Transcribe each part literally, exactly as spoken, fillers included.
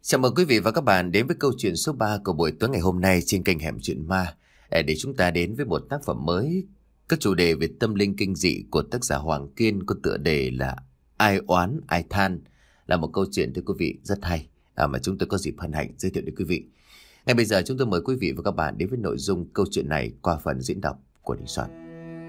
Chào mừng quý vị và các bạn đến với câu chuyện số ba của buổi tối ngày hôm nay trên kênh Hẻm Chuyện Ma, để chúng ta đến với một tác phẩm mới các chủ đề về tâm linh kinh dị của tác giả Hoàng Kiên, có tựa đề là Ai Oán Ai Than. Là một câu chuyện thưa quý vị rất hay à, mà chúng tôi có dịp hân hạnh giới thiệu đến quý vị. Ngay bây giờ chúng tôi mời quý vị và các bạn đến với nội dung câu chuyện này qua phần diễn đọc của Đình Soạn.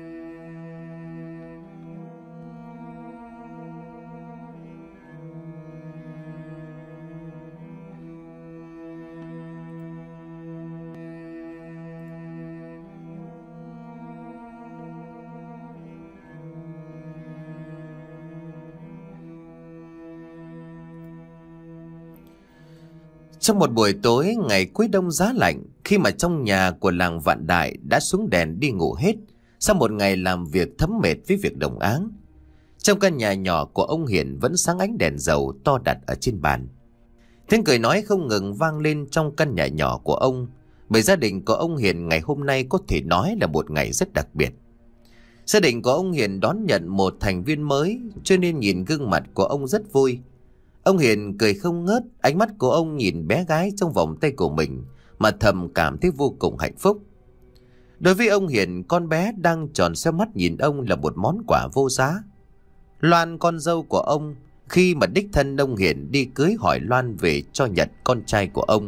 Trong một buổi tối ngày cuối đông giá lạnh, khi mà trong nhà của làng Vạn Đại đã xuống đèn đi ngủ hết sau một ngày làm việc thấm mệt với việc đồng áng, trong căn nhà nhỏ của ông Hiền vẫn sáng ánh đèn dầu to đặt ở trên bàn. Tiếng cười nói không ngừng vang lên trong căn nhà nhỏ của ông, bởi gia đình của ông Hiền ngày hôm nay có thể nói là một ngày rất đặc biệt. Gia đình của ông Hiền đón nhận một thành viên mới, cho nên nhìn gương mặt của ông rất vui. Ông Hiền cười không ngớt, ánh mắt của ông nhìn bé gái trong vòng tay của mình mà thầm cảm thấy vô cùng hạnh phúc. Đối với ông Hiền, con bé đang tròn xoe mắt nhìn ông là một món quà vô giá. Loan, con dâu của ông, khi mà đích thân ông Hiền đi cưới hỏi Loan về cho Nhật, con trai của ông.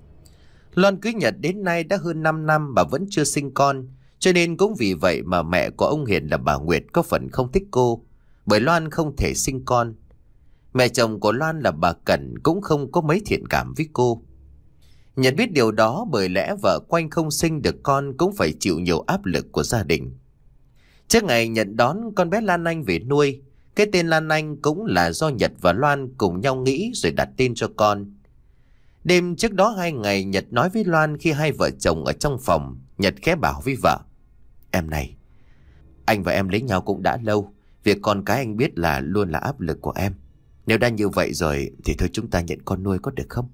Loan cưới Nhật đến nay đã hơn năm năm mà vẫn chưa sinh con, cho nên cũng vì vậy mà mẹ của ông Hiền là bà Nguyệt có phần không thích cô, bởi Loan không thể sinh con. Mẹ chồng của Loan là bà Cẩn cũng không có mấy thiện cảm với cô. Nhật biết điều đó, bởi lẽ vợ quanh không sinh được con cũng phải chịu nhiều áp lực của gia đình. Trước ngày Nhật đón con bé Lan Anh về nuôi, cái tên Lan Anh cũng là do Nhật và Loan cùng nhau nghĩ rồi đặt tên cho con. Đêm trước đó hai ngày, Nhật nói với Loan khi hai vợ chồng ở trong phòng. Nhật khẽ bảo với vợ: "Em này, anh và em lấy nhau cũng đã lâu, việc con cái anh biết là luôn là áp lực của em. Nếu đã như vậy rồi thì thôi chúng ta nhận con nuôi có được không?"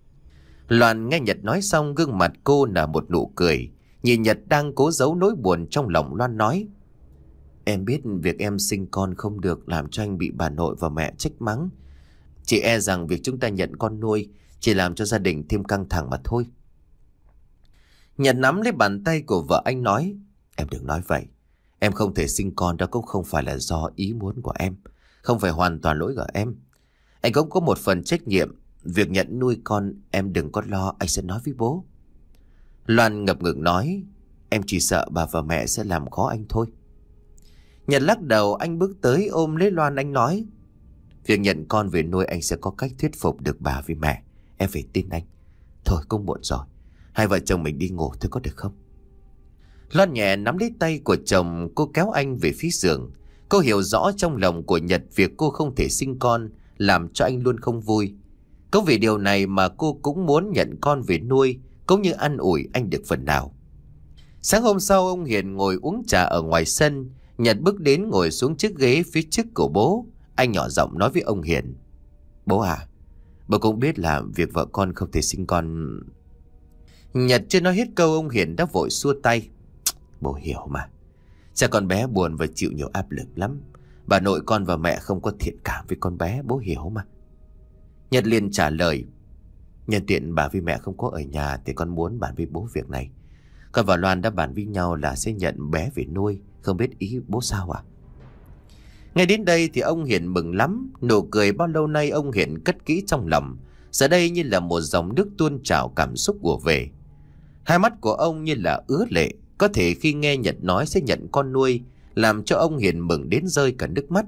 Loan nghe Nhật nói xong, gương mặt cô nở một nụ cười. Nhìn Nhật đang cố giấu nỗi buồn trong lòng, Loan nói: "Em biết việc em sinh con không được làm cho anh bị bà nội và mẹ trách mắng. Chỉ e rằng việc chúng ta nhận con nuôi chỉ làm cho gia đình thêm căng thẳng mà thôi." Nhật nắm lấy bàn tay của vợ anh nói: "Em đừng nói vậy. Em không thể sinh con đó cũng không phải là do ý muốn của em, không phải hoàn toàn lỗi của em. Anh cũng có một phần trách nhiệm. Việc nhận nuôi con em đừng có lo, anh sẽ nói với bố." Loan ngập ngừng nói: "Em chỉ sợ bà và mẹ sẽ làm khó anh thôi." Nhật lắc đầu, anh bước tới ôm lấy Loan, anh nói: "Việc nhận con về nuôi anh sẽ có cách thuyết phục được bà với mẹ. Em phải tin anh. Thôi cũng muộn rồi, hai vợ chồng mình đi ngủ thôi có được không?" Loan nhẹ nắm lấy tay của chồng, cô kéo anh về phía giường. Cô hiểu rõ trong lòng của Nhật việc cô không thể sinh con làm cho anh luôn không vui. Cũng vì điều này mà cô cũng muốn nhận con về nuôi, cũng như an ủi anh được phần nào. Sáng hôm sau, ông Hiền ngồi uống trà ở ngoài sân. Nhật bước đến ngồi xuống chiếc ghế phía trước của bố. Anh nhỏ giọng nói với ông Hiền: "Bố à, bố cũng biết là việc vợ con không thể sinh con." Nhật chưa nói hết câu, ông Hiền đã vội xua tay: "Bố hiểu mà. Cha con bé buồn và chịu nhiều áp lực lắm. Bà nội con và mẹ không có thiện cảm với con bé, bố hiểu mà." Nhật liền trả lời: "Nhân tiện bà với mẹ không có ở nhà thì con muốn bàn với bố việc này. Con và Loan đã bàn với nhau là sẽ nhận bé về nuôi, không biết ý bố sao à?" Ngay đến đây thì ông Hiền mừng lắm. Nụ cười bao lâu nay ông Hiền cất kỹ trong lòng, giờ đây như là một dòng nước tuôn trào, cảm xúc ùa về. Hai mắt của ông như là ứa lệ. Có thể khi nghe Nhật nói sẽ nhận con nuôi, làm cho ông Hiền mừng đến rơi cả nước mắt.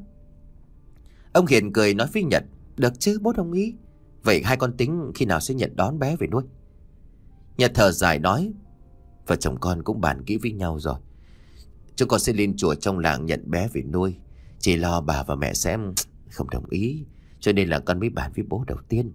Ông Hiền cười nói với Nhật: "Được chứ, bố đồng ý. Vậy hai con tính khi nào sẽ nhận đón bé về nuôi?" Nhật thở dài nói: "Vợ chồng con cũng bàn kỹ với nhau rồi. Chúng con sẽ lên chùa trong làng nhận bé về nuôi. Chỉ lo bà và mẹ sẽ không đồng ý, cho nên là con mới bàn với bố đầu tiên."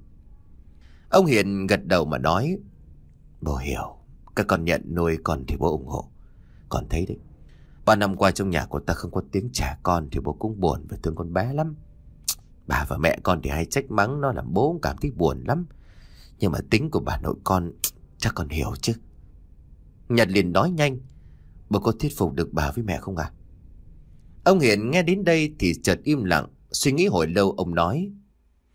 Ông Hiền gật đầu mà nói: "Bố hiểu. Các con nhận nuôi con thì bố ủng hộ. Con thấy đấy, ba năm qua trong nhà của ta không có tiếng trẻ con thì bố cũng buồn và thương con bé lắm. Bà và mẹ con thì hay trách mắng nó, làm bố cũng cảm thấy buồn lắm. Nhưng mà tính của bà nội con chắc con hiểu chứ." Nhật liền nói nhanh: "Bố có thuyết phục được bà với mẹ không à?" Ông Hiền nghe đến đây thì chợt im lặng, suy nghĩ hồi lâu. Ông nói: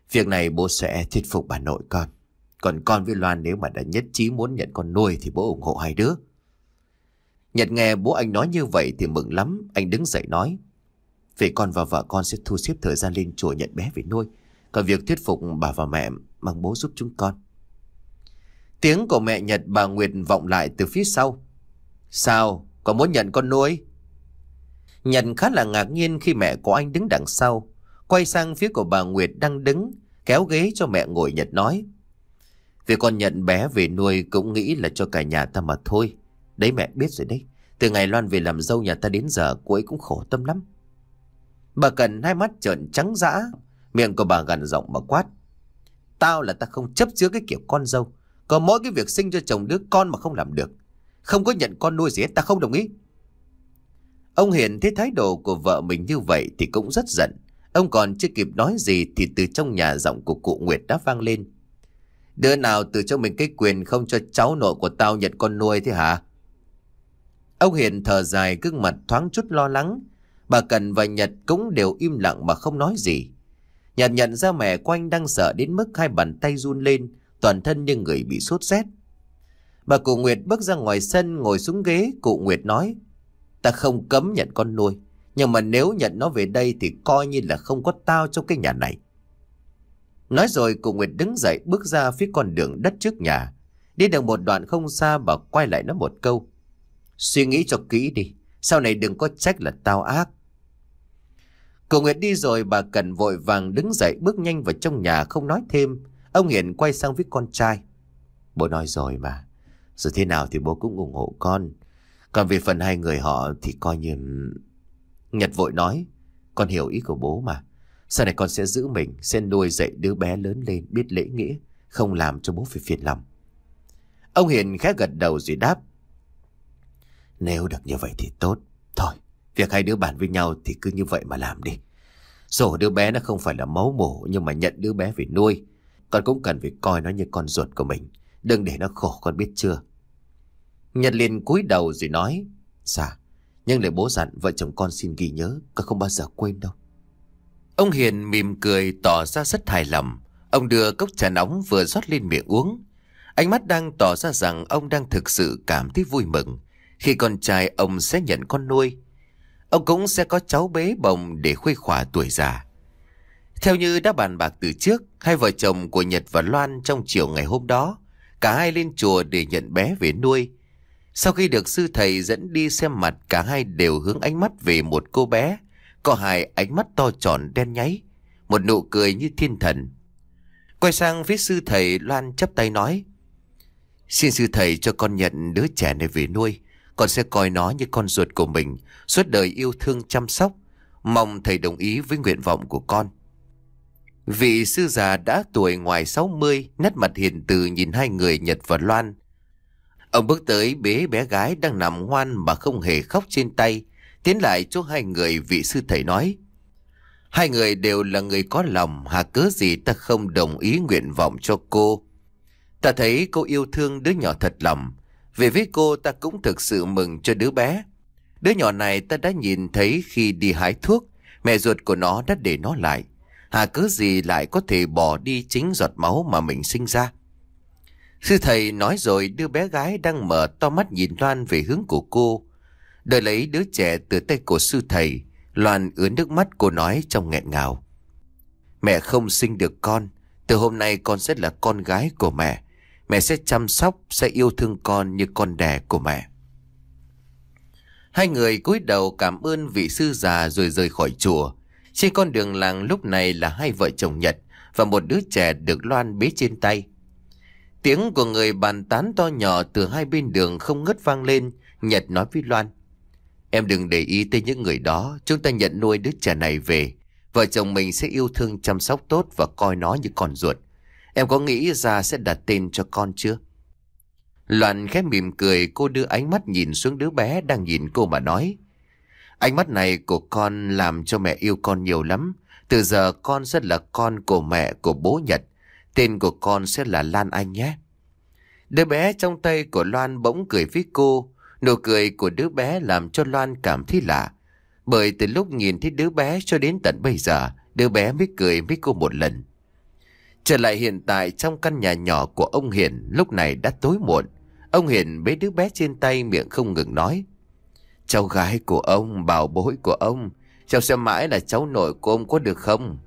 Việc này bố sẽ thuyết phục bà nội con. Còn con với Loan nếu mà đã nhất trí muốn nhận con nuôi thì bố ủng hộ hai đứa. Nhật nghe bố anh nói như vậy thì mừng lắm. Anh đứng dậy nói: Vì con và vợ con sẽ thu xếp thời gian lên chùa nhận bé về nuôi. Còn việc thuyết phục bà và mẹ mong bố giúp chúng con. Tiếng của mẹ Nhật bà Nguyệt vọng lại từ phía sau: Sao? Con muốn nhận con nuôi? Nhật khá là ngạc nhiên khi mẹ của anh đứng đằng sau. Quay sang phía của bà Nguyệt đang đứng, kéo ghế cho mẹ ngồi. Nhật nói: Vì con nhận bé về nuôi cũng nghĩ là cho cả nhà ta mà thôi. Đấy mẹ biết rồi đấy. Từ ngày Loan về làm dâu nhà ta đến giờ cô ấy cũng khổ tâm lắm. Bà Cần hai mắt trợn trắng dã, miệng của bà gằn giọng mà quát: Tao là ta không chấp chứa cái kiểu con dâu. Có mỗi cái việc sinh cho chồng đứa con mà không làm được, không có nhận con nuôi gì hết, ta không đồng ý. Ông Hiền thấy thái độ của vợ mình như vậy thì cũng rất giận. Ông còn chưa kịp nói gì thì từ trong nhà giọng của cụ Nguyệt đã vang lên: Đứa nào tự cho mình cái quyền không cho cháu nội của tao nhận con nuôi thế hả? Ông Hiền thở dài, gương mặt thoáng chút lo lắng. Bà Cần và Nhật cũng đều im lặng mà không nói gì. Nhật nhận ra mẹ của anh đang sợ đến mức hai bàn tay run lên, toàn thân như người bị sốt rét. Bà cụ Nguyệt bước ra ngoài sân ngồi xuống ghế. Cụ Nguyệt nói: Ta không cấm nhận con nuôi, nhưng mà nếu nhận nó về đây thì coi như là không có tao trong cái nhà này. Nói rồi cụ Nguyệt đứng dậy bước ra phía con đường đất trước nhà. Đi được một đoạn không xa bà quay lại nói một câu: Suy nghĩ cho kỹ đi, sau này đừng có trách là tao ác. Cụ Nguyệt đi rồi bà Cần vội vàng đứng dậy bước nhanh vào trong nhà không nói thêm. Ông Hiền quay sang với con trai: Bố nói rồi mà, dù thế nào thì bố cũng ủng hộ con. Còn về phần hai người họ thì coi như... Nhật vội nói: Con hiểu ý của bố mà. Sau này con sẽ giữ mình, sẽ nuôi dạy đứa bé lớn lên biết lễ nghĩa, không làm cho bố phải phiền lòng. Ông Hiền khẽ gật đầu rồi đáp: Nếu được như vậy thì tốt. Thôi, việc hai đứa bàn với nhau thì cứ như vậy mà làm đi. Dù đứa bé nó không phải là máu mủ, nhưng mà nhận đứa bé về nuôi, con cũng cần phải coi nó như con ruột của mình. Đừng để nó khổ, con biết chưa? Nhật liền cúi đầu rồi nói: Dạ, nhưng lời bố dặn vợ chồng con xin ghi nhớ, con không bao giờ quên đâu. Ông Hiền mỉm cười tỏ ra rất hài lòng. Ông đưa cốc trà nóng vừa rót lên miệng uống. Ánh mắt đang tỏ ra rằng ông đang thực sự cảm thấy vui mừng khi con trai ông sẽ nhận con nuôi. Ông cũng sẽ có cháu bế bồng để khuây khỏa tuổi già. Theo như đã bàn bạc từ trước, hai vợ chồng của Nhật và Loan trong chiều ngày hôm đó, cả hai lên chùa để nhận bé về nuôi. Sau khi được sư thầy dẫn đi xem mặt, cả hai đều hướng ánh mắt về một cô bé, có hai ánh mắt to tròn đen nháy, một nụ cười như thiên thần. Quay sang phía sư thầy, Loan chắp tay nói: Xin sư thầy cho con nhận đứa trẻ này về nuôi. Con sẽ coi nó như con ruột của mình, suốt đời yêu thương chăm sóc. Mong thầy đồng ý với nguyện vọng của con. Vị sư già đã tuổi ngoài sáu mươi, nét mặt hiền từ nhìn hai người Nhật và Loan. Ông bước tới bế bé gái đang nằm ngoan mà không hề khóc trên tay, tiến lại chỗ hai người. Vị sư thầy nói: Hai người đều là người có lòng, hà cớ gì ta không đồng ý nguyện vọng cho cô. Ta thấy cô yêu thương đứa nhỏ thật lòng. Về với cô ta cũng thực sự mừng cho đứa bé. Đứa nhỏ này ta đã nhìn thấy khi đi hái thuốc, mẹ ruột của nó đã để nó lại. Hà cớ gì lại có thể bỏ đi chính giọt máu mà mình sinh ra. Sư thầy nói rồi đưa bé gái đang mở to mắt nhìn Loan về hướng của cô. Đợi lấy đứa trẻ từ tay của sư thầy, Loan ướt nước mắt. Cô nói trong nghẹn ngào: Mẹ không sinh được con, từ hôm nay con sẽ là con gái của mẹ. Mẹ sẽ chăm sóc, sẽ yêu thương con như con đẻ của mẹ. Hai người cúi đầu cảm ơn vị sư già rồi rời khỏi chùa. Trên con đường làng lúc này là hai vợ chồng Nhật và một đứa trẻ được Loan bế trên tay. Tiếng của người bàn tán to nhỏ từ hai bên đường không ngớt vang lên. Nhật nói với Loan: Em đừng để ý tới những người đó. Chúng ta nhận nuôi đứa trẻ này về, vợ chồng mình sẽ yêu thương chăm sóc tốt và coi nó như con ruột. Em có nghĩ ra sẽ đặt tên cho con chưa? Loan khẽ mỉm cười. Cô đưa ánh mắt nhìn xuống đứa bé đang nhìn cô mà nói: Ánh mắt này của con làm cho mẹ yêu con nhiều lắm. Từ giờ con sẽ là con của mẹ, của bố Nhật. Tên của con sẽ là Lan Anh nhé. Đứa bé trong tay của Loan bỗng cười với cô. Nụ cười của đứa bé làm cho Loan cảm thấy lạ, bởi từ lúc nhìn thấy đứa bé cho đến tận bây giờ, đứa bé mới cười với cô một lần. Trở lại hiện tại trong căn nhà nhỏ của ông Hiền, lúc này đã tối muộn. Ông Hiền bế đứa bé trên tay, miệng không ngừng nói: cháu gái của ông, bảo bối của ông, cháu sẽ mãi là cháu nội của ông, có được không?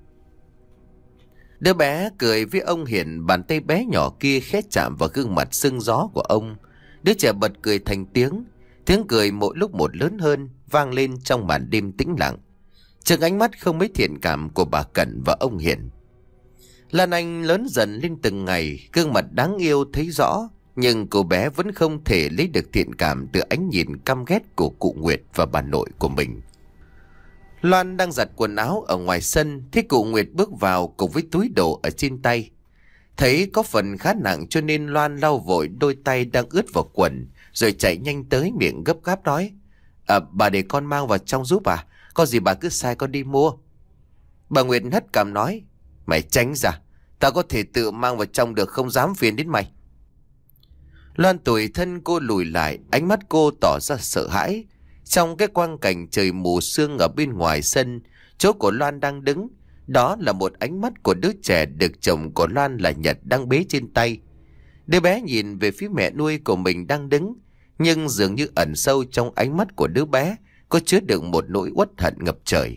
Đứa bé cười với ông Hiền, bàn tay bé nhỏ kia khẽ chạm vào gương mặt sưng gió của ông. Đứa trẻ bật cười thành tiếng. Tiếng cười mỗi lúc một lớn hơn, vang lên trong màn đêm tĩnh lặng, trước ánh mắt không mấy thiện cảm của bà Cẩn và ông Hiền. Lan Anh lớn dần lên từng ngày, gương mặt đáng yêu thấy rõ, nhưng cô bé vẫn không thể lấy được thiện cảm từ ánh nhìn căm ghét của cụ Nguyệt và bà nội của mình. Loan đang giặt quần áo ở ngoài sân, thấy cụ Nguyệt bước vào cùng với túi đồ ở trên tay. Thấy có phần khá nặng cho nên Loan lau vội đôi tay đang ướt vào quần, rồi chạy nhanh tới, miệng gấp gáp nói: À, bà để con mang vào trong giúp à? Có gì bà cứ sai con đi mua. Bà Nguyệt hất cằm nói: Mày tránh ra, tao có thể tự mang vào trong được, không dám phiền đến mày. Loan tủi thân cô lùi lại, ánh mắt cô tỏ ra sợ hãi. Trong cái quang cảnh trời mù sương ở bên ngoài sân, chỗ của Loan đang đứng, đó là một ánh mắt của đứa trẻ được chồng của Loan là Nhật đang bế trên tay. Đứa bé nhìn về phía mẹ nuôi của mình đang đứng, nhưng dường như ẩn sâu trong ánh mắt của đứa bé có chứa đựng một nỗi uất hận ngập trời.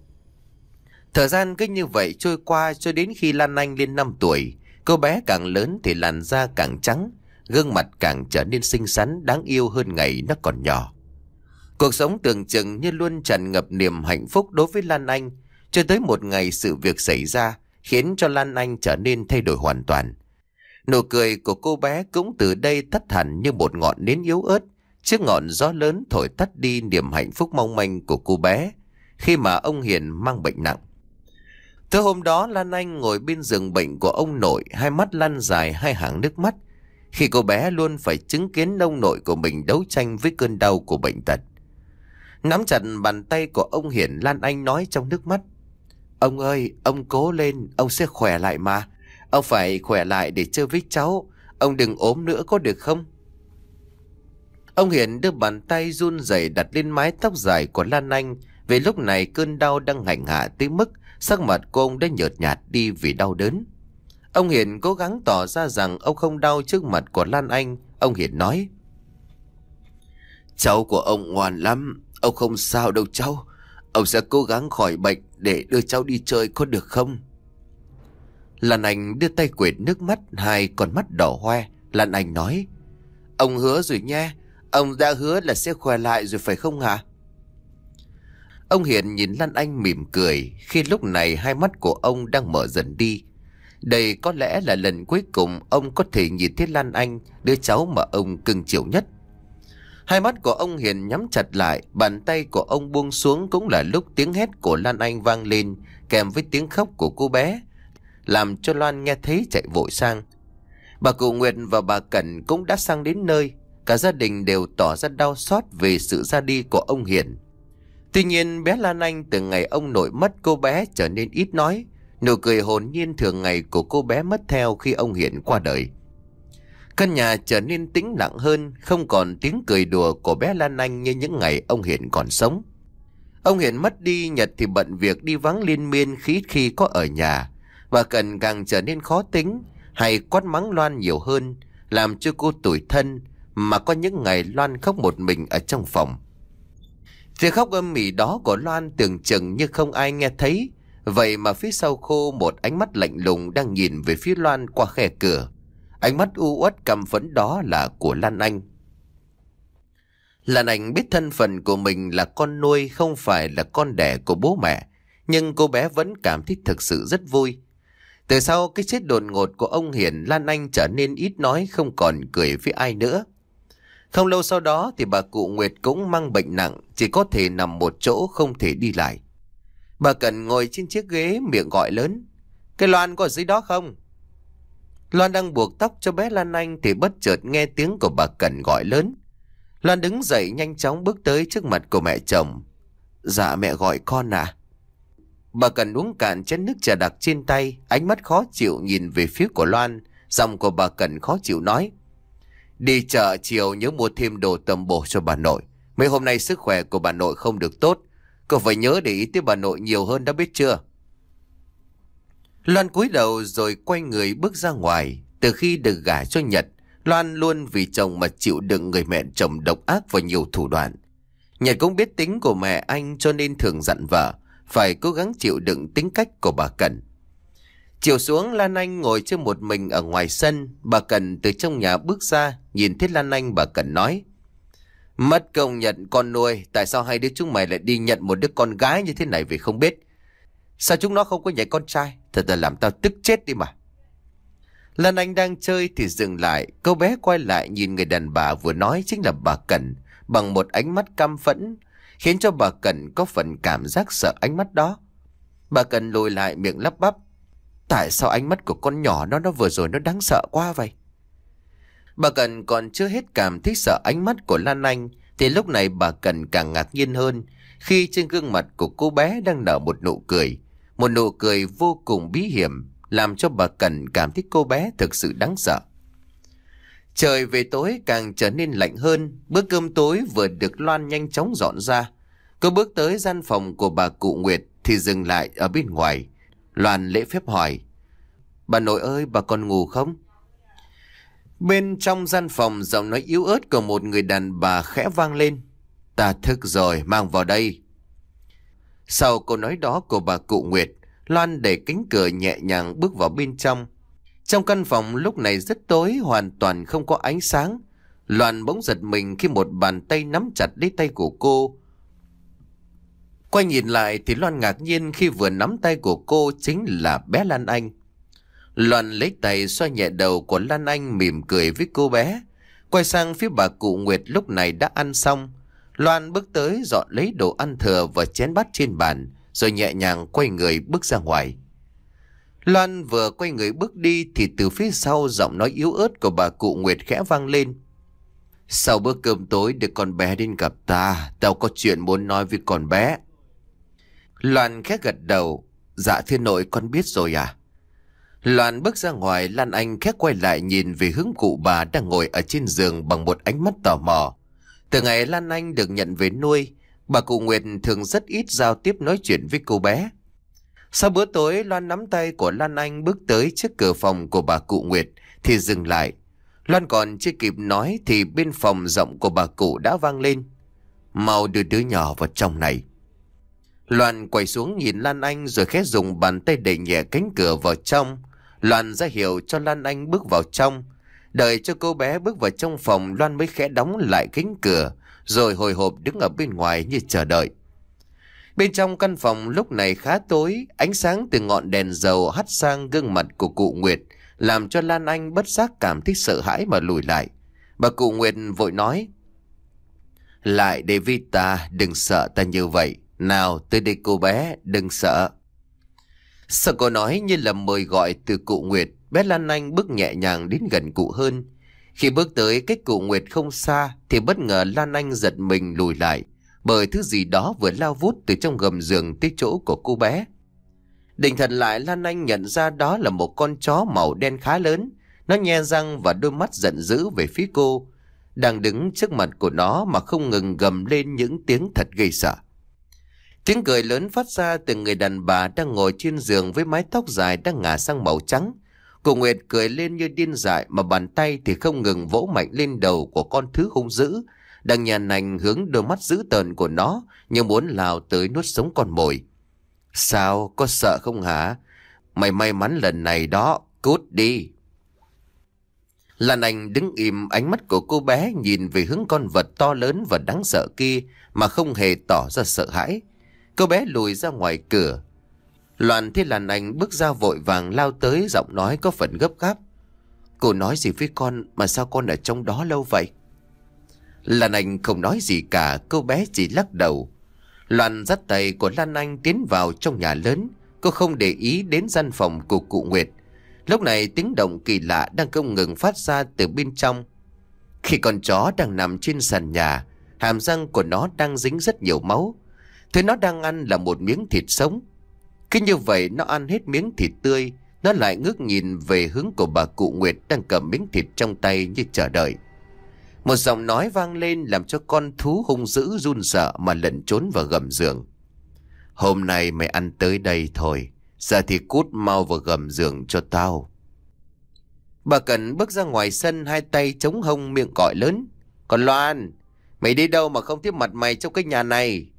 Thời gian cứ như vậy trôi qua cho đến khi Lan Anh lên năm tuổi. Cô bé càng lớn thì làn da càng trắng, gương mặt càng trở nên xinh xắn đáng yêu hơn ngày nó còn nhỏ. Cuộc sống tưởng chừng như luôn tràn ngập niềm hạnh phúc đối với Lan Anh, cho tới một ngày sự việc xảy ra khiến cho Lan Anh trở nên thay đổi hoàn toàn. Nụ cười của cô bé cũng từ đây tắt hẳn như một ngọn nến yếu ớt trước ngọn gió lớn thổi tắt đi niềm hạnh phúc mong manh của cô bé khi mà ông Hiền mang bệnh nặng. Từ hôm đó Lan Anh ngồi bên giường bệnh của ông nội, hai mắt lăn dài hai hàng nước mắt khi cô bé luôn phải chứng kiến ông nội của mình đấu tranh với cơn đau của bệnh tật. Nắm chặt bàn tay của ông Hiền, Lan Anh nói trong nước mắt: Ông ơi, ông cố lên, ông sẽ khỏe lại mà. Ông phải khỏe lại để chơi với cháu. Ông đừng ốm nữa có được không? Ông Hiền đưa bàn tay run rẩy đặt lên mái tóc dài của Lan Anh. Vì lúc này cơn đau đang hành hạ tới mức sắc mặt của ông đã nhợt nhạt đi vì đau đớn. Ông Hiền cố gắng tỏ ra rằng ông không đau trước mặt của Lan Anh. Ông Hiền nói: Cháu của ông ngoan lắm, ông không sao đâu cháu. Ông sẽ cố gắng khỏi bệnh để đưa cháu đi chơi có được không? Lan Anh đưa tay quệt nước mắt, hai con mắt đỏ hoe. Lan Anh nói: Ông hứa rồi nha, ông đã hứa là sẽ khỏe lại rồi phải không hả? Ông Hiền nhìn Lan Anh mỉm cười, khi lúc này hai mắt của ông đang mở dần đi. Đây có lẽ là lần cuối cùng ông có thể nhìn thấy Lan Anh, đứa cháu mà ông cưng chiều nhất. Hai mắt của ông Hiền nhắm chặt lại, bàn tay của ông buông xuống cũng là lúc tiếng hét của Lan Anh vang lên kèm với tiếng khóc của cô bé, làm cho Loan nghe thấy chạy vội sang. Bà cụ Nguyệt và bà Cẩn cũng đã sang đến nơi. Cả gia đình đều tỏ ra đau xót về sự ra đi của ông Hiền. Tuy nhiên bé Lan Anh từ ngày ông nội mất, cô bé trở nên ít nói. Nụ cười hồn nhiên thường ngày của cô bé mất theo khi ông Hiền qua đời. Căn nhà trở nên tĩnh lặng hơn, không còn tiếng cười đùa của bé Lan Anh như những ngày ông Hiền còn sống. Ông Hiền mất đi, Nhật thì bận việc đi vắng liên miên khi khi có ở nhà. Bà Cần càng trở nên khó tính, hay quát mắng Loan nhiều hơn, làm cho cô tủi thân, mà có những ngày Loan khóc một mình ở trong phòng. Tiếng khóc âm ỉ đó của Loan tưởng chừng như không ai nghe thấy. Vậy mà phía sau cô một ánh mắt lạnh lùng đang nhìn về phía Loan qua khe cửa. Ánh mắt u uất căm phẫn đó là của Lan Anh. Lan Anh biết thân phận của mình là con nuôi, không phải là con đẻ của bố mẹ, nhưng cô bé vẫn cảm thấy thực sự rất vui. Từ sau cái chết đột ngột của ông Hiền, Lan Anh trở nên ít nói, không còn cười với ai nữa. Không lâu sau đó thì bà cụ Nguyệt cũng mang bệnh nặng, chỉ có thể nằm một chỗ, không thể đi lại. Bà Cần ngồi trên chiếc ghế, miệng gọi lớn: Cái Loan có ở dưới đó không? Loan đang buộc tóc cho bé Lan Anh thì bất chợt nghe tiếng của bà Cần gọi lớn. Loan đứng dậy nhanh chóng bước tới trước mặt của mẹ chồng. Dạ mẹ gọi con à? Bà Cần uống cạn chén nước trà đặc trên tay, ánh mắt khó chịu nhìn về phía của Loan. Giọng của bà Cần khó chịu nói: Đi chợ chiều nhớ mua thêm đồ tầm bổ cho bà nội. Mấy hôm nay sức khỏe của bà nội không được tốt, cậu phải nhớ để ý tới bà nội nhiều hơn đó biết chưa? Loan cúi đầu rồi quay người bước ra ngoài. Từ khi được gả cho Nhật, Loan luôn vì chồng mà chịu đựng người mẹ chồng độc ác và nhiều thủ đoạn. Nhật cũng biết tính của mẹ anh cho nên thường dặn vợ phải cố gắng chịu đựng tính cách của bà Cần. Chiều xuống, Lan Anh ngồi chơi một mình ở ngoài sân. Bà Cần từ trong nhà bước ra, nhìn thấy Lan Anh bà Cần nói: Mất công nhận con nuôi, tại sao hai đứa chúng mày lại đi nhận một đứa con gái như thế này vì không biết? Sao chúng nó không có nhảy con trai? Thật là làm tao tức chết đi mà. Lan Anh đang chơi thì dừng lại. Cô bé quay lại nhìn người đàn bà vừa nói chính là bà Cần bằng một ánh mắt căm phẫn, khiến cho bà Cần có phần cảm giác sợ ánh mắt đó. Bà Cần lùi lại miệng lắp bắp: Tại sao ánh mắt của con nhỏ nó nó vừa rồi nó đáng sợ quá vậy? Bà Cần còn chưa hết cảm thấy sợ ánh mắt của Lan Anh thì lúc này bà Cần càng ngạc nhiên hơn khi trên gương mặt của cô bé đang nở một nụ cười. Một nụ cười vô cùng bí hiểm, làm cho bà Cần cảm thấy cô bé thực sự đáng sợ. Trời về tối càng trở nên lạnh hơn. Bữa cơm tối vừa được Loan nhanh chóng dọn ra. Cô bước tới gian phòng của bà cụ Nguyệt thì dừng lại ở bên ngoài. Loan lễ phép hỏi: Bà nội ơi, bà còn ngủ không? Bên trong gian phòng, giọng nói yếu ớt của một người đàn bà khẽ vang lên: Ta thức rồi, mang vào đây. Sau câu nói đó của bà cụ Nguyệt, Loan đẩy cánh cửa nhẹ nhàng bước vào bên trong. Trong căn phòng lúc này rất tối, hoàn toàn không có ánh sáng. Loan bỗng giật mình khi một bàn tay nắm chặt lấy tay của cô. Quay nhìn lại thì Loan ngạc nhiên khi vừa nắm tay của cô chính là bé Lan Anh. Loan lấy tay xoa nhẹ đầu của Lan Anh, mỉm cười với cô bé. Quay sang phía bà cụ Nguyệt lúc này đã ăn xong. Loan bước tới dọn lấy đồ ăn thừa và chén bát trên bàn, rồi nhẹ nhàng quay người bước ra ngoài. Loan vừa quay người bước đi thì từ phía sau giọng nói yếu ớt của bà cụ Nguyệt khẽ vang lên: Sau bữa cơm tối được con bé đến gặp ta, tao có chuyện muốn nói với con bé. Loan khẽ gật đầu: Dạ thưa nội, con biết rồi à. Loan bước ra ngoài. Lan Anh khẽ quay lại nhìn về hướng cụ bà đang ngồi ở trên giường bằng một ánh mắt tò mò. Từ ngày Lan Anh được nhận về nuôi, bà cụ Nguyệt thường rất ít giao tiếp nói chuyện với cô bé. Sau bữa tối, Loan nắm tay của Lan Anh bước tới trước cửa phòng của bà cụ Nguyệt thì dừng lại. Loan còn chưa kịp nói thì bên phòng giọng của bà cụ đã vang lên: Mau đưa đứa nhỏ vào trong này. Loan quay xuống nhìn Lan Anh rồi khẽ dùng bàn tay đẩy nhẹ cánh cửa vào trong. Loan ra hiệu cho Lan Anh bước vào trong. Đợi cho cô bé bước vào trong phòng, Loan mới khẽ đóng lại cánh cửa rồi hồi hộp đứng ở bên ngoài như chờ đợi. Bên trong căn phòng lúc này khá tối. Ánh sáng từ ngọn đèn dầu hắt sang gương mặt của cụ Nguyệt làm cho Lan Anh bất giác cảm thấy sợ hãi mà lùi lại. Bà cụ Nguyệt vội nói: Lại đây với ta, đừng sợ ta như vậy. Nào tới đây cô bé, đừng sợ. Sợ cô nói như là mời gọi từ cụ Nguyệt, bé Lan Anh bước nhẹ nhàng đến gần cụ hơn. Khi bước tới cách cụ Nguyệt không xa thì bất ngờ Lan Anh giật mình lùi lại, bởi thứ gì đó vừa lao vút từ trong gầm giường tới chỗ của cô bé. Định thần lại, Lan Anh nhận ra đó là một con chó màu đen khá lớn. Nó nhe răng và đôi mắt giận dữ về phía cô, đang đứng trước mặt của nó mà không ngừng gầm lên những tiếng thật gây sợ. Tiếng cười lớn phát ra từ người đàn bà đang ngồi trên giường với mái tóc dài đang ngả sang màu trắng. Cô Nguyệt cười lên như điên dại mà bàn tay thì không ngừng vỗ mạnh lên đầu của con thứ hung dữ đang nhàn nành hướng đôi mắt dữ tợn của nó như muốn lao tới nuốt sống con mồi. Sao, có sợ không hả? Mày may mắn lần này đó, cút đi. Lan Anh đứng im, ánh mắt của cô bé nhìn về hướng con vật to lớn và đáng sợ kia mà không hề tỏ ra sợ hãi. Cô bé lùi ra ngoài cửa. Loan thấy Lan Anh bước ra vội vàng lao tới, giọng nói có phần gấp gáp: Cô nói gì với con mà sao con ở trong đó lâu vậy? Lan Anh không nói gì cả, cô bé chỉ lắc đầu. Loan dắt tay của Lan Anh tiến vào trong nhà lớn. Cô không để ý đến gian phòng của cụ Nguyệt. Lúc này tiếng động kỳ lạ đang không ngừng phát ra từ bên trong. Khi con chó đang nằm trên sàn nhà, hàm răng của nó đang dính rất nhiều máu. Thứ nó đang ăn là một miếng thịt sống. Cứ như vậy nó ăn hết miếng thịt tươi, nó lại ngước nhìn về hướng của bà cụ Nguyệt đang cầm miếng thịt trong tay như chờ đợi. Một giọng nói vang lên làm cho con thú hung dữ run sợ mà lẩn trốn vào gầm giường: Hôm nay mày ăn tới đây thôi, Giờ thì cút mau vào gầm giường cho tao. Bà Cần bước ra ngoài sân, hai tay chống hông, miệng gọi lớn. Còn Loan, mày đi đâu mà không thấy mặt mày trong cái nhà này?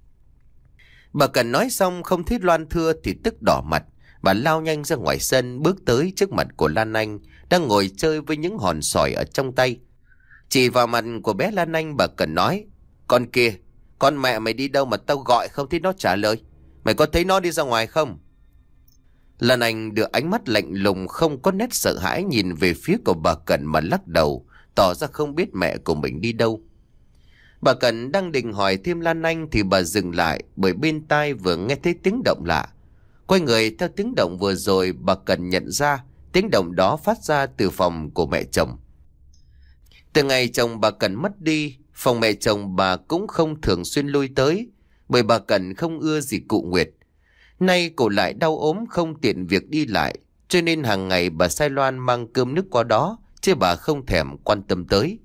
Bà Cần nói xong không thấy Loan thưa thì tức đỏ mặt. Bà lao nhanh ra ngoài sân, bước tới trước mặt của Lan Anh đang ngồi chơi với những hòn sỏi ở trong tay. Chỉ vào mặt của bé Lan Anh, bà Cần nói. Con kia, con mẹ mày đi đâu mà tao gọi không thấy nó trả lời? Mày có thấy nó đi ra ngoài không? Lan Anh đưa ánh mắt lạnh lùng không có nét sợ hãi nhìn về phía của bà Cần mà lắc đầu, tỏ ra không biết mẹ của mình đi đâu. Bà Cần đang định hỏi thêm Lan Anh thì bà dừng lại bởi bên tai vừa nghe thấy tiếng động lạ. Quay người theo tiếng động vừa rồi, bà Cần nhận ra tiếng động đó phát ra từ phòng của mẹ chồng. Từ ngày chồng bà Cần mất đi, phòng mẹ chồng bà cũng không thường xuyên lui tới, bởi bà Cần không ưa gì cụ Nguyệt. Nay cô lại đau ốm không tiện việc đi lại, cho nên hàng ngày bà sai Loan mang cơm nước qua đó, chứ bà không thèm quan tâm tới.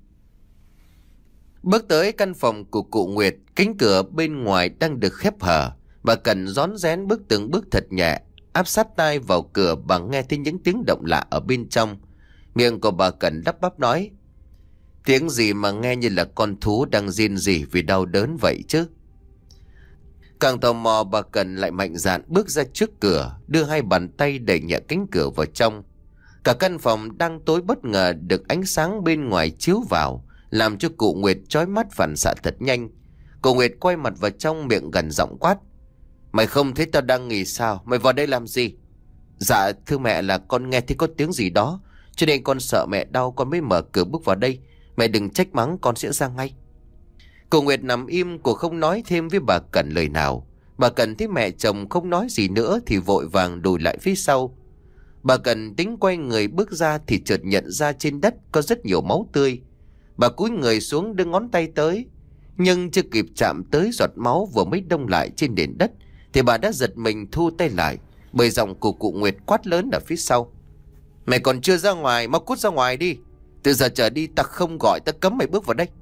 Bước tới căn phòng của cụ Nguyệt, cánh cửa bên ngoài đang được khép hờ. Bà Cần rón rén bước từng bước thật nhẹ, áp sát tai vào cửa. Bà nghe thấy những tiếng động lạ ở bên trong. Miệng của bà Cần lắp bắp nói. Tiếng gì mà nghe như là con thú đang rên rỉ vì đau đớn vậy chứ? Càng tò mò, bà Cần lại mạnh dạn bước ra trước cửa, đưa hai bàn tay đẩy nhẹ cánh cửa vào trong. Cả căn phòng đang tối bất ngờ được ánh sáng bên ngoài chiếu vào, làm cho cụ Nguyệt chói mắt phản xạ thật nhanh. Cụ Nguyệt quay mặt vào trong, miệng gần giọng quát. Mày không thấy tao đang nghỉ sao? Mày vào đây làm gì? Dạ thưa mẹ, là con nghe thấy có tiếng gì đó, cho nên con sợ mẹ đau con mới mở cửa bước vào đây. Mẹ đừng trách mắng, con sẽ ra ngay. Cụ Nguyệt nằm im, cô không nói thêm với bà Cần lời nào. Bà Cần thấy mẹ chồng không nói gì nữa thì vội vàng lùi lại phía sau. Bà Cần tính quay người bước ra thì chợt nhận ra trên đất có rất nhiều máu tươi. Bà cúi người xuống đưa ngón tay tới, nhưng chưa kịp chạm tới giọt máu vừa mới đông lại trên nền đất thì bà đã giật mình thu tay lại, bởi giọng của cụ Nguyệt quát lớn ở phía sau. Mày còn chưa ra ngoài, mau cút ra ngoài đi. Từ giờ trở đi ta không gọi, ta cấm mày bước vào đây.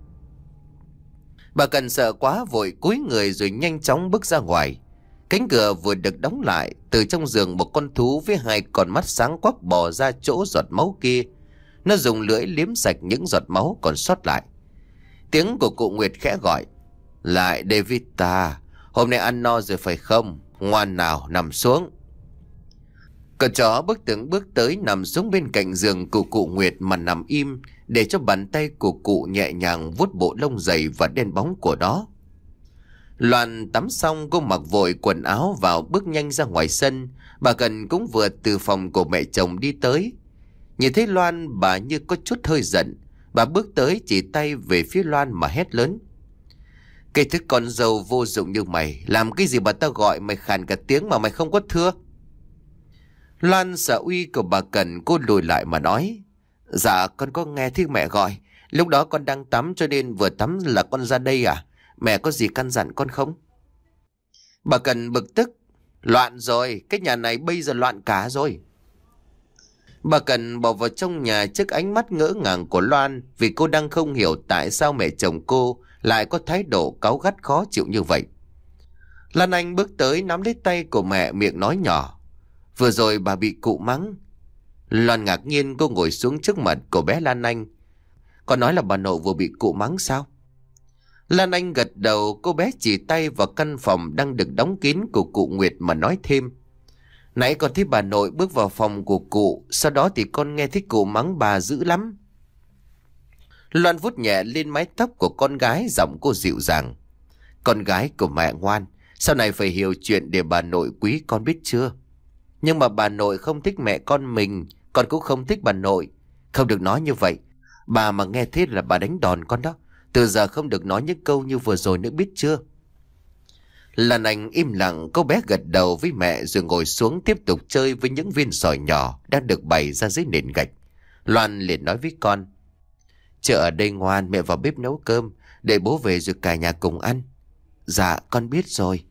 Bà Cần sợ quá vội cúi người rồi nhanh chóng bước ra ngoài. Cánh cửa vừa được đóng lại, từ trong giường một con thú với hai con mắt sáng quắc bò ra chỗ giọt máu kia. Nó dùng lưỡi liếm sạch những giọt máu còn sót lại. Tiếng của cụ Nguyệt khẽ gọi. Lại Davita, hôm nay ăn no rồi phải không? Ngoan nào, nằm xuống. Con chó bước từng bước tới nằm xuống bên cạnh giường của cụ Nguyệt mà nằm im, để cho bàn tay của cụ nhẹ nhàng vuốt bộ lông dày và đen bóng của nó. Loan tắm xong, cô mặc vội quần áo vào bước nhanh ra ngoài sân. Bà Cần cũng vừa từ phòng của mẹ chồng đi tới. Nhìn thấy Loan, bà như có chút hơi giận. Bà bước tới chỉ tay về phía Loan mà hét lớn. Cái thứ con dâu vô dụng như mày, làm cái gì bà ta gọi mày khàn cả tiếng mà mày không có thưa? Loan sợ uy của bà Cần, cô lùi lại mà nói. Dạ con có nghe thấy mẹ gọi. Lúc đó con đang tắm cho nên vừa tắm là con ra đây à? Mẹ có gì căn dặn con không? Bà Cần bực tức. Loạn rồi, cái nhà này bây giờ loạn cả rồi. Bà Cần bỏ vào trong nhà trước ánh mắt ngỡ ngàng của Loan, vì cô đang không hiểu tại sao mẹ chồng cô lại có thái độ cáu gắt khó chịu như vậy. Lan Anh bước tới nắm lấy tay của mẹ, miệng nói nhỏ. Vừa rồi bà bị cụ mắng. Loan ngạc nhiên, cô ngồi xuống trước mặt của bé Lan Anh. Con nói là bà nội vừa bị cụ mắng sao? Lan Anh gật đầu, cô bé chỉ tay vào căn phòng đang được đóng kín của cụ Nguyệt mà nói thêm. Nãy con thấy bà nội bước vào phòng của cụ, sau đó thì con nghe thấy cụ mắng bà dữ lắm. Loan vuốt nhẹ lên mái tóc của con gái, giọng cô dịu dàng. Con gái của mẹ ngoan, sau này phải hiểu chuyện để bà nội quý, con biết chưa? Nhưng mà bà nội không thích mẹ con mình, con cũng không thích bà nội. Không được nói như vậy. Bà mà nghe thế là bà đánh đòn con đó. Từ giờ không được nói những câu như vừa rồi nữa, biết chưa? Lan Anh im lặng, cô bé gật đầu với mẹ rồi ngồi xuống tiếp tục chơi với những viên sỏi nhỏ đang được bày ra dưới nền gạch. Loan liền nói với con. Chờ ở đây ngoan, mẹ vào bếp nấu cơm, để bố về rồi cả nhà cùng ăn. Dạ con biết rồi.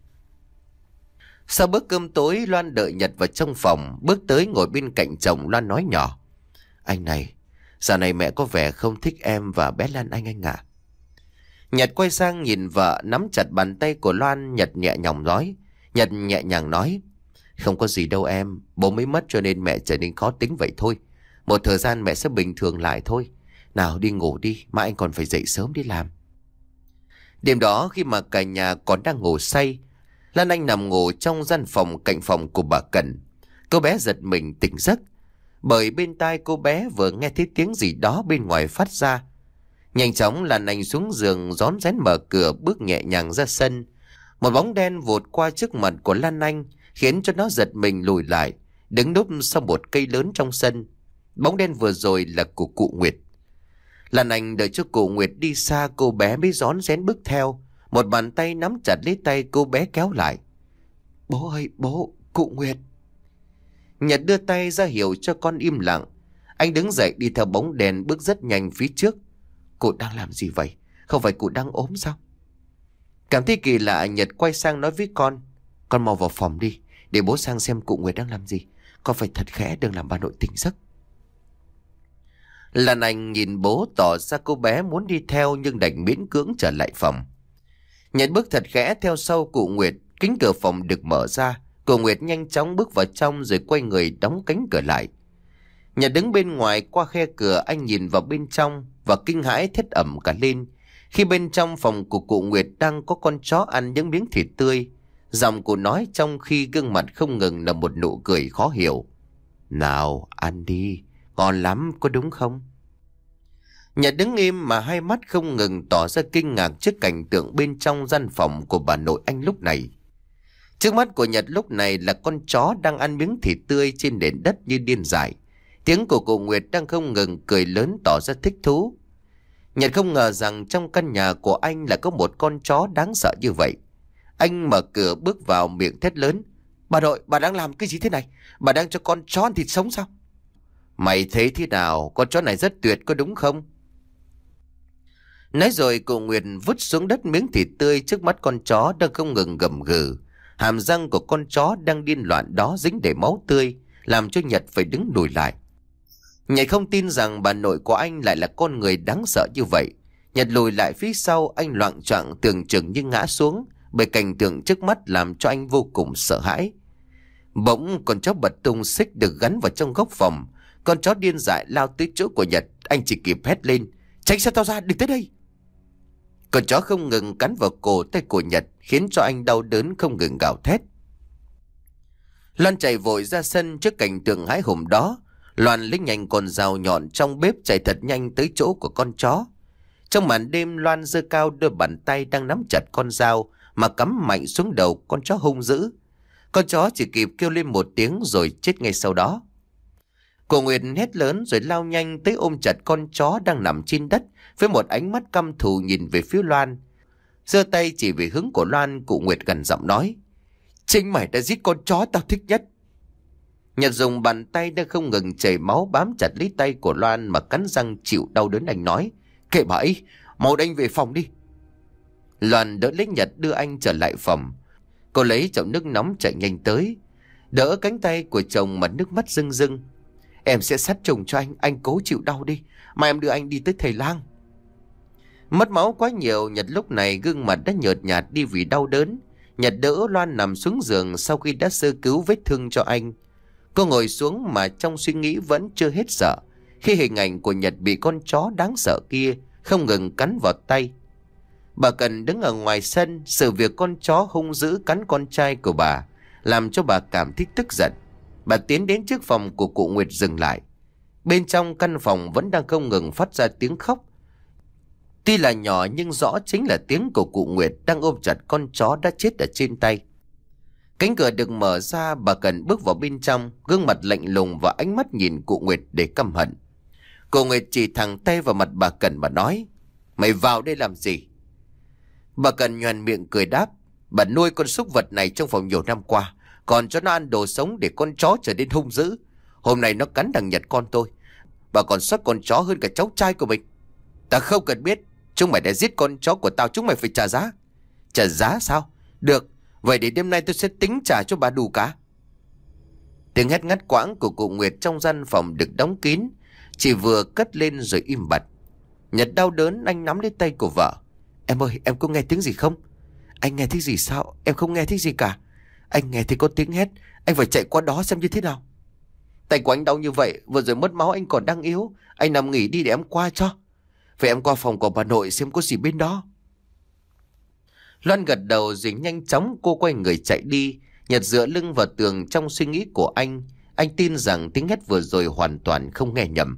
Sau bữa cơm tối, Loan đợi Nhật vào trong phòng, bước tới ngồi bên cạnh chồng. Loan nói nhỏ. Anh này, dạo này mẹ có vẻ không thích em và bé Lan Anh anh ạ. Nhật quay sang nhìn vợ, nắm chặt bàn tay của Loan. Nhật nhẹ nhàng nói. Nhật nhẹ nhàng nói. Không có gì đâu em, bố mới mất cho nên mẹ trở nên khó tính vậy thôi. Một thời gian mẹ sẽ bình thường lại thôi. Nào đi ngủ đi, mai anh còn phải dậy sớm đi làm. Đêm đó khi mà cả nhà còn đang ngủ say, Lan Anh nằm ngủ trong gian phòng cạnh phòng của bà Cần. Cô bé giật mình tỉnh giấc, bởi bên tai cô bé vừa nghe thấy tiếng gì đó bên ngoài phát ra. Nhanh chóng Lan Anh xuống giường rón rén mở cửa bước nhẹ nhàng ra sân. Một bóng đen vụt qua trước mặt của Lan Anh khiến cho nó giật mình lùi lại, đứng núp sau một cây lớn trong sân. Bóng đen vừa rồi là của cụ Nguyệt. Lan Anh đợi cho cụ Nguyệt đi xa, cô bé mới rón rén bước theo. Một bàn tay nắm chặt lấy tay cô bé kéo lại. Bố ơi bố, cụ Nguyệt. Nhật đưa tay ra hiệu cho con im lặng. Anh đứng dậy đi theo bóng đèn bước rất nhanh phía trước. Cụ đang làm gì vậy? Không phải cụ đang ốm sao? Cảm thấy kỳ lạ, Nhật quay sang nói với con. Con mau vào phòng đi, để bố sang xem cụ Nguyệt đang làm gì. Con phải thật khẽ, đừng làm bà nội tỉnh giấc. Lan Anh nhìn bố tỏ ra cô bé muốn đi theo nhưng đành miễn cưỡng trở lại phòng. Nhật bước thật khẽ theo sau cụ Nguyệt. Cánh cửa phòng được mở ra. Cụ Nguyệt nhanh chóng bước vào trong rồi quay người đóng cánh cửa lại. Nhật đứng bên ngoài qua khe cửa, anh nhìn vào bên trong và kinh hãi thét ầm cả lên khi bên trong phòng của cụ Nguyệt đang có con chó ăn những miếng thịt tươi. Giọng cụ nói trong khi gương mặt không ngừng là một nụ cười khó hiểu. Nào ăn đi, ngon lắm có đúng không? Nhật đứng im mà hai mắt không ngừng tỏ ra kinh ngạc trước cảnh tượng bên trong gian phòng của bà nội anh lúc này. Trước mắt của Nhật lúc này là con chó đang ăn miếng thịt tươi trên nền đất như điên dại. Tiếng của cụ Nguyệt đang không ngừng cười lớn tỏ ra thích thú. Nhật không ngờ rằng trong căn nhà của anh là có một con chó đáng sợ như vậy. Anh mở cửa bước vào miệng thét lớn. Bà nội, bà đang làm cái gì thế này? Bà đang cho con chó ăn thịt sống sao? Mày thấy thế nào? Con chó này rất tuyệt có đúng không? Nói rồi cụ Nguyệt vứt xuống đất miếng thịt tươi trước mắt con chó đang không ngừng gầm gừ. Hàm răng của con chó đang điên loạn đó dính đầy máu tươi, làm cho Nhật phải đứng lùi lại. Nhật không tin rằng bà nội của anh lại là con người đáng sợ như vậy. Nhật lùi lại phía sau, anh loạng choạng tưởng chừng như ngã xuống, bởi cảnh tượng trước mắt làm cho anh vô cùng sợ hãi. Bỗng con chó bật tung xích được gắn vào trong góc phòng. Con chó điên dại lao tới chỗ của Nhật. Anh chỉ kịp hét lên. Tránh xa tao ra, đừng tới đây. Con chó không ngừng cắn vào cổ tay của Nhật, khiến cho anh đau đớn không ngừng gào thét. Loan chạy vội ra sân trước cảnh tượng hãi hùng đó. Loan lấy nhanh con dao nhọn trong bếp chạy thật nhanh tới chỗ của con chó. Trong màn đêm, Loan giơ cao đôi bàn tay đang nắm chặt con dao mà cắm mạnh xuống đầu con chó hung dữ. Con chó chỉ kịp kêu lên một tiếng rồi chết ngay sau đó. Cô Nguyệt hét lớn rồi lao nhanh tới ôm chặt con chó đang nằm trên đất với một ánh mắt căm thù nhìn về phía Loan. Giơ tay chỉ về hướng của Loan, cụ Nguyệt gần giọng nói. Chính mày đã giết con chó tao thích nhất. Nhật dùng bàn tay đang không ngừng chảy máu bám chặt lấy tay của Loan mà cắn răng chịu đau đớn. Anh nói. Kệ bà ấy, mau đánh về phòng đi. Loan đỡ lấy Nhật đưa anh trở lại phòng. Cô lấy chậu nước nóng chạy nhanh tới, đỡ cánh tay của chồng mà nước mắt rưng rưng. Em sẽ sát trùng cho anh, anh cố chịu đau đi, mà em đưa anh đi tới thầy lang. Mất máu quá nhiều, Nhật lúc này gương mặt đã nhợt nhạt đi vì đau đớn. Nhật đỡ Loan nằm xuống giường sau khi đã sơ cứu vết thương cho anh. Cô ngồi xuống mà trong suy nghĩ vẫn chưa hết sợ khi hình ảnh của Nhật bị con chó đáng sợ kia không ngừng cắn vào tay. Bà Cần đứng ở ngoài sân, sự việc con chó hung dữ cắn con trai của bà làm cho bà cảm thấy tức giận. Bà tiến đến trước phòng của cụ Nguyệt dừng lại. Bên trong căn phòng vẫn đang không ngừng phát ra tiếng khóc. Tuy là nhỏ nhưng rõ chính là tiếng của cụ Nguyệt đang ôm chặt con chó đã chết ở trên tay. Cánh cửa được mở ra, bà Cần bước vào bên trong, gương mặt lạnh lùng và ánh mắt nhìn cụ Nguyệt để căm hận. Cụ Nguyệt chỉ thẳng tay vào mặt bà Cần mà nói. Mày vào đây làm gì? Bà Cần nhoẻn miệng cười đáp. Bà nuôi con súc vật này trong vòng nhiều năm qua, còn cho nó ăn đồ sống để con chó trở nên hung dữ. Hôm nay nó cắn thằng Nhật con tôi. Bà còn sót con chó hơn cả cháu trai của mình. Ta không cần biết. Chúng mày đã giết con chó của tao, chúng mày phải trả giá. Trả giá sao? Được, vậy để đêm nay tôi sẽ tính trả cho bà đủ cả. Tiếng hét ngắt quãng của cụ Nguyệt trong gian phòng được đóng kín, chỉ vừa cất lên rồi im bặt. Nhật đau đớn, anh nắm lấy tay của vợ. Em ơi, em có nghe tiếng gì không? Anh nghe thấy gì sao? Em không nghe thấy gì cả. Anh nghe thấy có tiếng hét, anh phải chạy qua đó xem như thế nào. Tay của anh đau như vậy, vừa rồi mất máu anh còn đang yếu. Anh nằm nghỉ đi để em qua cho. Vậy em qua phòng của bà nội xem có gì bên đó. Loan gật đầu rồi nhanh chóng cô quay người chạy đi. Nhật dựa lưng vào tường trong suy nghĩ của anh. Anh tin rằng tiếng hét vừa rồi hoàn toàn không nghe nhầm.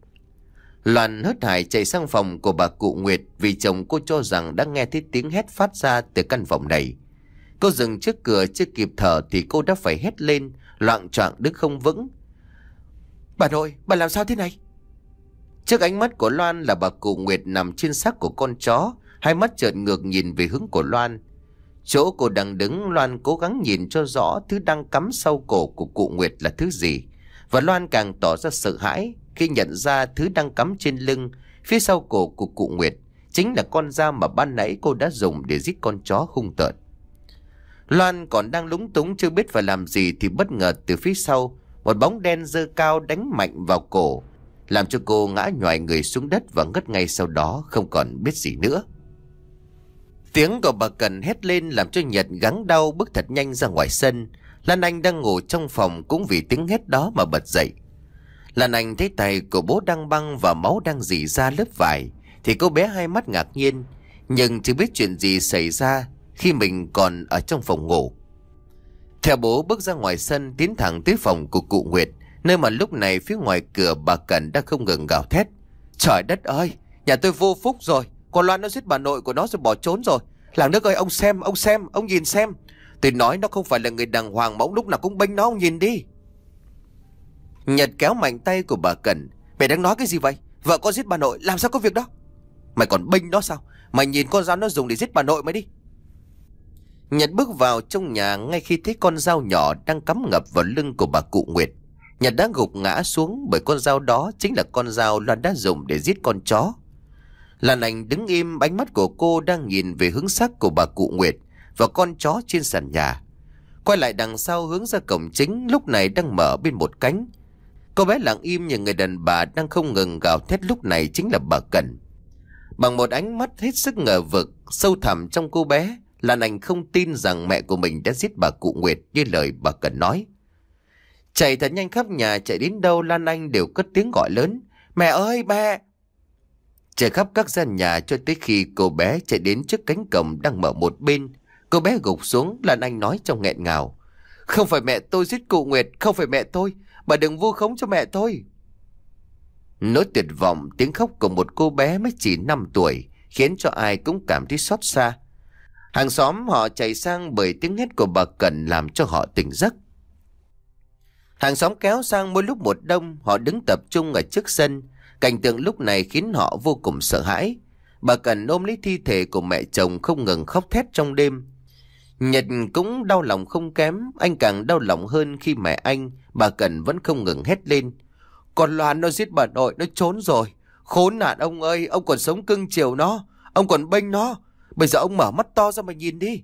Loan hớt hải chạy sang phòng của bà cụ Nguyệt vì chồng cô cho rằng đã nghe thấy tiếng hét phát ra từ căn phòng này. Cô dừng trước cửa chưa kịp thở thì cô đã phải hét lên, loạng choạng đứng không vững. Bà nội, bà làm sao thế này? Trước ánh mắt của Loan là bà cụ Nguyệt nằm trên xác của con chó, hai mắt trợn ngược nhìn về hướng của Loan. Chỗ cô đang đứng, Loan cố gắng nhìn cho rõ thứ đang cắm sau cổ của cụ Nguyệt là thứ gì. Và Loan càng tỏ ra sợ hãi khi nhận ra thứ đang cắm trên lưng, phía sau cổ của cụ Nguyệt chính là con dao mà ban nãy cô đã dùng để giết con chó hung tợn. Loan còn đang lúng túng chưa biết phải làm gì thì bất ngờ từ phía sau, một bóng đen giơ cao đánh mạnh vào cổ, làm cho cô ngã nhoài người xuống đất và ngất ngay sau đó không còn biết gì nữa. Tiếng của bà Cần hét lên làm cho Nhật gắng đau bước thật nhanh ra ngoài sân. Lan Anh đang ngủ trong phòng cũng vì tiếng hét đó mà bật dậy. Lan Anh thấy tay của bố đang băng và máu đang rỉ ra lớp vải thì cô bé hai mắt ngạc nhiên, nhưng chưa biết chuyện gì xảy ra khi mình còn ở trong phòng ngủ. Theo bố bước ra ngoài sân tiến thẳng tới phòng của cụ Nguyệt, nơi mà lúc này phía ngoài cửa bà Cần đang không ngừng gào thét. Trời đất ơi, nhà tôi vô phúc rồi, con Loan nó giết bà nội của nó rồi bỏ trốn rồi. Làng nước ơi, ông xem, ông xem, ông nhìn xem. Tôi nói nó không phải là người đàng hoàng mà ông lúc nào cũng bênh nó, ông nhìn đi. Nhật kéo mạnh tay của bà Cần. Mày đang nói cái gì vậy? Vợ con giết bà nội, làm sao có việc đó? Mày còn bênh nó sao? Mày nhìn con dao nó dùng để giết bà nội mày đi. Nhật bước vào trong nhà ngay khi thấy con dao nhỏ đang cắm ngập vào lưng của bà cụ Nguyệt. Nhật đã gục ngã xuống bởi con dao đó chính là con dao Loan đã dùng để giết con chó. Lan Anh đứng im, ánh mắt của cô đang nhìn về hướng xác của bà cụ Nguyệt và con chó trên sàn nhà. Quay lại đằng sau hướng ra cổng chính lúc này đang mở bên một cánh. Cô bé lặng im nhìn người đàn bà đang không ngừng gào thét lúc này chính là bà Cần. Bằng một ánh mắt hết sức ngờ vực sâu thẳm trong cô bé, Lan Anh không tin rằng mẹ của mình đã giết bà cụ Nguyệt như lời bà Cần nói. Chạy thật nhanh khắp nhà, chạy đến đâu Lan Anh đều cất tiếng gọi lớn. Mẹ ơi mẹ! Chạy khắp các gian nhà cho tới khi cô bé chạy đến trước cánh cổng đang mở một bên. Cô bé gục xuống, Lan Anh nói trong nghẹn ngào. Không phải mẹ tôi giết cụ Nguyệt, không phải mẹ tôi. Bà đừng vu khống cho mẹ tôi. Nỗi tuyệt vọng tiếng khóc của một cô bé mới chỉ năm tuổi khiến cho ai cũng cảm thấy xót xa. Hàng xóm họ chạy sang bởi tiếng hét của bà Cần làm cho họ tỉnh giấc. Hàng xóm kéo sang mỗi lúc một đông, họ đứng tập trung ở trước sân. Cảnh tượng lúc này khiến họ vô cùng sợ hãi. Bà Cần ôm lấy thi thể của mẹ chồng không ngừng khóc thét trong đêm. Nhật cũng đau lòng không kém, anh càng đau lòng hơn khi mẹ anh, bà Cần vẫn không ngừng hét lên. Con Loan nó giết bà nội, nó trốn rồi. Khốn nạn ông ơi, ông còn sống cưng chiều nó, ông còn bênh nó. Bây giờ ông mở mắt to ra mà nhìn đi.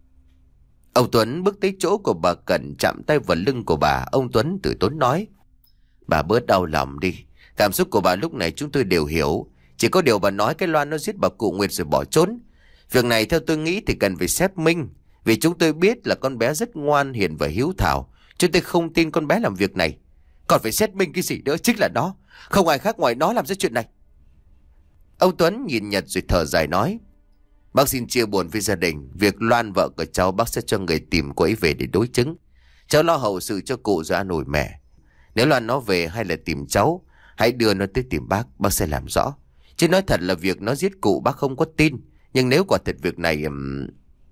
Ông Tuấn bước tới chỗ của bà Cần, chạm tay vào lưng của bà. Ông Tuấn từ tốn nói. Bà bớt đau lòng đi. Cảm xúc của bà lúc này chúng tôi đều hiểu. Chỉ có điều bà nói cái Loan nó giết bà cụ Nguyệt rồi bỏ trốn. Việc này theo tôi nghĩ thì cần phải xét minh. Vì chúng tôi biết là con bé rất ngoan, hiền và hiếu thảo. Chúng tôi không tin con bé làm việc này. Còn phải xét minh cái gì nữa, chính là nó. Không ai khác ngoài nó làm ra chuyện này. Ông Tuấn nhìn Nhật rồi thở dài nói. Bác xin chia buồn với gia đình. Việc Loan vợ của cháu bác sẽ cho người tìm cô ấy về để đối chứng. Cháu lo hậu sự cho cụ rồi an ủi mẹ. Nếu Loan nó về hay là tìm cháu, hãy đưa nó tới tìm bác, bác sẽ làm rõ. Chứ nói thật là việc nó giết cụ bác không có tin. Nhưng nếu quả thật việc này... Um...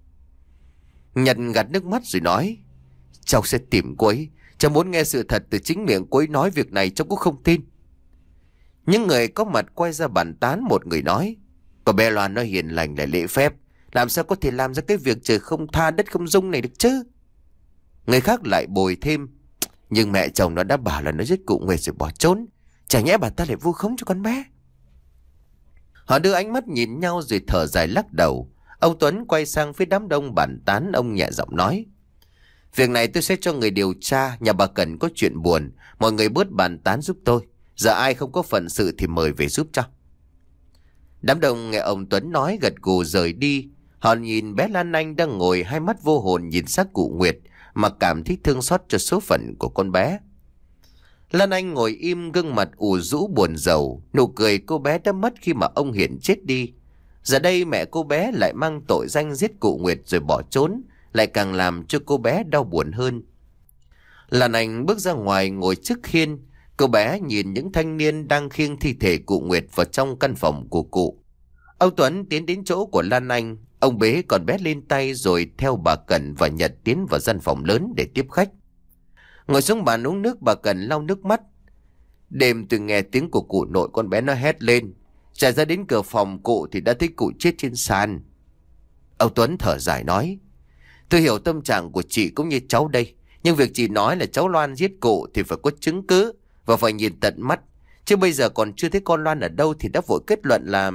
Nhật gạt nước mắt rồi nói. Cháu sẽ tìm cô ấy. Cháu muốn nghe sự thật từ chính miệng cô ấy nói việc này, cháu cũng không tin. Những người có mặt quay ra bàn tán. Một người nói. Còn bé Loan nó hiền lành lại lễ phép, làm sao có thể làm ra cái việc trời không tha đất không dung này được chứ. Người khác lại bồi thêm. Nhưng mẹ chồng nó đã bảo là nó giết cụ Nguyệt rồi bỏ trốn. Chả nhẽ bà ta lại vu khống cho con bé. Họ đưa ánh mắt nhìn nhau rồi thở dài lắc đầu. Ông Tuấn quay sang phía đám đông bàn tán. Ông nhẹ giọng nói. Việc này tôi sẽ cho người điều tra. Nhà bà Cần có chuyện buồn, mọi người bớt bàn tán giúp tôi. Giờ ai không có phận sự thì mời về giúp cho. Đám đông nghe ông Tuấn nói gật gù rời đi. Họ nhìn bé Lan Anh đang ngồi hai mắt vô hồn nhìn xác cụ Nguyệt mà cảm thấy thương xót cho số phận của con bé. Lan Anh ngồi im, gương mặt ủ rũ buồn rầu. Nụ cười cô bé đã mất khi mà ông Hiển chết đi. Giờ đây mẹ cô bé lại mang tội danh giết cụ Nguyệt rồi bỏ trốn, lại càng làm cho cô bé đau buồn hơn. Lan Anh bước ra ngoài ngồi trước hiên. Cô bé nhìn những thanh niên đang khiêng thi thể cụ Nguyệt vào trong căn phòng của cụ. Ông Tuấn tiến đến chỗ của Lan Anh. Ông bế con bé lên tay rồi theo bà Cần và Nhật tiến vào gian phòng lớn để tiếp khách. Ngồi xuống bàn uống nước, bà Cần lau nước mắt. Đêm tôi nghe tiếng của cụ nội con bé nó hét lên. Chạy ra đến cửa phòng cụ thì đã thấy cụ chết trên sàn. Ông Tuấn thở dài nói: Tôi hiểu tâm trạng của chị cũng như cháu đây. Nhưng việc chị nói là cháu Loan giết cụ thì phải có chứng cứ và phải nhìn tận mắt. Chứ bây giờ còn chưa thấy con Loan ở đâu thì đã vội kết luận là...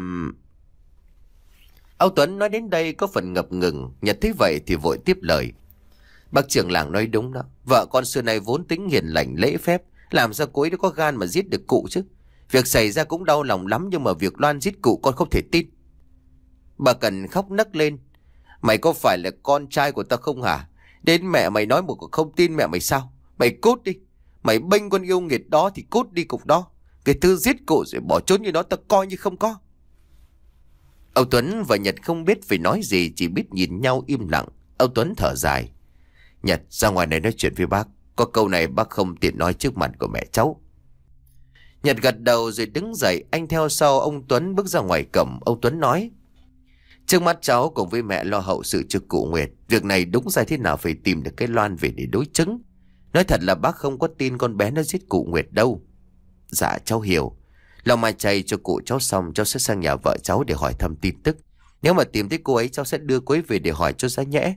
Ông Tuấn nói đến đây có phần ngập ngừng. Nhật thấy vậy thì vội tiếp lời: Bác trưởng làng nói đúng đó. Vợ con xưa nay vốn tính hiền lành lễ phép, làm sao cô ấy có gan mà giết được cụ chứ. Việc xảy ra cũng đau lòng lắm, nhưng mà việc Loan giết cụ con không thể tin. Bà Cần khóc nấc lên: Mày có phải là con trai của tao không hả? Đến mẹ mày nói một cuộc không tin mẹ mày sao? Mày cút đi. Mày bênh con yêu nghiệt đó thì cút đi cục đó. Cái thứ giết cụ rồi bỏ trốn như nó tao coi như không có. Ông Tuấn và Nhật không biết phải nói gì, chỉ biết nhìn nhau im lặng. Ông Tuấn thở dài: Nhật, ra ngoài này nói chuyện với bác. Có câu này bác không tiện nói trước mặt của mẹ cháu. Nhật gật đầu rồi đứng dậy. Anh theo sau ông Tuấn bước ra ngoài cổng. Ông Tuấn nói: Trước mắt cháu cùng với mẹ lo hậu sự cho cụ Nguyệt. Việc này đúng ra thế nào phải tìm được cái Loan về để đối chứng. Nói thật là bác không có tin con bé nó giết cụ Nguyệt đâu. Dạ cháu hiểu. Lòng mai chay cho cụ cháu xong, cháu sẽ sang nhà vợ cháu để hỏi thăm tin tức. Nếu mà tìm thấy cô ấy, cháu sẽ đưa cô ấy về để hỏi cho ra nhẽ.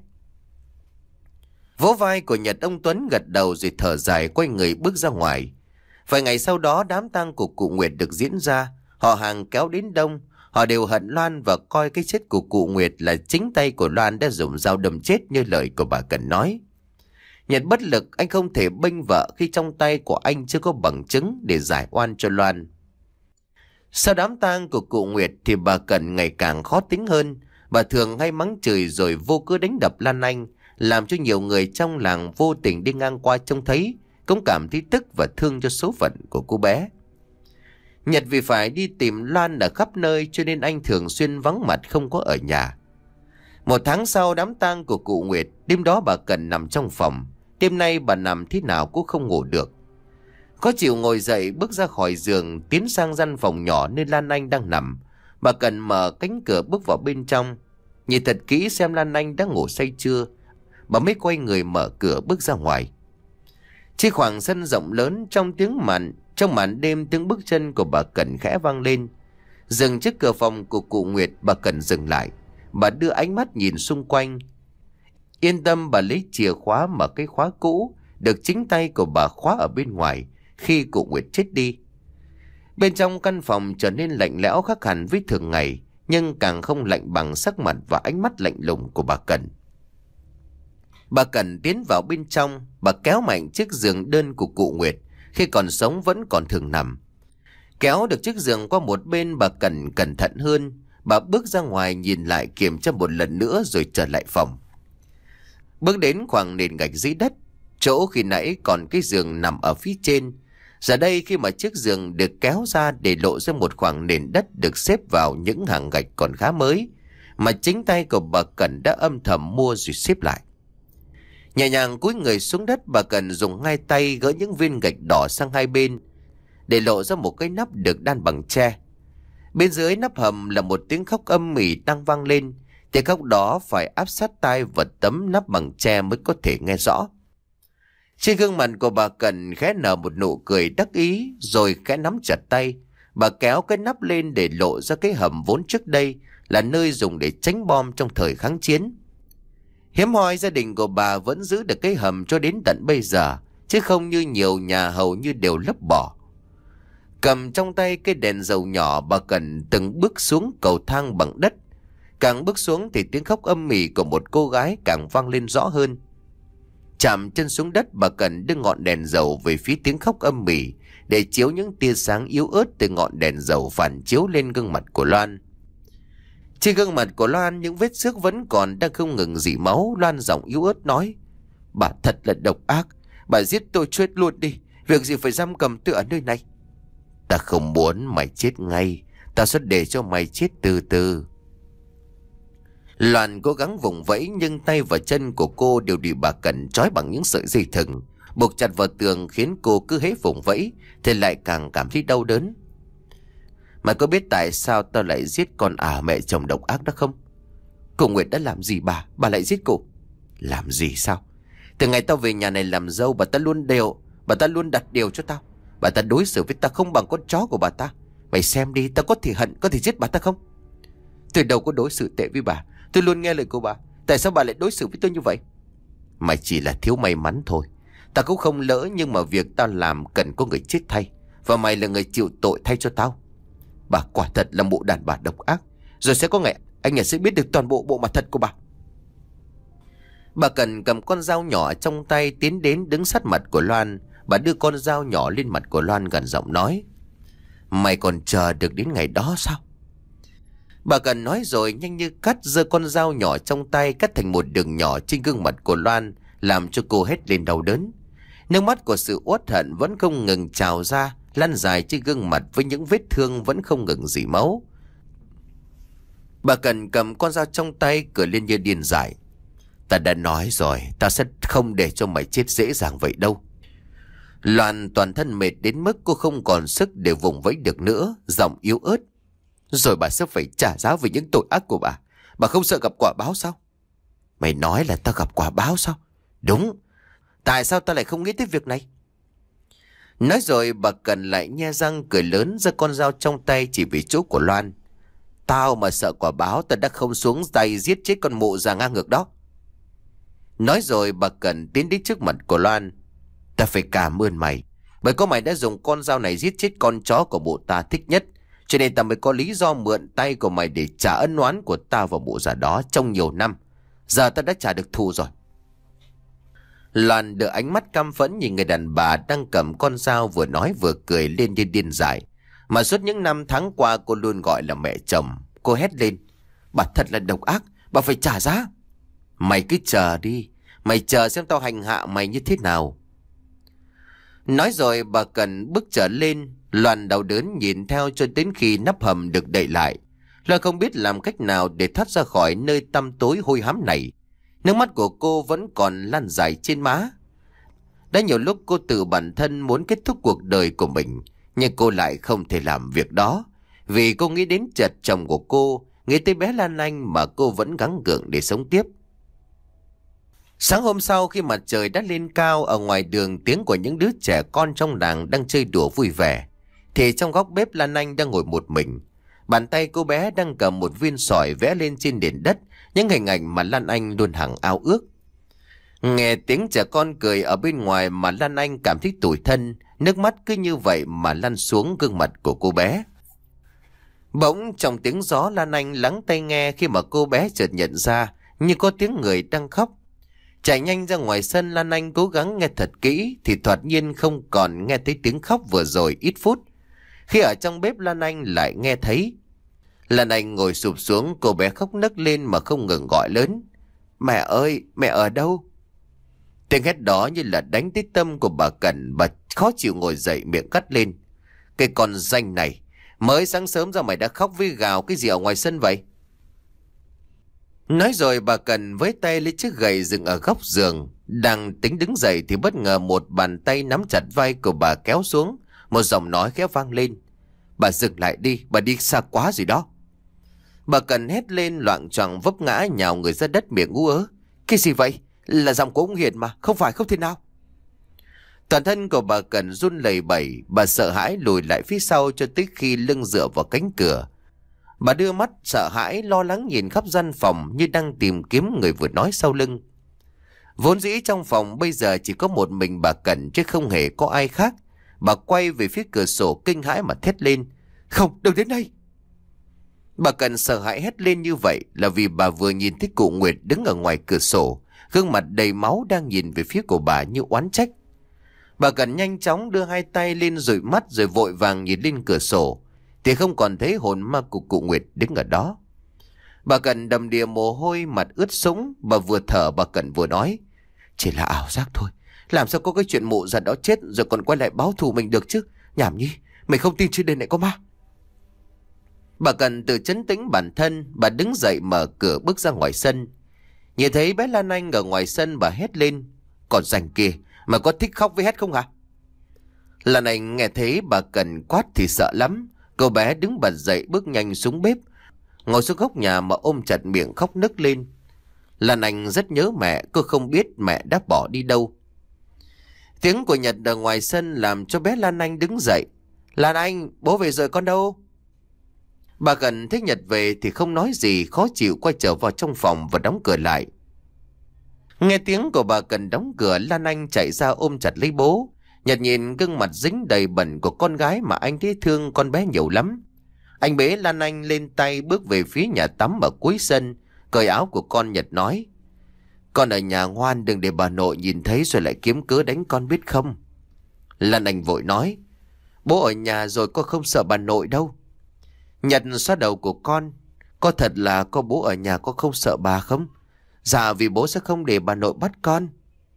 Vỗ vai của Nhật, ông Tuấn gật đầu rồi thở dài quay người bước ra ngoài. Vài ngày sau đó đám tang của cụ Nguyệt được diễn ra. Họ hàng kéo đến đông. Họ đều hận Loan và coi cái chết của cụ Nguyệt là chính tay của Loan đã dùng dao đâm chết như lời của bà Cần nói. Nhật bất lực, anh không thể bênh vợ khi trong tay của anh chưa có bằng chứng để giải oan cho Loan. Sau đám tang của cụ Nguyệt thì bà Cần ngày càng khó tính hơn. Bà thường hay mắng chửi rồi vô cớ đánh đập Lan Anh, làm cho nhiều người trong làng vô tình đi ngang qua trông thấy cũng cảm thấy tức và thương cho số phận của cô bé. Nhật vì phải đi tìm Loan ở khắp nơi cho nên anh thường xuyên vắng mặt không có ở nhà. Một tháng sau đám tang của cụ Nguyệt, đêm đó bà Cần nằm trong phòng. Đêm nay bà nằm thế nào cũng không ngủ được. Có chịu ngồi dậy bước ra khỏi giường, tiến sang gian phòng nhỏ nơi Lan Anh đang nằm. Bà Cần mở cánh cửa bước vào bên trong, nhìn thật kỹ xem Lan Anh đã ngủ say chưa. Bà mới quay người mở cửa bước ra ngoài. Trên khoảng sân rộng lớn, trong tiếng màn Trong màn đêm, tiếng bước chân của bà Cần khẽ vang lên. Dừng trước cửa phòng của cụ Nguyệt, bà Cần dừng lại. Bà đưa ánh mắt nhìn xung quanh. Yên tâm, bà lấy chìa khóa mở cái khóa cũ được chính tay của bà khóa ở bên ngoài khi cụ Nguyệt chết đi. Bên trong căn phòng trở nên lạnh lẽo khác hẳn với thường ngày, nhưng càng không lạnh bằng sắc mặt và ánh mắt lạnh lùng của bà Cần. Bà Cần tiến vào bên trong. Bà kéo mạnh chiếc giường đơn của cụ Nguyệt khi còn sống vẫn còn thường nằm. Kéo được chiếc giường qua một bên, bà Cần cẩn thận hơn. Bà bước ra ngoài nhìn lại kiểm tra một lần nữa rồi trở lại phòng. Bước đến khoảng nền gạch dưới đất, chỗ khi nãy còn cái giường nằm ở phía trên. Giờ đây khi mà chiếc giường được kéo ra để lộ ra một khoảng nền đất được xếp vào những hàng gạch còn khá mới, mà chính tay của bà Cần đã âm thầm mua rồi xếp lại. Nhẹ nhàng cúi người xuống đất, bà Cần dùng hai tay gỡ những viên gạch đỏ sang hai bên để lộ ra một cái nắp được đan bằng tre. Bên dưới nắp hầm là một tiếng khóc âm ỉ đang vang lên. Tiếng khóc đó phải áp sát tai vào tấm nắp bằng tre mới có thể nghe rõ. Trên gương mặt của bà Cần khẽ nở một nụ cười đắc ý rồi khẽ nắm chặt tay. Bà kéo cái nắp lên để lộ ra cái hầm vốn trước đây là nơi dùng để tránh bom trong thời kháng chiến. Hiếm hoi gia đình của bà vẫn giữ được cái hầm cho đến tận bây giờ, chứ không như nhiều nhà hầu như đều lấp bỏ. Cầm trong tay cái đèn dầu nhỏ, bà Cần từng bước xuống cầu thang bằng đất. Càng bước xuống thì tiếng khóc âm ỉ của một cô gái càng vang lên rõ hơn. Chạm chân xuống đất, bà Cần đưa ngọn đèn dầu về phía tiếng khóc âm ỉ để chiếu những tia sáng yếu ớt từ ngọn đèn dầu phản chiếu lên gương mặt của Loan. Trên gương mặt của Loan những vết xước vẫn còn đang không ngừng rỉ máu. Loan giọng yếu ớt nói: bà thật là độc ác. Bà giết tôi chết luôn đi. Việc gì phải giam cầm tôi ở nơi này. Ta không muốn mày chết ngay. Ta sẽ để cho mày chết từ từ. Loan cố gắng vùng vẫy nhưng tay và chân của cô đều bị bà Cần trói bằng những sợi dây thừng, buộc chặt vào tường, khiến cô cứ hễ vùng vẫy thì lại càng cảm thấy đau đớn. Mày có biết tại sao tao lại giết con ả mẹ chồng độc ác đó không? Cô Nguyệt đã làm gì bà? Bà lại giết cô? Làm gì sao? Từ ngày tao về nhà này làm dâu, bà ta luôn đều, bà ta luôn đặt điều cho tao. Bà ta đối xử với ta không bằng con chó của bà ta. Mày xem đi, tao có thể hận, có thể giết bà ta không? Tôi đâu có đối xử tệ với bà. Tôi luôn nghe lời của bà. Tại sao bà lại đối xử với tôi như vậy? Mày chỉ là thiếu may mắn thôi. Ta cũng không lỡ, nhưng mà việc tao làm cần có người chết thay. Và mày là người chịu tội thay cho tao. Bà quả thật là mụ đàn bà độc ác. Rồi sẽ có ngày anh nhà sẽ biết được toàn bộ bộ mặt thật của bà. Bà Cần cầm con dao nhỏ trong tay tiến đến đứng sát mặt của Loan. Bà đưa con dao nhỏ lên mặt của Loan, gần giọng nói: Mày còn chờ được đến ngày đó sao? Bà Cần nói rồi nhanh như cắt giơ con dao nhỏ trong tay cắt thành một đường nhỏ trên gương mặt của Loan, làm cho cô hét lên đau đớn. Nước mắt của sự uất hận vẫn không ngừng trào ra, lăn dài trên gương mặt với những vết thương vẫn không ngừng rỉ máu. Bà Cần cầm con dao trong tay cười lên như điên dại: Ta đã nói rồi, ta sẽ không để cho mày chết dễ dàng vậy đâu. Loan toàn thân mệt đến mức cô không còn sức để vùng vẫy được nữa, giọng yếu ớt: Rồi bà sẽ phải trả giá vì những tội ác của bà. Bà không sợ gặp quả báo sao? Mày nói là ta gặp quả báo sao? Đúng. Tại sao ta lại không nghĩ tới việc này? Nói rồi bà Cần lại nhe răng cười lớn, giơ con dao trong tay chỉ về chỗ của Loan: Tao mà sợ quả báo, ta đã không xuống tay giết chết con mụ già ngang ngược đó. Nói rồi bà Cần tiến đến trước mặt của Loan: Ta phải cảm ơn mày, bởi có mày đã dùng con dao này giết chết con chó của mụ ta thích nhất, cho nên ta mới có lý do mượn tay của mày để trả ân oán của ta và mụ già đó trong nhiều năm. Giờ ta đã trả được thù rồi. Loan đưa ánh mắt căm phẫn nhìn người đàn bà đang cầm con dao, vừa nói vừa cười lên như điên dại, mà suốt những năm tháng qua cô luôn gọi là mẹ chồng. Cô hét lên: Bà thật là độc ác, bà phải trả giá. Mày cứ chờ đi, mày chờ xem tao hành hạ mày như thế nào. Nói rồi bà Cần bước trở lên. Loan đau đớn nhìn theo cho đến khi nắp hầm được đậy lại. Loan không biết làm cách nào để thoát ra khỏi nơi tăm tối hôi hám này. Nước mắt của cô vẫn còn lăn dài trên má. Đã nhiều lúc cô tự bản thân muốn kết thúc cuộc đời của mình, nhưng cô lại không thể làm việc đó, vì cô nghĩ đến chợt chồng của cô, nghĩ tới bé Lan Anh mà cô vẫn gắng gượng để sống tiếp. Sáng hôm sau, khi mặt trời đã lên cao, ở ngoài đường tiếng của những đứa trẻ con trong làng đang chơi đùa vui vẻ, thì trong góc bếp Lan Anh đang ngồi một mình. Bàn tay cô bé đang cầm một viên sỏi vẽ lên trên nền đất những hình ảnh mà Lan Anh luôn hằng ao ước. Nghe tiếng trẻ con cười ở bên ngoài mà Lan Anh cảm thấy tủi thân, nước mắt cứ như vậy mà lăn xuống gương mặt của cô bé. Bỗng trong tiếng gió, Lan Anh lắng tai nghe khi mà cô bé chợt nhận ra như có tiếng người đang khóc. Chạy nhanh ra ngoài sân, Lan Anh cố gắng nghe thật kỹ thì thoạt nhiên không còn nghe thấy tiếng khóc vừa rồi ít phút. Khi ở trong bếp, Lan Anh lại nghe thấy. Lan Anh ngồi sụp xuống, cô bé khóc nấc lên mà không ngừng gọi lớn: Mẹ ơi, mẹ ở đâu? Tiếng hét đó như là đánh tới tâm của bà Cần. Bà khó chịu ngồi dậy, miệng cắt lên: Cái con danh này, mới sáng sớm ra mày đã khóc với gào cái gì ở ngoài sân vậy? Nói rồi bà Cần với tay lấy chiếc gậy dựng ở góc giường. Đang tính đứng dậy thì bất ngờ một bàn tay nắm chặt vai của bà kéo xuống. Một giọng nói khẽ vang lên: Bà dừng lại đi, bà đi xa quá rồi đó. Bà Cần hét lên, loạng choạng vấp ngã nhào người ra đất, miệng ú ớ: Cái gì vậy? Là giọng của ông Hiền mà, không phải, không thể nào. Toàn thân của bà Cần run lẩy bẩy, bà sợ hãi lùi lại phía sau cho tới khi lưng dựa vào cánh cửa. Bà đưa mắt sợ hãi lo lắng nhìn khắp gian phòng như đang tìm kiếm người vừa nói sau lưng. Vốn dĩ trong phòng bây giờ chỉ có một mình bà Cần chứ không hề có ai khác. Bà quay về phía cửa sổ kinh hãi mà thét lên: Không, đừng đến đây! Bà Cần sợ hãi hét lên như vậy là vì bà vừa nhìn thấy cụ Nguyệt đứng ở ngoài cửa sổ, gương mặt đầy máu đang nhìn về phía của bà như oán trách. Bà Cần nhanh chóng đưa hai tay lên dụi mắt rồi vội vàng nhìn lên cửa sổ, thì không còn thấy hồn ma của cụ Nguyệt đứng ở đó. Bà Cần đầm đìa mồ hôi, mặt ướt sũng, bà vừa thở bà Cần vừa nói: Chỉ là ảo giác thôi. Làm sao có cái chuyện mụ già đó chết rồi còn quay lại báo thù mình được chứ? Nhảm nhí, mày không tin trên đời này có ma. Bà Cần tự trấn tĩnh bản thân, bà đứng dậy mở cửa bước ra ngoài sân. Nhìn thấy bé Lan Anh ở ngoài sân, bà hét lên: Còn rảnh kìa, mà có thích khóc với hét không hả? Lan Anh nghe thấy bà Cần quát thì sợ lắm. Cô bé đứng bật dậy bước nhanh xuống bếp, ngồi xuống góc nhà mà ôm chặt miệng khóc nức lên. Lan Anh rất nhớ mẹ, cô không biết mẹ đã bỏ đi đâu. Tiếng của Nhật ở ngoài sân làm cho bé Lan Anh đứng dậy. Lan Anh, bố về rồi con đâu? Bà Cần thấy Nhật về thì không nói gì, khó chịu quay trở vào trong phòng và đóng cửa lại. Nghe tiếng của bà Cần đóng cửa, Lan Anh chạy ra ôm chặt lấy bố. Nhật nhìn gương mặt dính đầy bẩn của con gái mà anh thấy thương con bé nhiều lắm. Anh bế Lan Anh lên tay bước về phía nhà tắm ở cuối sân, cởi áo của con. Nhật nói: Con ở nhà ngoan, đừng để bà nội nhìn thấy rồi lại kiếm cớ đánh con biết không? Lan Anh vội nói: Bố ở nhà rồi, con không sợ bà nội đâu. Nhật xoa đầu của con: Có thật là có bố ở nhà, con không sợ bà không? Dạ, vì bố sẽ không để bà nội bắt con.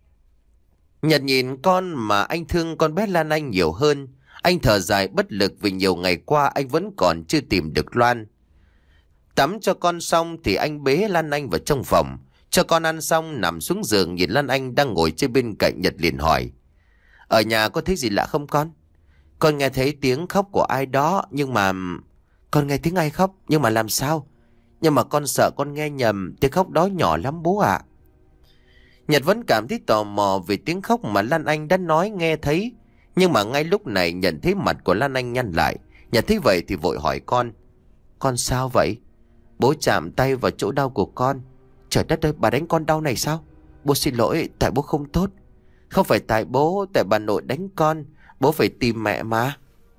Nhật nhìn con mà anh thương con bé Lan Anh nhiều hơn. Anh thở dài bất lực vì nhiều ngày qua anh vẫn còn chưa tìm được Loan. Tắm cho con xong thì anh bế Lan Anh vào trong phòng. Cho con ăn xong nằm xuống giường, nhìn Lan Anh đang ngồi trên bên cạnh, Nhật liền hỏi: Ở nhà có thấy gì lạ không con? Con nghe thấy tiếng khóc của ai đó, nhưng mà... Con nghe tiếng ai khóc, nhưng mà làm sao? Nhưng mà con sợ con nghe nhầm, tiếng khóc đó nhỏ lắm bố ạ. Nhật vẫn cảm thấy tò mò về tiếng khóc mà Lan Anh đã nói nghe thấy. Nhưng mà ngay lúc này nhận thấy mặt của Lan Anh nhăn lại. Nhật thấy vậy thì vội hỏi con: Con sao vậy? Bố chạm tay vào chỗ đau của con. Trời đất ơi, bà đánh con đau này sao? Bố xin lỗi, tại bố không tốt. Không phải tại bố, tại bà nội đánh con. Bố phải tìm mẹ mà.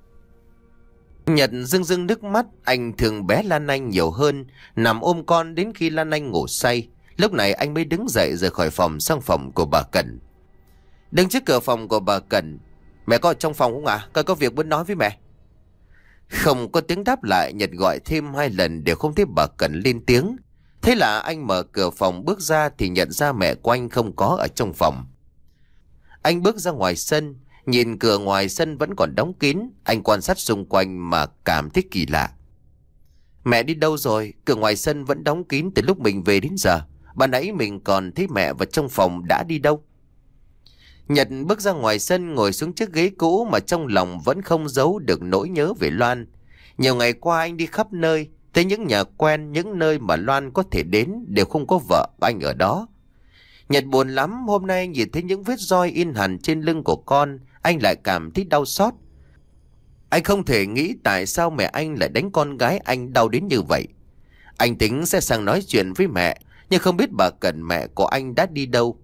Nhật rưng rưng nước mắt. Anh thường bé Lan Anh nhiều hơn, nằm ôm con đến khi Lan Anh ngủ say. Lúc này anh mới đứng dậy rời khỏi phòng sang phòng của bà Cần. Đứng trước cửa phòng của bà Cần: Mẹ có ở trong phòng không ạ? À? Con có việc muốn nói với mẹ. Không có tiếng đáp lại. Nhật gọi thêm hai lần đều không thấy bà Cần lên tiếng. Thế là anh mở cửa phòng bước ra thì nhận ra mẹ của anh không có ở trong phòng. Anh bước ra ngoài sân, nhìn cửa ngoài sân vẫn còn đóng kín. Anh quan sát xung quanh mà cảm thấy kỳ lạ. Mẹ đi đâu rồi? Cửa ngoài sân vẫn đóng kín từ lúc mình về đến giờ. Ban nãy mình còn thấy mẹ vào trong phòng, đã đi đâu? Nhật bước ra ngoài sân, ngồi xuống chiếc ghế cũ mà trong lòng vẫn không giấu được nỗi nhớ về Loan. Nhiều ngày qua anh đi khắp nơi, tới những nhà quen, những nơi mà Loan có thể đến đều không có vợ anh ở đó. Nhật buồn lắm. Hôm nay nhìn thấy những vết roi in hẳn trên lưng của con, anh lại cảm thấy đau xót. Anh không thể nghĩ tại sao mẹ anh lại đánh con gái anh đau đến như vậy. Anh tính sẽ sang nói chuyện với mẹ, nhưng không biết bà Cần mẹ của anh đã đi đâu.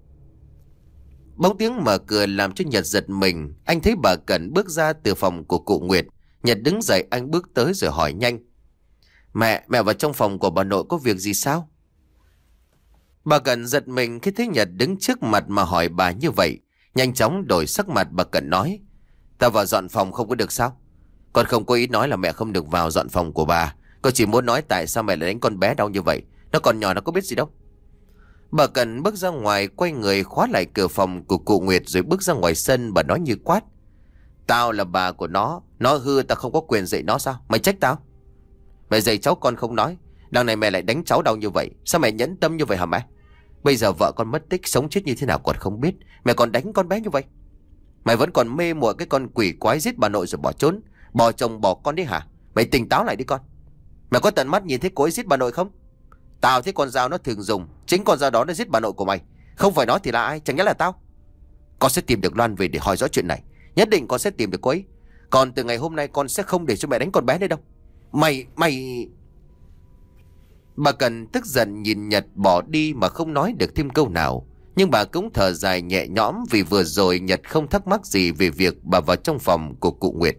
Bóng tiếng mở cửa làm cho Nhật giật mình. Anh thấy bà Cần bước ra từ phòng của cụ Nguyệt. Nhật đứng dậy, anh bước tới rồi hỏi nhanh: Mẹ, mẹ vào trong phòng của bà nội có việc gì sao? Bà Cần giật mình khi thấy Nhật đứng trước mặt mà hỏi bà như vậy. Nhanh chóng đổi sắc mặt, bà Cần nói: Ta vào dọn phòng không có được sao? Con không có ý nói là mẹ không được vào dọn phòng của bà. Con chỉ muốn nói tại sao mẹ lại đánh con bé đau như vậy. Nó còn nhỏ, nó có biết gì đâu. Bà Cần bước ra ngoài, quay người khóa lại cửa phòng của cụ Nguyệt rồi bước ra ngoài sân. Bà nói như quát: Tao là bà của nó, nó hư tao không có quyền dạy nó sao? Mày trách tao? Mẹ dạy cháu con không nói, đằng này mẹ lại đánh cháu đau như vậy. Sao mẹ nhẫn tâm như vậy hả mẹ? Bây giờ vợ con mất tích, sống chết như thế nào còn không biết, mẹ còn đánh con bé như vậy. Mày vẫn còn mê muội cái con quỷ quái giết bà nội rồi bỏ trốn, bỏ chồng bỏ con đấy hả? Mày tỉnh táo lại đi con. Mày có tận mắt nhìn thấy cô ấy giết bà nội không? Tao thấy con dao nó thường dùng, chính con dao đó đã giết bà nội của mày. Không phải nó thì là ai? Chẳng nhẽ là tao? Con sẽ tìm được Loan về để hỏi rõ chuyện này. Nhất định con sẽ tìm được cô ấy. Còn từ ngày hôm nay con sẽ không để cho mẹ đánh con bé nữa đâu. Mày, mày... Bà Cần tức giận nhìn Nhật bỏ đi mà không nói được thêm câu nào. Nhưng bà cũng thở dài nhẹ nhõm vì vừa rồi Nhật không thắc mắc gì về việc bà vào trong phòng của cụ Nguyệt.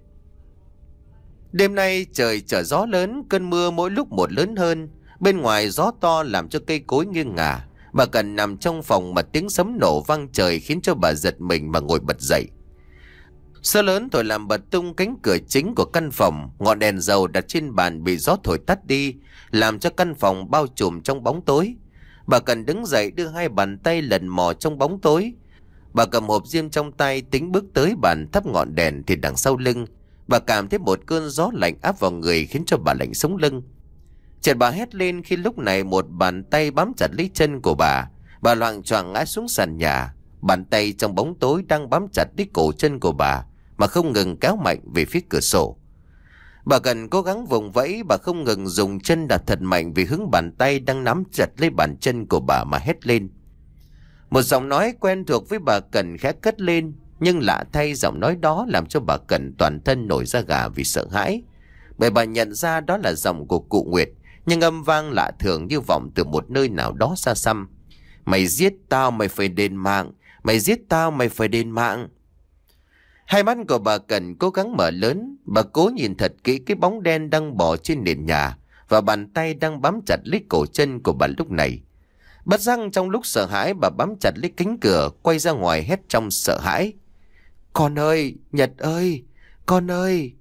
Đêm nay trời trở gió lớn, cơn mưa mỗi lúc một lớn hơn. Bên ngoài gió to làm cho cây cối nghiêng ngả. Bà Cần nằm trong phòng mà tiếng sấm nổ vang trời khiến cho bà giật mình mà ngồi bật dậy. Gió lớn thổi làm bật tung cánh cửa chính của căn phòng. Ngọn đèn dầu đặt trên bàn bị gió thổi tắt đi, làm cho căn phòng bao trùm trong bóng tối. Bà Cần đứng dậy đưa hai bàn tay lần mò trong bóng tối. Bà cầm hộp diêm trong tay tính bước tới bàn thắp ngọn đèn thì đằng sau lưng bà cảm thấy một cơn gió lạnh áp vào người khiến cho bà lạnh sống lưng. Chợt bà hét lên khi lúc này một bàn tay bám chặt lấy chân của bà. Bà loạng choạng ngã xuống sàn nhà. Bàn tay trong bóng tối đang bám chặt lấy cổ chân của bà mà không ngừng kéo mạnh về phía cửa sổ. Bà Cần cố gắng vùng vẫy, bà không ngừng dùng chân đạp thật mạnh vì hướng bàn tay đang nắm chặt lấy bàn chân của bà mà hét lên. Một giọng nói quen thuộc với bà Cần khẽ cất lên, nhưng lạ thay giọng nói đó làm cho bà Cần toàn thân nổi da gà vì sợ hãi. Bởi bà nhận ra đó là giọng của cụ Nguyệt, nhưng âm vang lạ thường như vọng từ một nơi nào đó xa xăm. Mày giết tao mày phải đền mạng, mày giết tao mày phải đền mạng. Hai mắt của bà Cần cố gắng mở lớn, bà cố nhìn thật kỹ cái bóng đen đang bò trên nền nhà và bàn tay đang bám chặt lấy cổ chân của bà lúc này. Bất giác trong lúc sợ hãi, bà bám chặt lấy cánh cửa, quay ra ngoài hét trong sợ hãi. Con ơi, Nhật ơi, con ơi.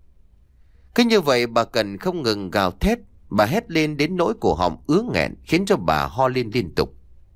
Cứ như vậy bà Cần không ngừng gào thét, bà hét lên đến nỗi cổ họng ứa nghẹn khiến cho bà ho lên liên tục.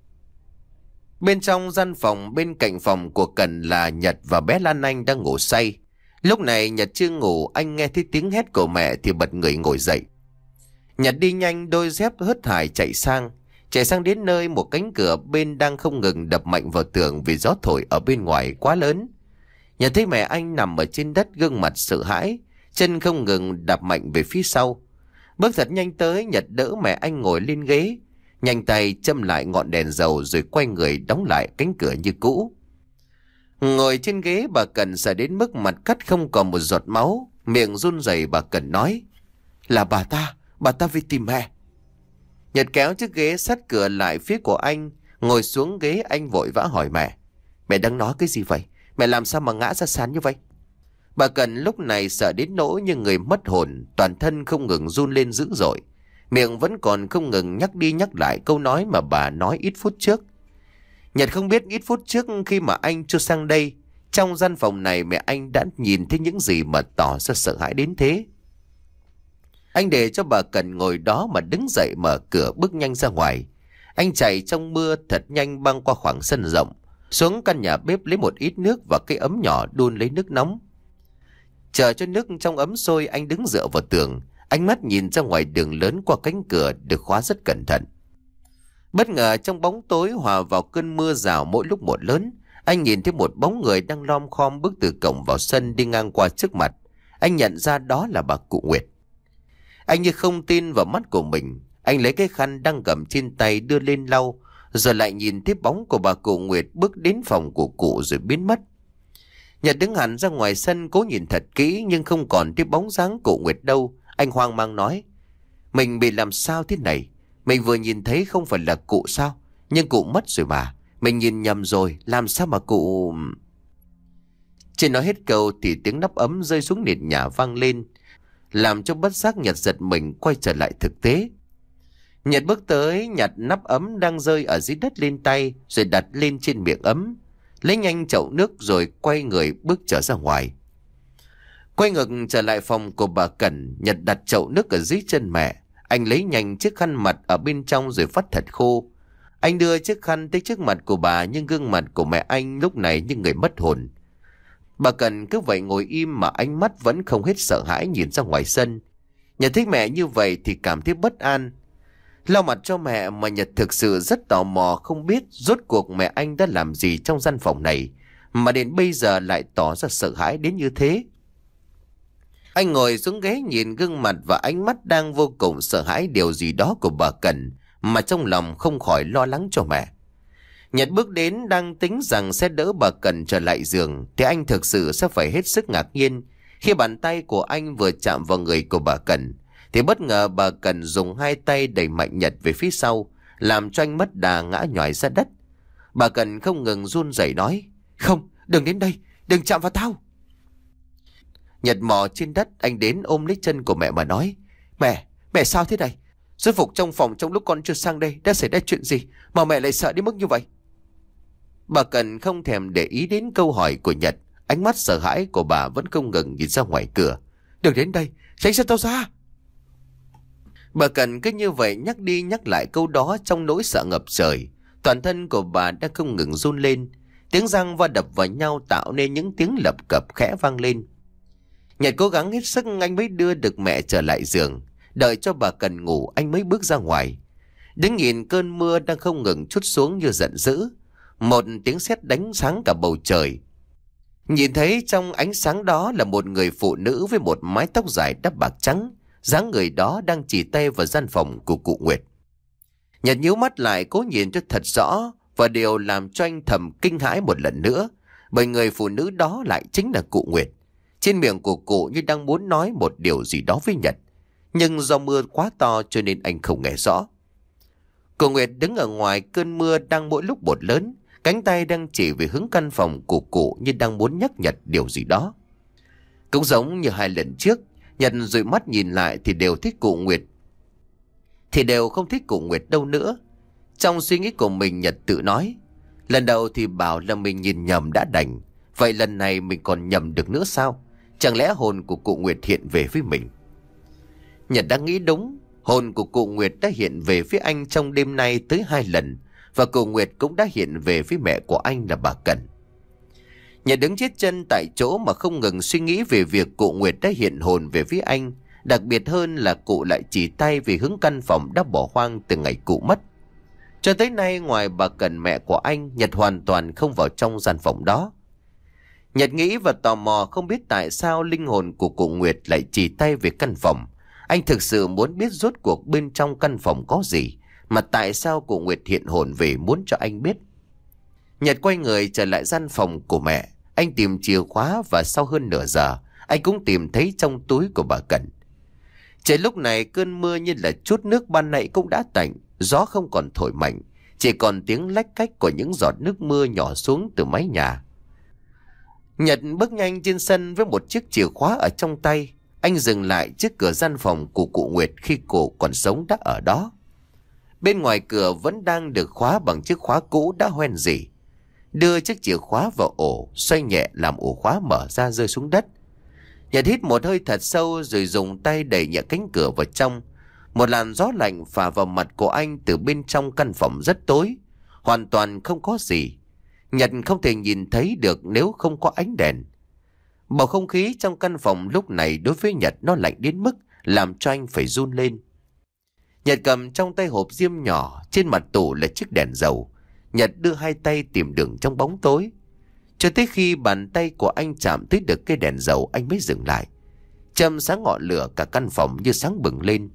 Bên trong gian phòng bên cạnh phòng của Cần là Nhật và bé Lan Anh đang ngủ say. Lúc này Nhật chưa ngủ, anh nghe thấy tiếng hét của mẹ thì bật người ngồi dậy. Nhật đi nhanh, đôi dép hớt hải chạy sang. Chạy sang đến nơi một cánh cửa bên đang không ngừng đập mạnh vào tường vì gió thổi ở bên ngoài quá lớn. Nhật thấy mẹ anh nằm ở trên đất gương mặt sợ hãi, chân không ngừng đạp mạnh về phía sau. Bước thật nhanh tới, Nhật đỡ mẹ anh ngồi lên ghế, nhanh tay châm lại ngọn đèn dầu rồi quay người đóng lại cánh cửa như cũ. Ngồi trên ghế bà Cần sợ đến mức mặt cắt không còn một giọt máu, miệng run rẩy bà Cần nói: Là bà ta, bà ta đi tìm mẹ. Nhật kéo chiếc ghế sát cửa lại phía của anh, ngồi xuống ghế anh vội vã hỏi mẹ: Mẹ đang nói cái gì vậy? Mẹ làm sao mà ngã ra sàn như vậy? Bà Cần lúc này sợ đến nỗi như người mất hồn, toàn thân không ngừng run lên dữ dội. Miệng vẫn còn không ngừng nhắc đi nhắc lại câu nói mà bà nói ít phút trước. Nhật không biết ít phút trước khi mà anh chưa sang đây, trong gian phòng này mẹ anh đã nhìn thấy những gì mà tỏ ra sợ hãi đến thế. Anh để cho bà Cần ngồi đó mà đứng dậy mở cửa bước nhanh ra ngoài. Anh chạy trong mưa thật nhanh băng qua khoảng sân rộng, xuống căn nhà bếp lấy một ít nước và cái ấm nhỏ đun lấy nước nóng. Chờ cho nước trong ấm sôi, anh đứng dựa vào tường, ánh mắt nhìn ra ngoài đường lớn qua cánh cửa được khóa rất cẩn thận. Bất ngờ trong bóng tối hòa vào cơn mưa rào mỗi lúc một lớn, anh nhìn thấy một bóng người đang lom khom bước từ cổng vào sân đi ngang qua trước mặt. Anh nhận ra đó là bà cụ Nguyệt. Anh như không tin vào mắt của mình, anh lấy cái khăn đang cầm trên tay đưa lên lau, rồi lại nhìn thấy bóng của bà cụ Nguyệt bước đến phòng của cụ rồi biến mất. Nhật đứng hẳn ra ngoài sân cố nhìn thật kỹ nhưng không còn thấy bóng dáng cụ Nguyệt đâu. Anh hoang mang nói: Mình bị làm sao thế này? Mình vừa nhìn thấy không phải là cụ sao? Nhưng cụ mất rồi mà. Mình nhìn nhầm rồi, làm sao mà cụ... Trên nói hết câu thì tiếng nắp ấm rơi xuống nền nhà vang lên, làm cho bất giác Nhật giật mình quay trở lại thực tế. Nhật bước tới nhặt nắp ấm đang rơi ở dưới đất lên tay, rồi đặt lên trên miệng ấm, lấy nhanh chậu nước rồi quay người bước trở ra ngoài. Quay ngược trở lại phòng của bà Cần, Nhật đặt chậu nước ở dưới chân mẹ. Anh lấy nhanh chiếc khăn mặt ở bên trong rồi vắt thật khô. Anh đưa chiếc khăn tới trước mặt của bà, nhưng gương mặt của mẹ anh lúc này như người mất hồn. Bà Cần cứ vậy ngồi im mà ánh mắt vẫn không hết sợ hãi nhìn ra ngoài sân. Nhật thấy mẹ như vậy thì cảm thấy bất an. Lau mặt cho mẹ mà Nhật thực sự rất tò mò không biết rốt cuộc mẹ anh đã làm gì trong gian phòng này mà đến bây giờ lại tỏ ra sợ hãi đến như thế. Anh ngồi xuống ghế nhìn gương mặt và ánh mắt đang vô cùng sợ hãi điều gì đó của bà Cần mà trong lòng không khỏi lo lắng cho mẹ. Nhật bước đến đang tính rằng sẽ đỡ bà Cần trở lại giường thì anh thực sự sẽ phải hết sức ngạc nhiên khi bàn tay của anh vừa chạm vào người của bà Cần thì bất ngờ bà Cần dùng hai tay đẩy mạnh Nhật về phía sau, làm cho anh mất đà ngã nhòi ra đất. Bà Cần không ngừng run rẩy nói: Không, đừng đến đây, đừng chạm vào tao. Nhật mò trên đất, anh đến ôm lấy chân của mẹ mà nói: Mẹ, mẹ sao thế này? Rốt cuộc trong phòng trong lúc con chưa sang đây đã xảy ra chuyện gì mà mẹ lại sợ đến mức như vậy? Bà Cần không thèm để ý đến câu hỏi của Nhật, ánh mắt sợ hãi của bà vẫn không ngừng nhìn ra ngoài cửa. Đừng đến đây, tránh xa tao ra. Bà Cần cứ như vậy nhắc đi nhắc lại câu đó trong nỗi sợ ngập trời. Toàn thân của bà đã không ngừng run lên. Tiếng răng va đập vào nhau tạo nên những tiếng lập cập khẽ vang lên. Nhật cố gắng hết sức anh mới đưa được mẹ trở lại giường. Đợi cho bà Cần ngủ anh mới bước ra ngoài. Đứng nhìn cơn mưa đang không ngừng trút xuống như giận dữ. Một tiếng sét đánh sáng cả bầu trời. Nhìn thấy trong ánh sáng đó là một người phụ nữ với một mái tóc dài đắp bạc trắng. Dáng người đó đang chỉ tay vào gian phòng của cụ Nguyệt. Nhật nhíu mắt lại cố nhìn cho thật rõ, và điều làm cho anh thầm kinh hãi một lần nữa, bởi người phụ nữ đó lại chính là cụ Nguyệt. Trên miệng của cụ như đang muốn nói một điều gì đó với Nhật, nhưng do mưa quá to cho nên anh không nghe rõ. Cụ Nguyệt đứng ở ngoài cơn mưa đang mỗi lúc một lớn, cánh tay đang chỉ về hướng căn phòng của cụ như đang muốn nhắc Nhật điều gì đó. Cũng giống như hai lần trước, Nhật dụi mắt nhìn lại thì đều thích cụ Nguyệt, thì đều không thích cụ Nguyệt đâu nữa. Trong suy nghĩ của mình, Nhật tự nói, lần đầu thì bảo là mình nhìn nhầm đã đành, vậy lần này mình còn nhầm được nữa sao? Chẳng lẽ hồn của cụ Nguyệt hiện về với mình? Nhật đã nghĩ đúng, hồn của cụ Nguyệt đã hiện về phía anh trong đêm nay tới hai lần, và cụ Nguyệt cũng đã hiện về phía mẹ của anh là bà Cần. Nhật đứng chết chân tại chỗ mà không ngừng suy nghĩ về việc cụ Nguyệt đã hiện hồn về phía anh. Đặc biệt hơn là cụ lại chỉ tay về hướng căn phòng đã bỏ hoang từ ngày cụ mất. Cho tới nay ngoài bà Cần mẹ của anh, Nhật hoàn toàn không vào trong gian phòng đó. Nhật nghĩ và tò mò không biết tại sao linh hồn của cụ Nguyệt lại chỉ tay về căn phòng. Anh thực sự muốn biết rốt cuộc bên trong căn phòng có gì, mà tại sao cụ Nguyệt hiện hồn về muốn cho anh biết. Nhật quay người trở lại gian phòng của mẹ. Anh tìm chìa khóa và sau hơn nửa giờ, anh cũng tìm thấy trong túi của bà Cần. Trời lúc này cơn mưa như là chút nước ban nãy cũng đã tạnh, gió không còn thổi mạnh, chỉ còn tiếng lách cách của những giọt nước mưa nhỏ xuống từ mái nhà. Nhật bước nhanh trên sân với một chiếc chìa khóa ở trong tay. Anh dừng lại trước cửa gian phòng của cụ Nguyệt khi cụ còn sống đã ở đó. Bên ngoài cửa vẫn đang được khóa bằng chiếc khóa cũ đã hoen rỉ. Đưa chiếc chìa khóa vào ổ, xoay nhẹ làm ổ khóa mở ra rơi xuống đất. Nhật hít một hơi thật sâu rồi dùng tay đẩy nhẹ cánh cửa vào trong. Một làn gió lạnh phả vào mặt của anh từ bên trong căn phòng rất tối, hoàn toàn không có gì. Nhật không thể nhìn thấy được nếu không có ánh đèn. Bầu không khí trong căn phòng lúc này đối với Nhật nó lạnh đến mức làm cho anh phải run lên. Nhật cầm trong tay hộp diêm nhỏ, trên mặt tủ là chiếc đèn dầu. Nhật đưa hai tay tìm đường trong bóng tối. Cho tới khi bàn tay của anh chạm tới được cây đèn dầu, anh mới dừng lại. Châm sáng ngọn lửa cả căn phòng như sáng bừng lên.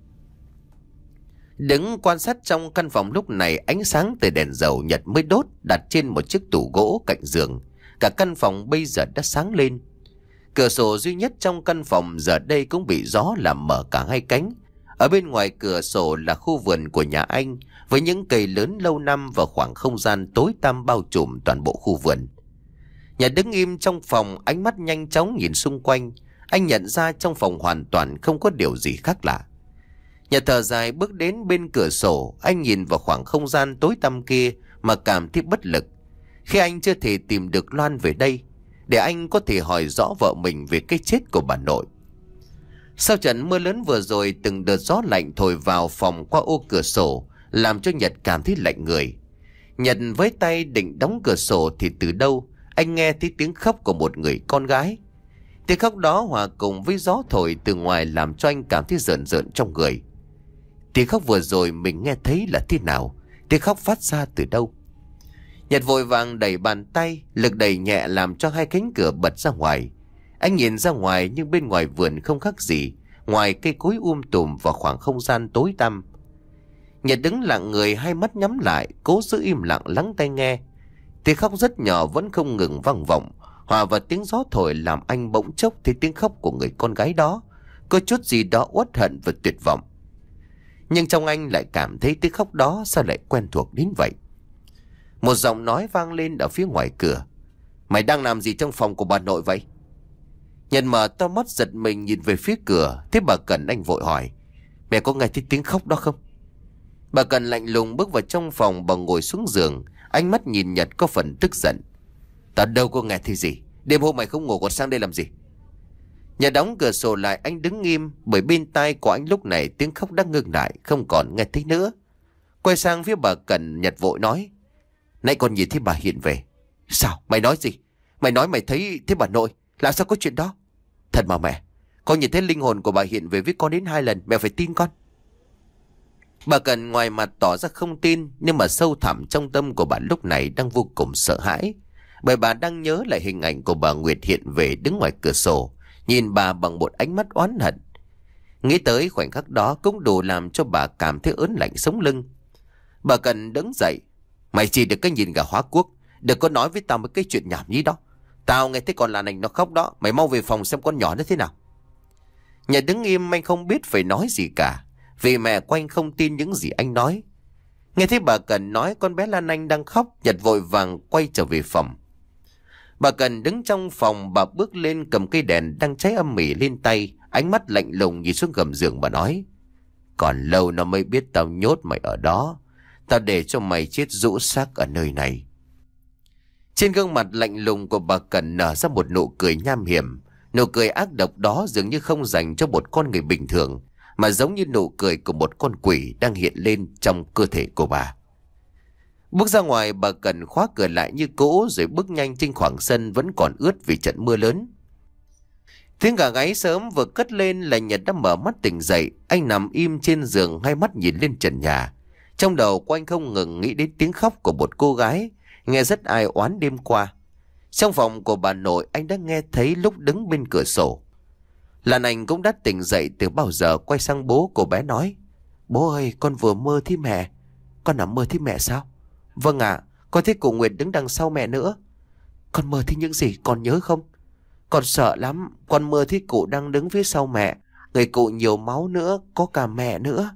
Đứng quan sát trong căn phòng lúc này, ánh sáng từ đèn dầu Nhật mới đốt đặt trên một chiếc tủ gỗ cạnh giường. Cả căn phòng bây giờ đã sáng lên. Cửa sổ duy nhất trong căn phòng giờ đây cũng bị gió làm mở cả hai cánh. Ở bên ngoài cửa sổ là khu vườn của nhà anh, với những cây lớn lâu năm và khoảng không gian tối tăm bao trùm toàn bộ khu vườn. Nhật đứng im trong phòng, ánh mắt nhanh chóng nhìn xung quanh. Anh nhận ra trong phòng hoàn toàn không có điều gì khác lạ. Nhật thở dài bước đến bên cửa sổ. Anh nhìn vào khoảng không gian tối tăm kia mà cảm thấy bất lực. Khi anh chưa thể tìm được Loan về đây, để anh có thể hỏi rõ vợ mình về cái chết của bà nội. Sau trận mưa lớn vừa rồi, từng đợt gió lạnh thổi vào phòng qua ô cửa sổ, làm cho Nhật cảm thấy lạnh người. Nhật với tay định đóng cửa sổ thì từ đâu anh nghe thấy tiếng khóc của một người con gái. Tiếng khóc đó hòa cùng với gió thổi từ ngoài làm cho anh cảm thấy rợn rợn trong người. Tiếng khóc vừa rồi mình nghe thấy là thế nào? Tiếng khóc phát ra từ đâu? Nhật vội vàng đẩy bàn tay, lực đẩy nhẹ làm cho hai cánh cửa bật ra ngoài. Anh nhìn ra ngoài nhưng bên ngoài vườn không khác gì ngoài cây cối um tùm và khoảng không gian tối tăm. Nhật đứng lặng người, hai mắt nhắm lại, cố giữ im lặng lắng tai nghe. Tiếng khóc rất nhỏ vẫn không ngừng vang vọng, hòa vào tiếng gió thổi làm anh bỗng chốc thấy tiếng khóc của người con gái đó có chút gì đó uất hận và tuyệt vọng. Nhưng trong anh lại cảm thấy tiếng khóc đó sao lại quen thuộc đến vậy. Một giọng nói vang lên ở phía ngoài cửa. Mày đang làm gì trong phòng của bà nội vậy? Nhật mở to mắt giật mình nhìn về phía cửa. Thế bà Cần anh vội hỏi, mẹ có nghe thấy tiếng khóc đó không? Bà Cần lạnh lùng bước vào trong phòng và ngồi xuống giường. Ánh mắt nhìn Nhật có phần tức giận. Tao đâu có nghe thấy gì. Đêm hôm mày không ngủ còn sang đây làm gì? Nhật đóng cửa sổ lại, anh đứng nghiêm, bởi bên tai của anh lúc này tiếng khóc đã ngưng lại, không còn nghe thấy nữa. Quay sang phía bà Cần, Nhật vội nói: nãy con nhìn thấy bà hiện về. Sao? Mày nói gì? Mày nói mày thấy thế bà nội? Làm sao có chuyện đó? Thật mà mẹ, con nhìn thấy linh hồn của bà hiện về với con đến hai lần, mẹ phải tin con. Bà Cần ngoài mặt tỏ ra không tin, nhưng mà sâu thẳm trong tâm của bà lúc này đang vô cùng sợ hãi. Bởi bà đang nhớ lại hình ảnh của bà Nguyệt hiện về đứng ngoài cửa sổ, nhìn bà bằng một ánh mắt oán hận. Nghĩ tới khoảnh khắc đó cũng đủ làm cho bà cảm thấy ớn lạnh sống lưng. Bà Cần đứng dậy: mày chỉ được cái nhìn gà hóa quốc, đừng có nói với tao mấy cái chuyện nhảm nhí đó. Tao nghe thấy con Lan Anh nó khóc đó, mày mau về phòng xem con nhỏ nó thế nào. Nhật đứng im, anh không biết phải nói gì cả, vì mẹ của anh không tin những gì anh nói. Nghe thấy bà Cần nói con bé Lan Anh đang khóc, Nhật vội vàng quay trở về phòng. Bà Cần đứng trong phòng, bà bước lên cầm cây đèn đang cháy âm mỉ lên tay, ánh mắt lạnh lùng nhìn xuống gầm giường bà nói: còn lâu nó mới biết tao nhốt mày ở đó, tao để cho mày chết rũ xác ở nơi này. Trên gương mặt lạnh lùng của bà Cần nở ra một nụ cười nham hiểm. Nụ cười ác độc đó dường như không dành cho một con người bình thường, mà giống như nụ cười của một con quỷ đang hiện lên trong cơ thể của bà. Bước ra ngoài, bà Cần khóa cửa lại như cũ rồi bước nhanh trên khoảng sân vẫn còn ướt vì trận mưa lớn. Tiếng gà gáy sớm vừa cất lên là Nhật đã mở mắt tỉnh dậy. Anh nằm im trên giường, hai mắt nhìn lên trần nhà. Trong đầu của anh không ngừng nghĩ đến tiếng khóc của một cô gái nghe rất ai oán đêm qua. Trong phòng của bà nội, anh đã nghe thấy lúc đứng bên cửa sổ. Lan Anh cũng đã tỉnh dậy từ bao giờ, quay sang bố cô bé nói: bố ơi, con vừa mơ thấy mẹ. Con nằm mơ thấy mẹ sao? Vâng ạ, à, con thấy cụ Nguyệt đứng đằng sau mẹ nữa. Con mơ thấy những gì con nhớ không? Con sợ lắm, con mơ thấy cụ đang đứng phía sau mẹ. Người cụ nhiều máu nữa, có cả mẹ nữa.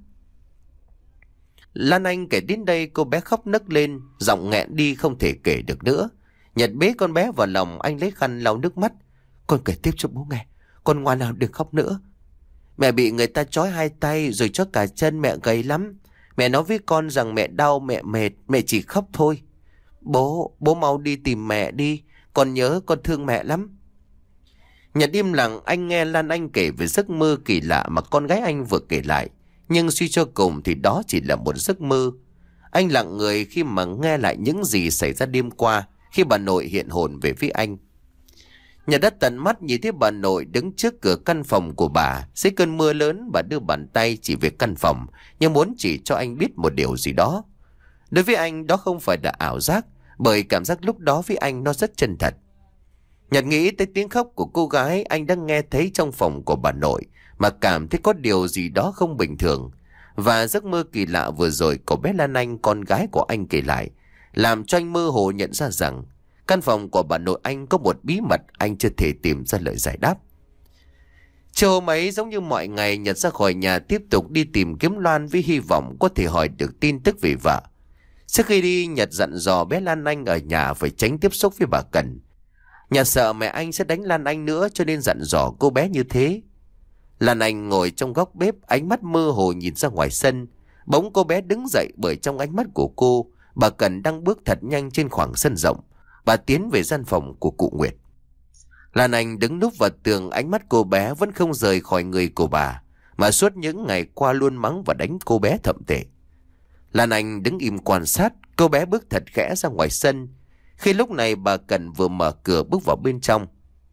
Lan Anh kể đến đây, cô bé khóc nấc lên, giọng nghẹn đi không thể kể được nữa. Nhật bế con bé vào lòng, anh lấy khăn lau nước mắt. Con kể tiếp cho bố nghe, con ngoan nào đừng khóc nữa. Mẹ bị người ta trói hai tay rồi trói cả chân, mẹ gầy lắm. Mẹ nói với con rằng mẹ đau, mẹ mệt, mẹ chỉ khóc thôi. Bố, bố mau đi tìm mẹ đi, con nhớ, con thương mẹ lắm. Nhật im lặng, anh nghe Lan Anh kể về giấc mơ kỳ lạ mà con gái anh vừa kể lại. Nhưng suy cho cùng thì đó chỉ là một giấc mơ. Anh lặng người khi mà nghe lại những gì xảy ra đêm qua, khi bà nội hiện hồn về phía anh. Nhật đã tận mắt nhìn thấy bà nội đứng trước cửa căn phòng của bà. Dưới cơn mưa lớn, bà đưa bàn tay chỉ về căn phòng, nhưng muốn chỉ cho anh biết một điều gì đó. Đối với anh, đó không phải là ảo giác, bởi cảm giác lúc đó với anh nó rất chân thật. Nhật nghĩ tới tiếng khóc của cô gái anh đang nghe thấy trong phòng của bà nội, mà cảm thấy có điều gì đó không bình thường. Và giấc mơ kỳ lạ vừa rồi của bé Lan Anh, con gái của anh kể lại, làm cho anh mơ hồ nhận ra rằng căn phòng của bà nội anh có một bí mật anh chưa thể tìm ra lời giải đáp. Chiều hôm ấy, giống như mọi ngày, Nhật ra khỏi nhà tiếp tục đi tìm kiếm Loan với hy vọng có thể hỏi được tin tức về vợ. Trước khi đi, Nhật dặn dò bé Lan Anh ở nhà phải tránh tiếp xúc với bà Cần. Nhật sợ mẹ anh sẽ đánh Lan Anh nữa cho nên dặn dò cô bé như thế. Lan Anh ngồi trong góc bếp, ánh mắt mơ hồ nhìn ra ngoài sân. Bỗng cô bé đứng dậy, bởi trong ánh mắt của cô, bà Cần đang bước thật nhanh trên khoảng sân rộng. Bà tiến về gian phòng của cụ Nguyệt. Lan Anh đứng núp vào tường, ánh mắt cô bé vẫn không rời khỏi người của bà, mà suốt những ngày qua luôn mắng và đánh cô bé thậm tệ. Lan Anh đứng im quan sát, cô bé bước thật khẽ ra ngoài sân. Khi lúc này bà Cần vừa mở cửa bước vào bên trong.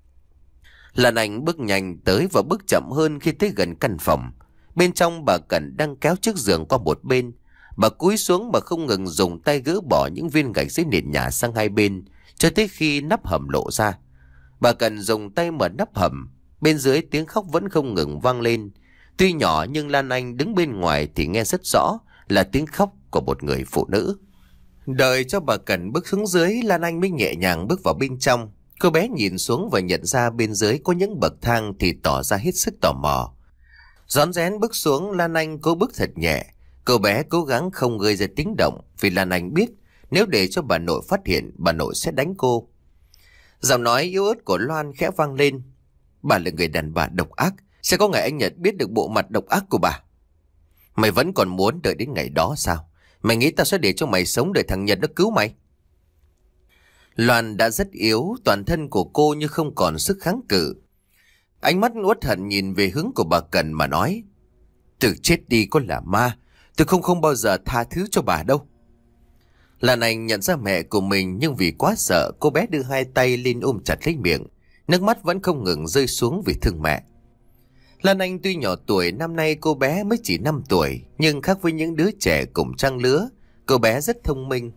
Lan Anh bước nhanh tới và bước chậm hơn khi tới gần căn phòng. Bên trong, bà Cần đang kéo chiếc giường qua một bên. Bà cúi xuống mà không ngừng dùng tay gỡ bỏ những viên gạch dưới nền nhà sang hai bên, cho tới khi nắp hầm lộ ra. Bà Cần dùng tay mở nắp hầm. Bên dưới tiếng khóc vẫn không ngừng vang lên. Tuy nhỏ nhưng Lan Anh đứng bên ngoài thì nghe rất rõ là tiếng khóc của một người phụ nữ. Đợi cho bà Cần bước xuống dưới, Lan Anh mới nhẹ nhàng bước vào bên trong. Cô bé nhìn xuống và nhận ra bên dưới có những bậc thang thì tỏ ra hết sức tò mò. Rón rén bước xuống, Lan Anh cố bước thật nhẹ. Cô bé cố gắng không gây ra tiếng động, vì Lan Anh biết nếu để cho bà nội phát hiện, bà nội sẽ đánh cô. Giọng nói yếu ớt của Loan khẽ vang lên. Bà là người đàn bà độc ác, sẽ có ngày anh Nhật biết được bộ mặt độc ác của bà. Mày vẫn còn muốn đợi đến ngày đó sao? Mày nghĩ tao sẽ để cho mày sống để thằng Nhật nó cứu mày? Loan đã rất yếu, toàn thân của cô như không còn sức kháng cự. Ánh mắt uất hận nhìn về hướng của bà Cần mà nói: "Từ chết đi con là ma, tôi không không bao giờ tha thứ cho bà đâu." Lan Anh nhận ra mẹ của mình, nhưng vì quá sợ, cô bé đưa hai tay lên ôm chặt lấy miệng, nước mắt vẫn không ngừng rơi xuống vì thương mẹ. Lan Anh tuy nhỏ tuổi, năm nay cô bé mới chỉ năm tuổi, nhưng khác với những đứa trẻ cùng trang lứa, cô bé rất thông minh.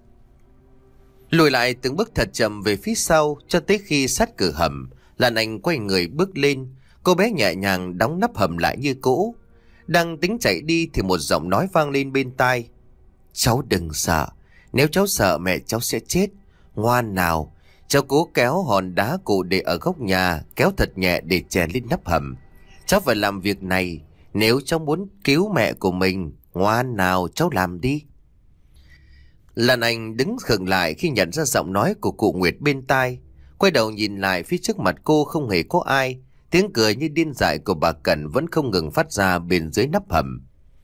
Lùi lại từng bước thật chậm về phía sau cho tới khi sát cửa hầm, Lan Anh quay người bước lên. Cô bé nhẹ nhàng đóng nắp hầm lại như cũ. Đang tính chạy đi thì một giọng nói vang lên bên tai: "Cháu đừng sợ, nếu cháu sợ mẹ cháu sẽ chết. Ngoan nào." Cháu cố kéo hòn đá cụ để ở góc nhà, kéo thật nhẹ để chèn lên nắp hầm. "Cháu phải làm việc này nếu cháu muốn cứu mẹ của mình. Ngoan nào, cháu làm đi." Lan Anh đứng khựng lại khi nhận ra giọng nói của cụ Nguyệt bên tai. Quay đầu nhìn lại phía trước mặt cô không hề có ai. Tiếng cười như điên dại của bà Cẩn vẫn không ngừng phát ra bên dưới nắp hầm.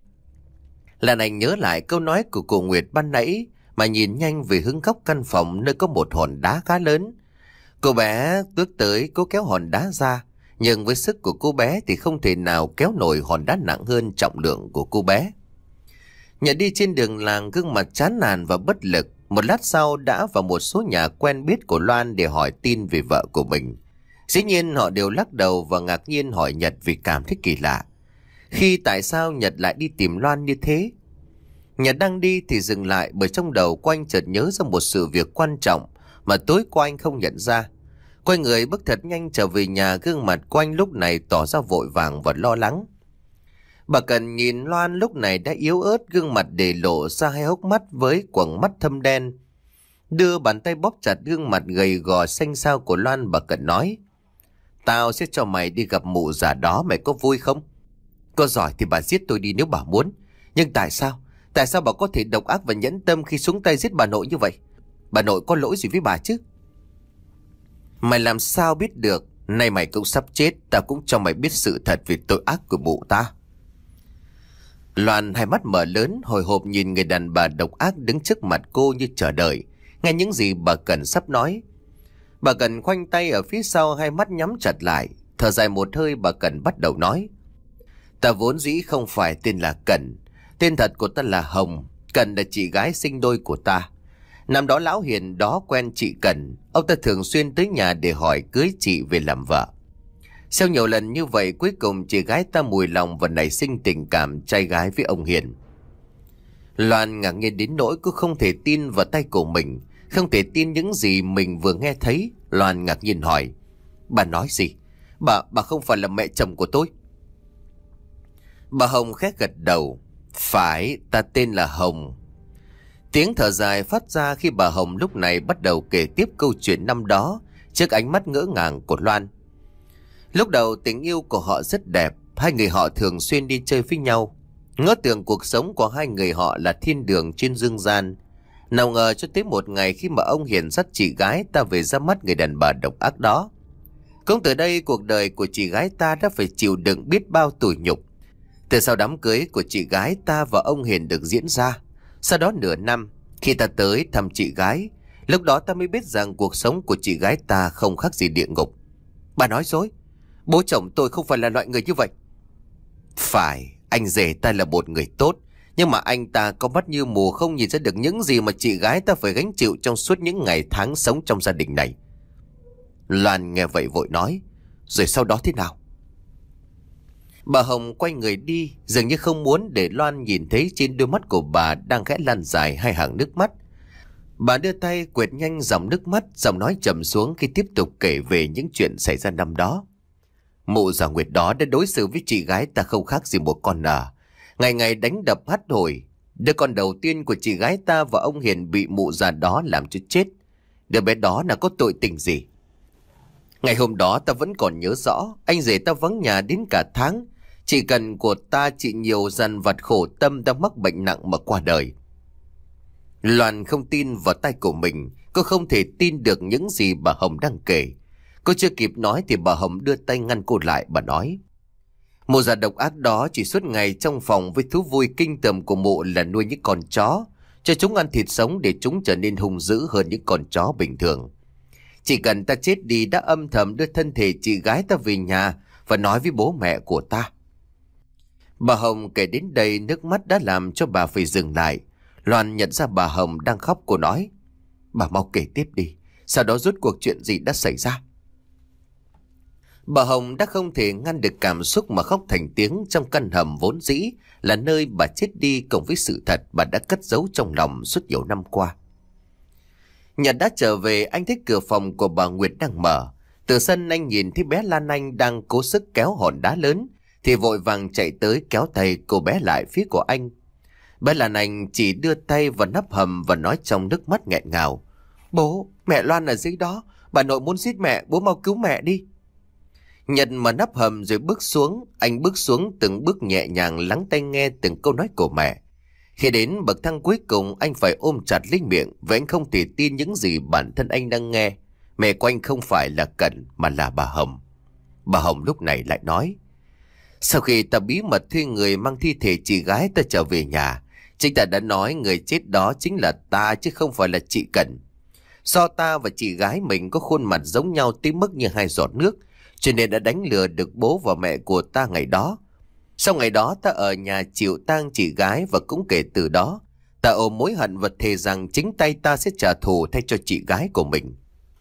Lan Anh nhớ lại câu nói của cụ Nguyệt ban nãy mà nhìn nhanh về hướng góc căn phòng nơi có một hòn đá khá lớn. Cô bé bước tới cố kéo hòn đá ra, nhưng với sức của cô bé thì không thể nào kéo nổi hòn đá nặng hơn trọng lượng của cô bé. Nhận đi trên đường làng, gương mặt chán nản và bất lực. Một lát sau đã vào một số nhà quen biết của Loan để hỏi tin về vợ của mình. Dĩ nhiên họ đều lắc đầu và ngạc nhiên hỏi Nhật vì cảm thấy kỳ lạ khi tại sao Nhật lại đi tìm Loan như thế. Nhật đang đi thì dừng lại, bởi trong đầu của anh chợt nhớ ra một sự việc quan trọng mà tối qua anh không nhận ra. Quay người bước thật nhanh trở về nhà, gương mặt của anh lúc này tỏ ra vội vàng và lo lắng. Bà Cần nhìn Loan lúc này đã yếu ớt, gương mặt để lộ ra hai hốc mắt với quầng mắt thâm đen. Đưa bàn tay bóp chặt gương mặt gầy gò xanh xao của Loan, bà Cần nói: "Tao sẽ cho mày đi gặp mụ già đó, mày có vui không? Có giỏi thì bà giết tôi đi nếu bà muốn. Nhưng tại sao? Tại sao bà có thể độc ác và nhẫn tâm khi xuống tay giết bà nội như vậy? Bà nội có lỗi gì với bà chứ?" "Mày làm sao biết được? Nay mày cũng sắp chết, tao cũng cho mày biết sự thật về tội ác của mụ ta." Loan hai mắt mở lớn, hồi hộp nhìn người đàn bà độc ác đứng trước mặt cô như chờ đợi nghe những gì bà Cần sắp nói. Bà Cần khoanh tay ở phía sau, hai mắt nhắm chặt lại, thở dài một hơi. Bà Cần bắt đầu nói: "Ta vốn dĩ không phải tên là Cần. Tên thật của ta là Hồng. Cần là chị gái sinh đôi của ta. Năm đó lão Hiền đó quen chị Cần, ông ta thường xuyên tới nhà để hỏi cưới chị về làm vợ. Sau nhiều lần như vậy, cuối cùng chị gái ta mùi lòng và nảy sinh tình cảm trai gái với ông Hiền." Loan ngạc nhiên đến nỗi cô không thể tin vào tay của mình, không thể tin những gì mình vừa nghe thấy. Loan ngạc nhiên hỏi: "Bà nói gì? Bà, bà không phải là mẹ chồng của tôi?" Bà Hồng khẽ gật đầu: "Phải, ta tên là Hồng." Tiếng thở dài phát ra khi bà Hồng lúc này bắt đầu kể tiếp câu chuyện năm đó trước ánh mắt ngỡ ngàng của Loan. Lúc đầu tình yêu của họ rất đẹp, hai người họ thường xuyên đi chơi với nhau. Ngỡ tưởng cuộc sống của hai người họ là thiên đường trên dương gian. Nào ngờ cho tới một ngày khi mà ông Hiền dắt chị gái ta về ra mắt người đàn bà độc ác đó. Cũng từ đây cuộc đời của chị gái ta đã phải chịu đựng biết bao tủi nhục. Từ sau đám cưới của chị gái ta và ông Hiền được diễn ra, sau đó nửa năm khi ta tới thăm chị gái, lúc đó ta mới biết rằng cuộc sống của chị gái ta không khác gì địa ngục. Bà nói dối, bố chồng tôi không phải là loại người như vậy. Phải, anh rể ta là một người tốt, nhưng mà anh ta có mắt như mù, không nhìn ra được những gì mà chị gái ta phải gánh chịu trong suốt những ngày tháng sống trong gia đình này. Loan nghe vậy vội nói: Rồi sau đó thế nào? Bà Hồng quay người đi, dường như không muốn để Loan nhìn thấy trên đôi mắt của bà đang khẽ lan dài hai hàng nước mắt. Bà đưa tay quệt nhanh dòng nước mắt, giọng nói trầm xuống khi tiếp tục kể về những chuyện xảy ra năm đó. Mụ già Nguyệt đó đã đối xử với chị gái ta không khác gì một con nợ, ngày ngày đánh đập hắt hủi. Đứa con đầu tiên của chị gái ta và ông Hiền bị mụ già đó làm cho chết. Đứa bé đó là có tội tình gì? Ngày hôm đó ta vẫn còn nhớ rõ, anh rể ta vắng nhà đến cả tháng. Chỉ cần của ta chịu nhiều dằn vặt khổ tâm, ta mắc bệnh nặng mà qua đời. Loan không tin vào tay của mình, cô không thể tin được những gì bà Hồng đang kể. Cô chưa kịp nói thì bà Hồng đưa tay ngăn cô lại. Bà nói: Mụ già độc ác đó chỉ suốt ngày trong phòng với thú vui kinh tởm của mụ là nuôi những con chó, cho chúng ăn thịt sống để chúng trở nên hung dữ hơn những con chó bình thường. Chỉ cần ta chết đi đã âm thầm đưa thân thể chị gái ta về nhà và nói với bố mẹ của ta. Bà Hồng kể đến đây nước mắt đã làm cho bà phải dừng lại. Loan nhận ra bà Hồng đang khóc, cô nói: Bà mau kể tiếp đi, sau đó rốt cuộc chuyện gì đã xảy ra? Bà Hồng đã không thể ngăn được cảm xúc mà khóc thành tiếng trong căn hầm vốn dĩ là nơi bà chết đi, cộng với sự thật bà đã cất giấu trong lòng suốt nhiều năm qua. Nhật đã trở về, anh thấy cửa phòng của bà Nguyệt đang mở. Từ sân anh nhìn thấy bé Lan Anh đang cố sức kéo hòn đá lớn, thì vội vàng chạy tới kéo tay cô bé lại phía của anh. Bé Lan Anh chỉ đưa tay vào nắp hầm và nói trong nước mắt nghẹn ngào: Bố, mẹ Loan ở dưới đó, bà nội muốn giết mẹ, bố mau cứu mẹ đi. Nhật mở nắp hầm rồi bước xuống. Anh bước xuống từng bước nhẹ nhàng, lắng tai nghe từng câu nói của mẹ. Khi đến bậc thang cuối cùng, anh phải ôm chặt lấy miệng, vì anh không thể tin những gì bản thân anh đang nghe. Mẹ của anh không phải là Cẩn mà là bà Hồng. Bà Hồng lúc này lại nói: Sau khi ta bí mật thuê người mang thi thể chị gái ta trở về nhà, chính ta đã nói người chết đó chính là ta chứ không phải là chị Cẩn. Do ta và chị gái mình có khuôn mặt giống nhau tới mức như hai giọt nước, cho nên đã đánh lừa được bố và mẹ của ta ngày đó. Sau ngày đó ta ở nhà chịu tang chị gái, và cũng kể từ đó ta ôm mối hận và thề rằng chính tay ta sẽ trả thù thay cho chị gái của mình.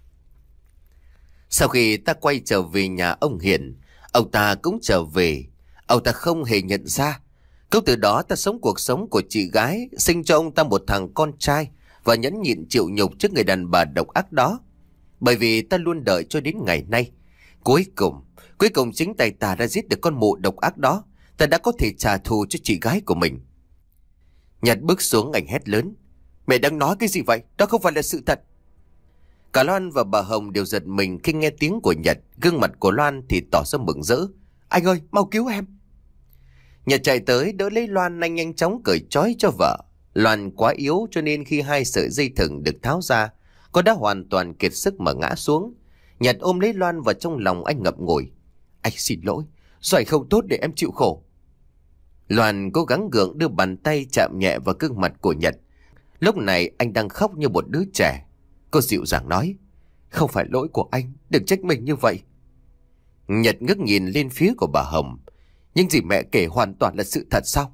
Sau khi ta quay trở về nhà ông Hiền, ông ta cũng trở về. Ông ta không hề nhận ra. Câu từ đó ta sống cuộc sống của chị gái, sinh cho ông ta một thằng con trai, và nhẫn nhịn chịu nhục trước người đàn bà độc ác đó. Bởi vì ta luôn đợi cho đến ngày nay. Cuối cùng, cuối cùng chính tay ta đã giết được con mụ độc ác đó. Ta đã có thể trả thù cho chị gái của mình. Nhật bước xuống, anh hét lớn: Mẹ đang nói cái gì vậy? Đó không phải là sự thật. Cả Loan và bà Hồng đều giật mình khi nghe tiếng của Nhật. Gương mặt của Loan thì tỏ ra mừng rỡ: Anh ơi, mau cứu em. Nhật chạy tới đỡ lấy Loan, anh nhanh chóng cởi trói cho vợ. Loan quá yếu cho nên khi hai sợi dây thừng được tháo ra, cô đã hoàn toàn kiệt sức mà ngã xuống. Nhật ôm lấy Loan vào trong lòng anh ngậm ngùi: Anh xin lỗi, do anh không tốt để em chịu khổ. Loan cố gắng gượng đưa bàn tay chạm nhẹ vào gương mặt của Nhật. Lúc này anh đang khóc như một đứa trẻ. Cô dịu dàng nói: Không phải lỗi của anh, đừng trách mình như vậy. Nhật ngước nhìn lên phía của bà Hồng: Nhưng gì mẹ kể hoàn toàn là sự thật sao?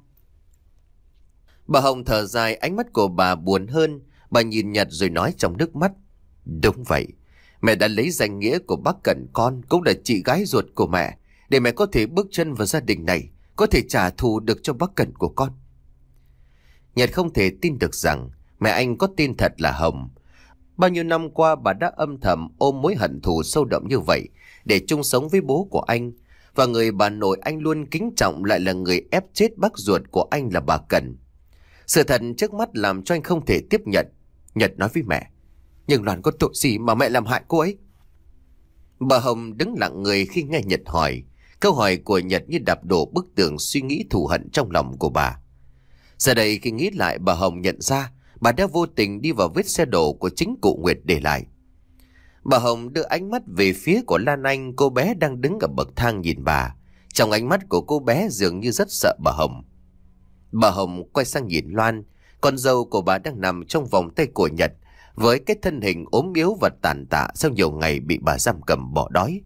Bà Hồng thở dài, ánh mắt của bà buồn hơn. Bà nhìn Nhật rồi nói trong nước mắt: Đúng vậy, mẹ đã lấy danh nghĩa của bác Cẩn, con cũng là chị gái ruột của mẹ, để mẹ có thể bước chân vào gia đình này, có thể trả thù được cho bác Cẩn của con. Nhật không thể tin được rằng mẹ anh có tên thật là Hồng. Bao nhiêu năm qua bà đã âm thầm ôm mối hận thù sâu đậm như vậy để chung sống với bố của anh. Và người bà nội anh luôn kính trọng lại là người ép chết bác ruột của anh là bà Cẩn. Sự thật trước mắt làm cho anh không thể tiếp nhận. Nhật nói với mẹ: Nhưng Loan có tội gì mà mẹ làm hại cô ấy? Bà Hồng đứng lặng người khi nghe Nhật hỏi. Câu hỏi của Nhật như đạp đổ bức tường suy nghĩ thù hận trong lòng của bà. Giờ đây khi nghĩ lại, bà Hồng nhận ra bà đã vô tình đi vào vết xe đổ của chính cụ Nguyệt để lại. Bà Hồng đưa ánh mắt về phía của Lan Anh, cô bé đang đứng ở bậc thang nhìn bà. Trong ánh mắt của cô bé dường như rất sợ bà Hồng. Bà Hồng quay sang nhìn Loan. Con dâu của bà đang nằm trong vòng tay của Nhật, với cái thân hình ốm yếu và tàn tạ sau nhiều ngày bị bà giam cầm bỏ đói.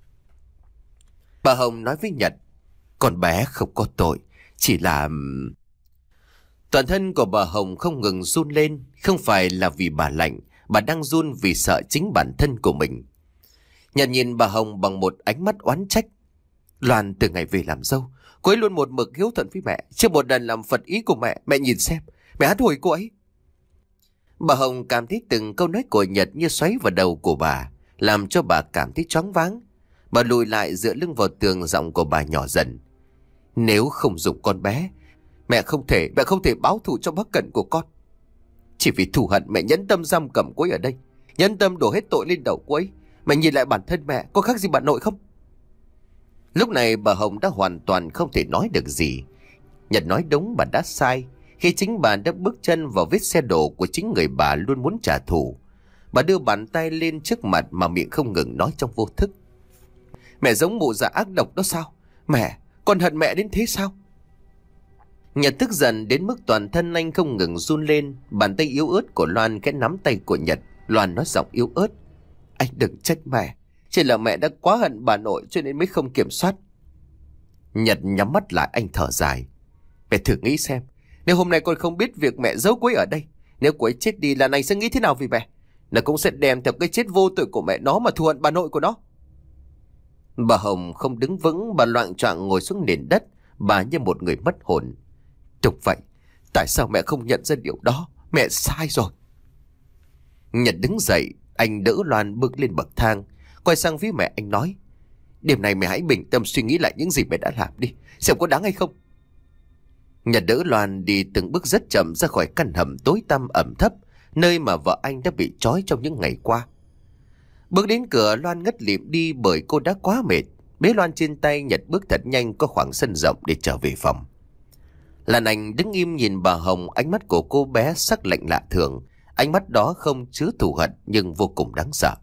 Bà Hồng nói với Nhật: Con bé không có tội, chỉ là... Toàn thân của bà Hồng không ngừng run lên. Không phải là vì bà lạnh, bà đang run vì sợ chính bản thân của mình. Nhật nhìn bà Hồng bằng một ánh mắt oán trách: Loan từ ngày về làm dâu, cô ấy luôn một mực hiếu thuận với mẹ, chưa một lần làm phật ý của mẹ. Mẹ nhìn xem, mẹ hát hồi cô ấy. Bà Hồng cảm thấy từng câu nói của Nhật như xoáy vào đầu của bà, làm cho bà cảm thấy choáng váng. Bà lùi lại dựa lưng vào tường, giọng của bà nhỏ dần: Nếu không dùng con bé, mẹ không thể, mẹ không thể báo thù cho bác Cẩn của con. Chỉ vì thù hận mẹ nhẫn tâm giam cầm cô ấy ở đây, nhẫn tâm đổ hết tội lên đầu cô ấy. Mẹ nhìn lại bản thân mẹ có khác gì bà nội không? Lúc này bà Hồng đã hoàn toàn không thể nói được gì. Nhật nói đúng, bà đã sai khi chính bà đã bước chân vào vết xe đổ của chính người bà luôn muốn trả thù. Bà đưa bàn tay lên trước mặt mà miệng không ngừng nói trong vô thức: Mẹ giống mụ già ác độc đó sao? Mẹ, con hận mẹ đến thế sao? Nhật tức giận đến mức toàn thân anh không ngừng run lên. Bàn tay yếu ớt của Loan khẽ nắm tay của Nhật. Loan nói giọng yếu ớt: Anh đừng trách mẹ. Chỉ là mẹ đã quá hận bà nội cho nên mới không kiểm soát. Nhật nhắm mắt lại, anh thở dài. Mẹ thử nghĩ xem, nếu hôm nay con không biết việc mẹ giấu cô ấy ở đây, nếu cô ấy chết đi là anh sẽ nghĩ thế nào vì mẹ? Là cũng sẽ đem theo cái chết vô tội của mẹ nó mà thù hận bà nội của nó. Bà Hồng không đứng vững, bà loạng choạng ngồi xuống nền đất, bà như một người mất hồn. Đúng vậy, tại sao mẹ không nhận ra điều đó? Mẹ sai rồi. Nhật đứng dậy, anh đỡ Loan bước lên bậc thang, quay sang phía mẹ anh nói. Đêm nay mẹ hãy bình tâm suy nghĩ lại những gì mẹ đã làm đi, xem có đáng hay không. Nhật đỡ Loan đi từng bước rất chậm ra khỏi căn hầm tối tăm ẩm thấp, nơi mà vợ anh đã bị trói trong những ngày qua. Bước đến cửa, Loan ngất lịm đi bởi cô đã quá mệt. Bế Loan trên tay, Nhật bước thật nhanh qua khoảng sân rộng để trở về phòng. Lan Anh đứng im nhìn bà Hồng, ánh mắt của cô bé sắc lạnh lạ thường. Ánh mắt đó không chứa thù hận nhưng vô cùng đáng sợ.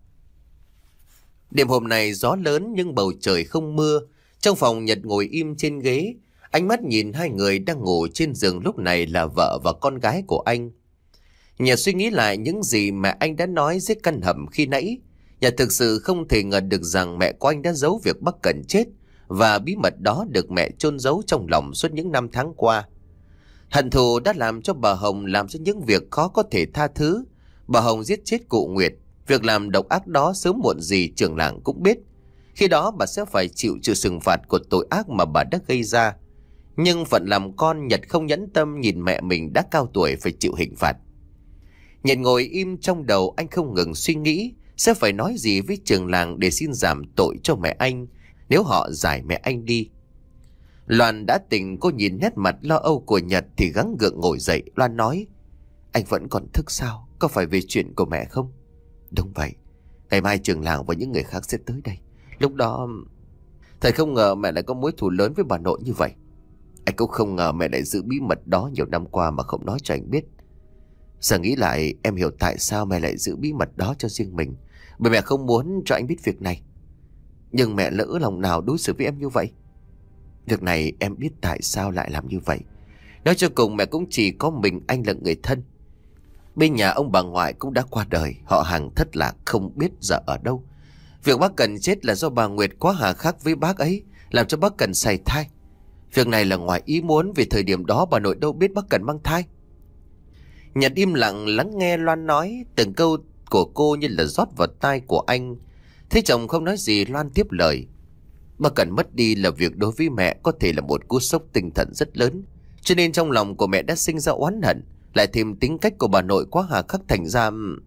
Đêm hôm nay gió lớn nhưng bầu trời không mưa. Trong phòng, Nhật ngồi im trên ghế, ánh mắt nhìn hai người đang ngủ trên giường lúc này là vợ và con gái của anh. Nhật suy nghĩ lại những gì mẹ anh đã nói dưới căn hầm khi nãy. Nhật thực sự không thể ngờ được rằng mẹ của anh đã giấu việc Bắc Cẩn chết, và bí mật đó được mẹ chôn giấu trong lòng suốt những năm tháng qua. Hận thù đã làm cho bà Hồng làm ra những việc khó có thể tha thứ. Bà Hồng giết chết cụ Nguyệt. Việc làm độc ác đó sớm muộn gì trưởng làng cũng biết. Khi đó bà sẽ phải chịu sự trừng phạt của tội ác mà bà đã gây ra. Nhưng phận làm con, Nhật không nhẫn tâm nhìn mẹ mình đã cao tuổi phải chịu hình phạt. Nhật ngồi im, trong đầu anh không ngừng suy nghĩ sẽ phải nói gì với trường làng để xin giảm tội cho mẹ anh nếu họ giải mẹ anh đi. Loan đã tỉnh, cô nhìn nét mặt lo âu của Nhật thì gắng gượng ngồi dậy. Loan nói, anh vẫn còn thức sao? Có phải về chuyện của mẹ không? Đúng vậy, ngày mai trường làng và những người khác sẽ tới đây. Lúc đó thầy không ngờ mẹ lại có mối thù lớn với bà nội như vậy. Anh cũng không ngờ mẹ lại giữ bí mật đó nhiều năm qua mà không nói cho anh biết. Giờ nghĩ lại em hiểu tại sao mẹ lại giữ bí mật đó cho riêng mình, bởi mẹ không muốn cho anh biết việc này. Nhưng mẹ lỡ lòng nào đối xử với em như vậy? Việc này em biết tại sao lại làm như vậy. Nói cho cùng mẹ cũng chỉ có mình anh là người thân. Bên nhà ông bà ngoại cũng đã qua đời, họ hàng thất lạc không biết giờ ở đâu. Việc bác Cần chết là do bà Nguyệt quá hà khắc với bác ấy, làm cho bác Cần sảy thai. Việc này là ngoài ý muốn, vì thời điểm đó bà nội đâu biết bác Cần mang thai. Nhật im lặng lắng nghe Loan nói, từng câu của cô như là rót vào tai của anh. Thấy chồng không nói gì, Loan tiếp lời. Bác Cần mất đi là việc đối với mẹ có thể là một cú sốc tinh thần rất lớn, cho nên trong lòng của mẹ đã sinh ra oán hận, lại thêm tính cách của bà nội quá hà khắc thành ra.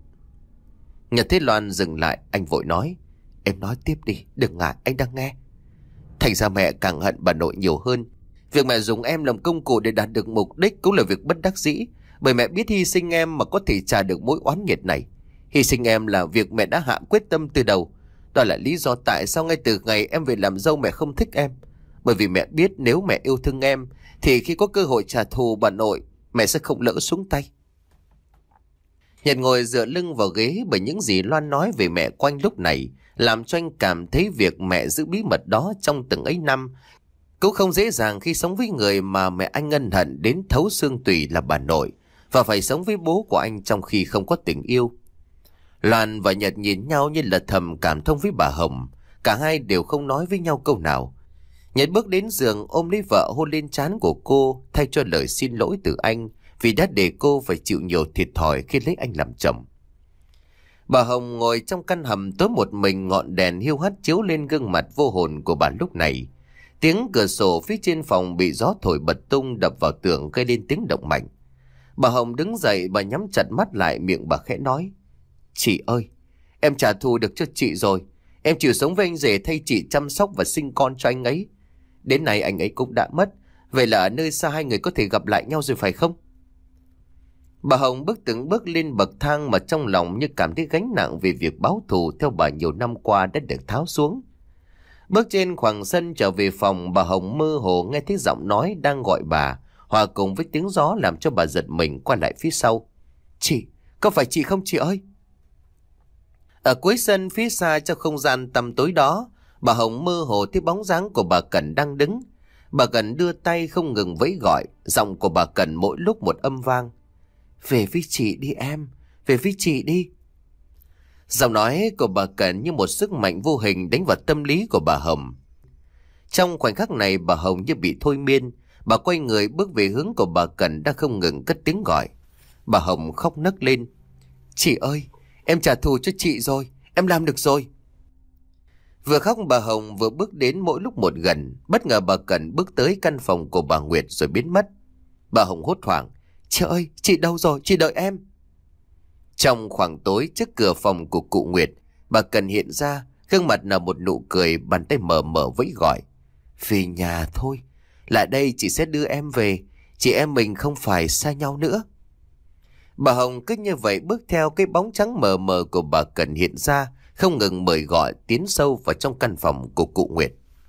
Nhật thấy Loan dừng lại, anh vội nói, em nói tiếp đi, đừng ngại, anh đang nghe. Thành ra mẹ càng hận bà nội nhiều hơn. Việc mẹ dùng em làm công cụ để đạt được mục đích cũng là việc bất đắc dĩ, bởi mẹ biết hy sinh em mà có thể trả được mối oán nghiệt này. Hy sinh em là việc mẹ đã hạ quyết tâm từ đầu. Đó là lý do tại sao ngay từ ngày em về làm dâu mẹ không thích em. Bởi vì mẹ biết nếu mẹ yêu thương em thì khi có cơ hội trả thù bà nội, mẹ sẽ không lỡ xuống tay. Nhật ngồi dựa lưng vào ghế, bởi những gì Loan nói về mẹ quanh lúc này làm cho anh cảm thấy việc mẹ giữ bí mật đó trong từng ấy năm cũng không dễ dàng khi sống với người mà mẹ anh ân hận đến thấu xương tủy là bà nội, và phải sống với bố của anh trong khi không có tình yêu. Loan và Nhật nhìn nhau như là thầm cảm thông với bà Hồng. Cả hai đều không nói với nhau câu nào. Nhật bước đến giường ôm lấy vợ, hôn lên trán của cô thay cho lời xin lỗi từ anh vì đã để cô phải chịu nhiều thiệt thòi khi lấy anh làm chồng. Bà Hồng ngồi trong căn hầm tối một mình, ngọn đèn hiu hắt chiếu lên gương mặt vô hồn của bà lúc này. Tiếng cửa sổ phía trên phòng bị gió thổi bật tung đập vào tường gây lên tiếng động mạnh. Bà Hồng đứng dậy, bà nhắm chặt mắt lại, miệng bà khẽ nói, chị ơi, em trả thù được cho chị rồi. Em chịu sống với anh rể thay chị chăm sóc và sinh con cho anh ấy. Đến nay anh ấy cũng đã mất, vậy là ở nơi xa hai người có thể gặp lại nhau rồi phải không? Bà Hồng bước từng bước lên bậc thang mà trong lòng như cảm thấy gánh nặng về việc báo thù theo bà nhiều năm qua đã được tháo xuống. Bước trên khoảng sân trở về phòng, bà Hồng mơ hồ nghe thấy giọng nói đang gọi bà, hòa cùng với tiếng gió làm cho bà giật mình quay lại phía sau. Chị, có phải chị không chị ơi? Ở cuối sân phía xa trong không gian tăm tối đó, bà Hồng mơ hồ thấy bóng dáng của bà Cẩn đang đứng. Bà Cẩn đưa tay không ngừng vẫy gọi, giọng của bà Cẩn mỗi lúc một âm vang. Về với chị đi em, về với chị đi. Giọng nói của bà Cẩn như một sức mạnh vô hình đánh vào tâm lý của bà Hồng. Trong khoảnh khắc này bà Hồng như bị thôi miên. Bà quay người bước về hướng của bà Cẩn đang không ngừng cất tiếng gọi. Bà Hồng khóc nấc lên. Chị ơi, em trả thù cho chị rồi, em làm được rồi. Vừa khóc bà Hồng vừa bước đến mỗi lúc một gần. Bất ngờ bà Cẩn bước tới căn phòng của bà Nguyệt rồi biến mất. Bà Hồng hốt hoảng. Chị ơi, chị đâu rồi, chị đợi em. Trong khoảng tối trước cửa phòng của cụ Nguyệt, bà Cẩn hiện ra, gương mặt là một nụ cười, bàn tay mờ mờ vẫy gọi. Về nhà thôi, lại đây chị sẽ đưa em về, chị em mình không phải xa nhau nữa. Bà Hồng cứ như vậy bước theo cái bóng trắng mờ mờ của bà Cẩn hiện ra, không ngừng mời gọi tiến sâu vào trong căn phòng của cụ Nguyệt.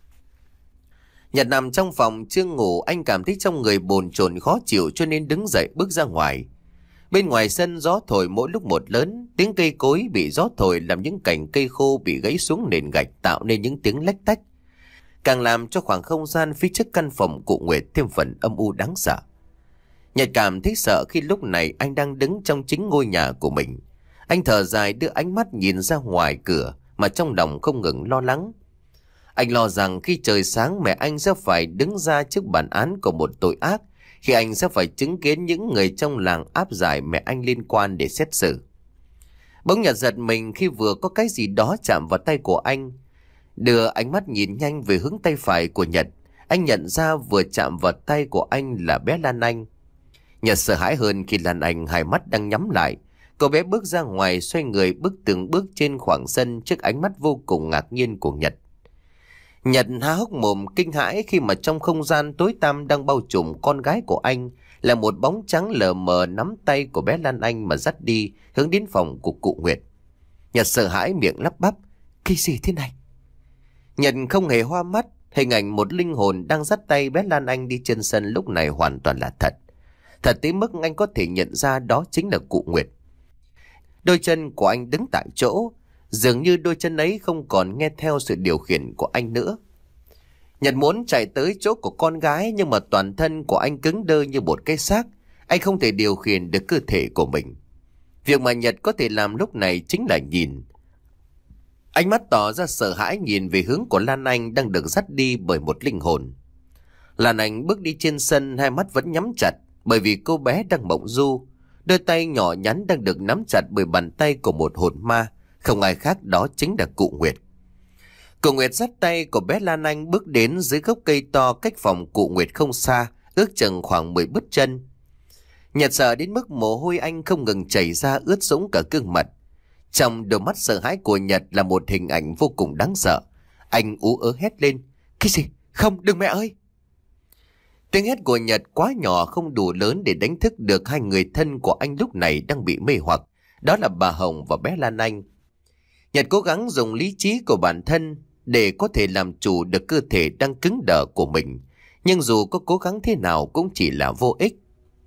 Nhật nằm trong phòng chưa ngủ, anh cảm thấy trong người bồn chồn khó chịu cho nên đứng dậy bước ra ngoài. Bên ngoài sân gió thổi mỗi lúc một lớn, tiếng cây cối bị gió thổi làm những cành cây khô bị gãy xuống nền gạch tạo nên những tiếng lách tách, càng làm cho khoảng không gian phía trước căn phòng cụ Nguyệt thêm phần âm u đáng sợ. Nhật cảm thấy sợ khi lúc này anh đang đứng trong chính ngôi nhà của mình. Anh thở dài đưa ánh mắt nhìn ra ngoài cửa mà trong lòng không ngừng lo lắng. Anh lo rằng khi trời sáng mẹ anh sẽ phải đứng ra trước bản án của một tội ác, khi anh sẽ phải chứng kiến những người trong làng áp giải mẹ anh liên quan để xét xử. Bỗng Nhật giật mình khi vừa có cái gì đó chạm vào tay của anh. Đưa ánh mắt nhìn nhanh về hướng tay phải của Nhật, anh nhận ra vừa chạm vào tay của anh là bé Lan Anh. Nhật sợ hãi hơn khi Lan Anh hai mắt đang nhắm lại. Cậu bé bước ra ngoài, xoay người bước từng bước trên khoảng sân trước ánh mắt vô cùng ngạc nhiên của Nhật. Nhật há hốc mồm kinh hãi khi mà trong không gian tối tăm đang bao trùm con gái của anh là một bóng trắng lờ mờ nắm tay của bé Lan Anh mà dắt đi hướng đến phòng của cụ Nguyệt. Nhật sợ hãi miệng lắp bắp. Cái gì thế này? Nhật không hề hoa mắt, hình ảnh một linh hồn đang dắt tay bé Lan Anh đi trên sân lúc này hoàn toàn là thật. Thật tới mức anh có thể nhận ra đó chính là cụ Nguyệt. Đôi chân của anh đứng tại chỗ, dường như đôi chân ấy không còn nghe theo sự điều khiển của anh nữa. Nhật muốn chạy tới chỗ của con gái nhưng mà toàn thân của anh cứng đơ như một cái xác. Anh không thể điều khiển được cơ thể của mình. Việc mà Nhật có thể làm lúc này chính là nhìn. Ánh mắt tỏ ra sợ hãi nhìn về hướng của Lan Anh đang được dắt đi bởi một linh hồn. Lan Anh bước đi trên sân, hai mắt vẫn nhắm chặt bởi vì cô bé đang mộng du. Đôi tay nhỏ nhắn đang được nắm chặt bởi bàn tay của một hồn ma, không ai khác đó chính là cụ Nguyệt. Cụ Nguyệt dắt tay của bé Lan Anh bước đến dưới gốc cây to cách phòng cụ Nguyệt không xa, ước chừng khoảng mười bước chân. Nhật sợ đến mức mồ hôi anh không ngừng chảy ra ướt sũng cả gương mặt. Trong đôi mắt sợ hãi của Nhật là một hình ảnh vô cùng đáng sợ. Anh ú ớ hét lên. Cái gì? Không, đừng mẹ ơi! Tiếng hét của Nhật quá nhỏ không đủ lớn để đánh thức được hai người thân của anh lúc này đang bị mê hoặc. Đó là bà Hồng và bé Lan Anh. Nhật cố gắng dùng lý trí của bản thân để có thể làm chủ được cơ thể đang cứng đờ của mình. Nhưng dù có cố gắng thế nào cũng chỉ là vô ích.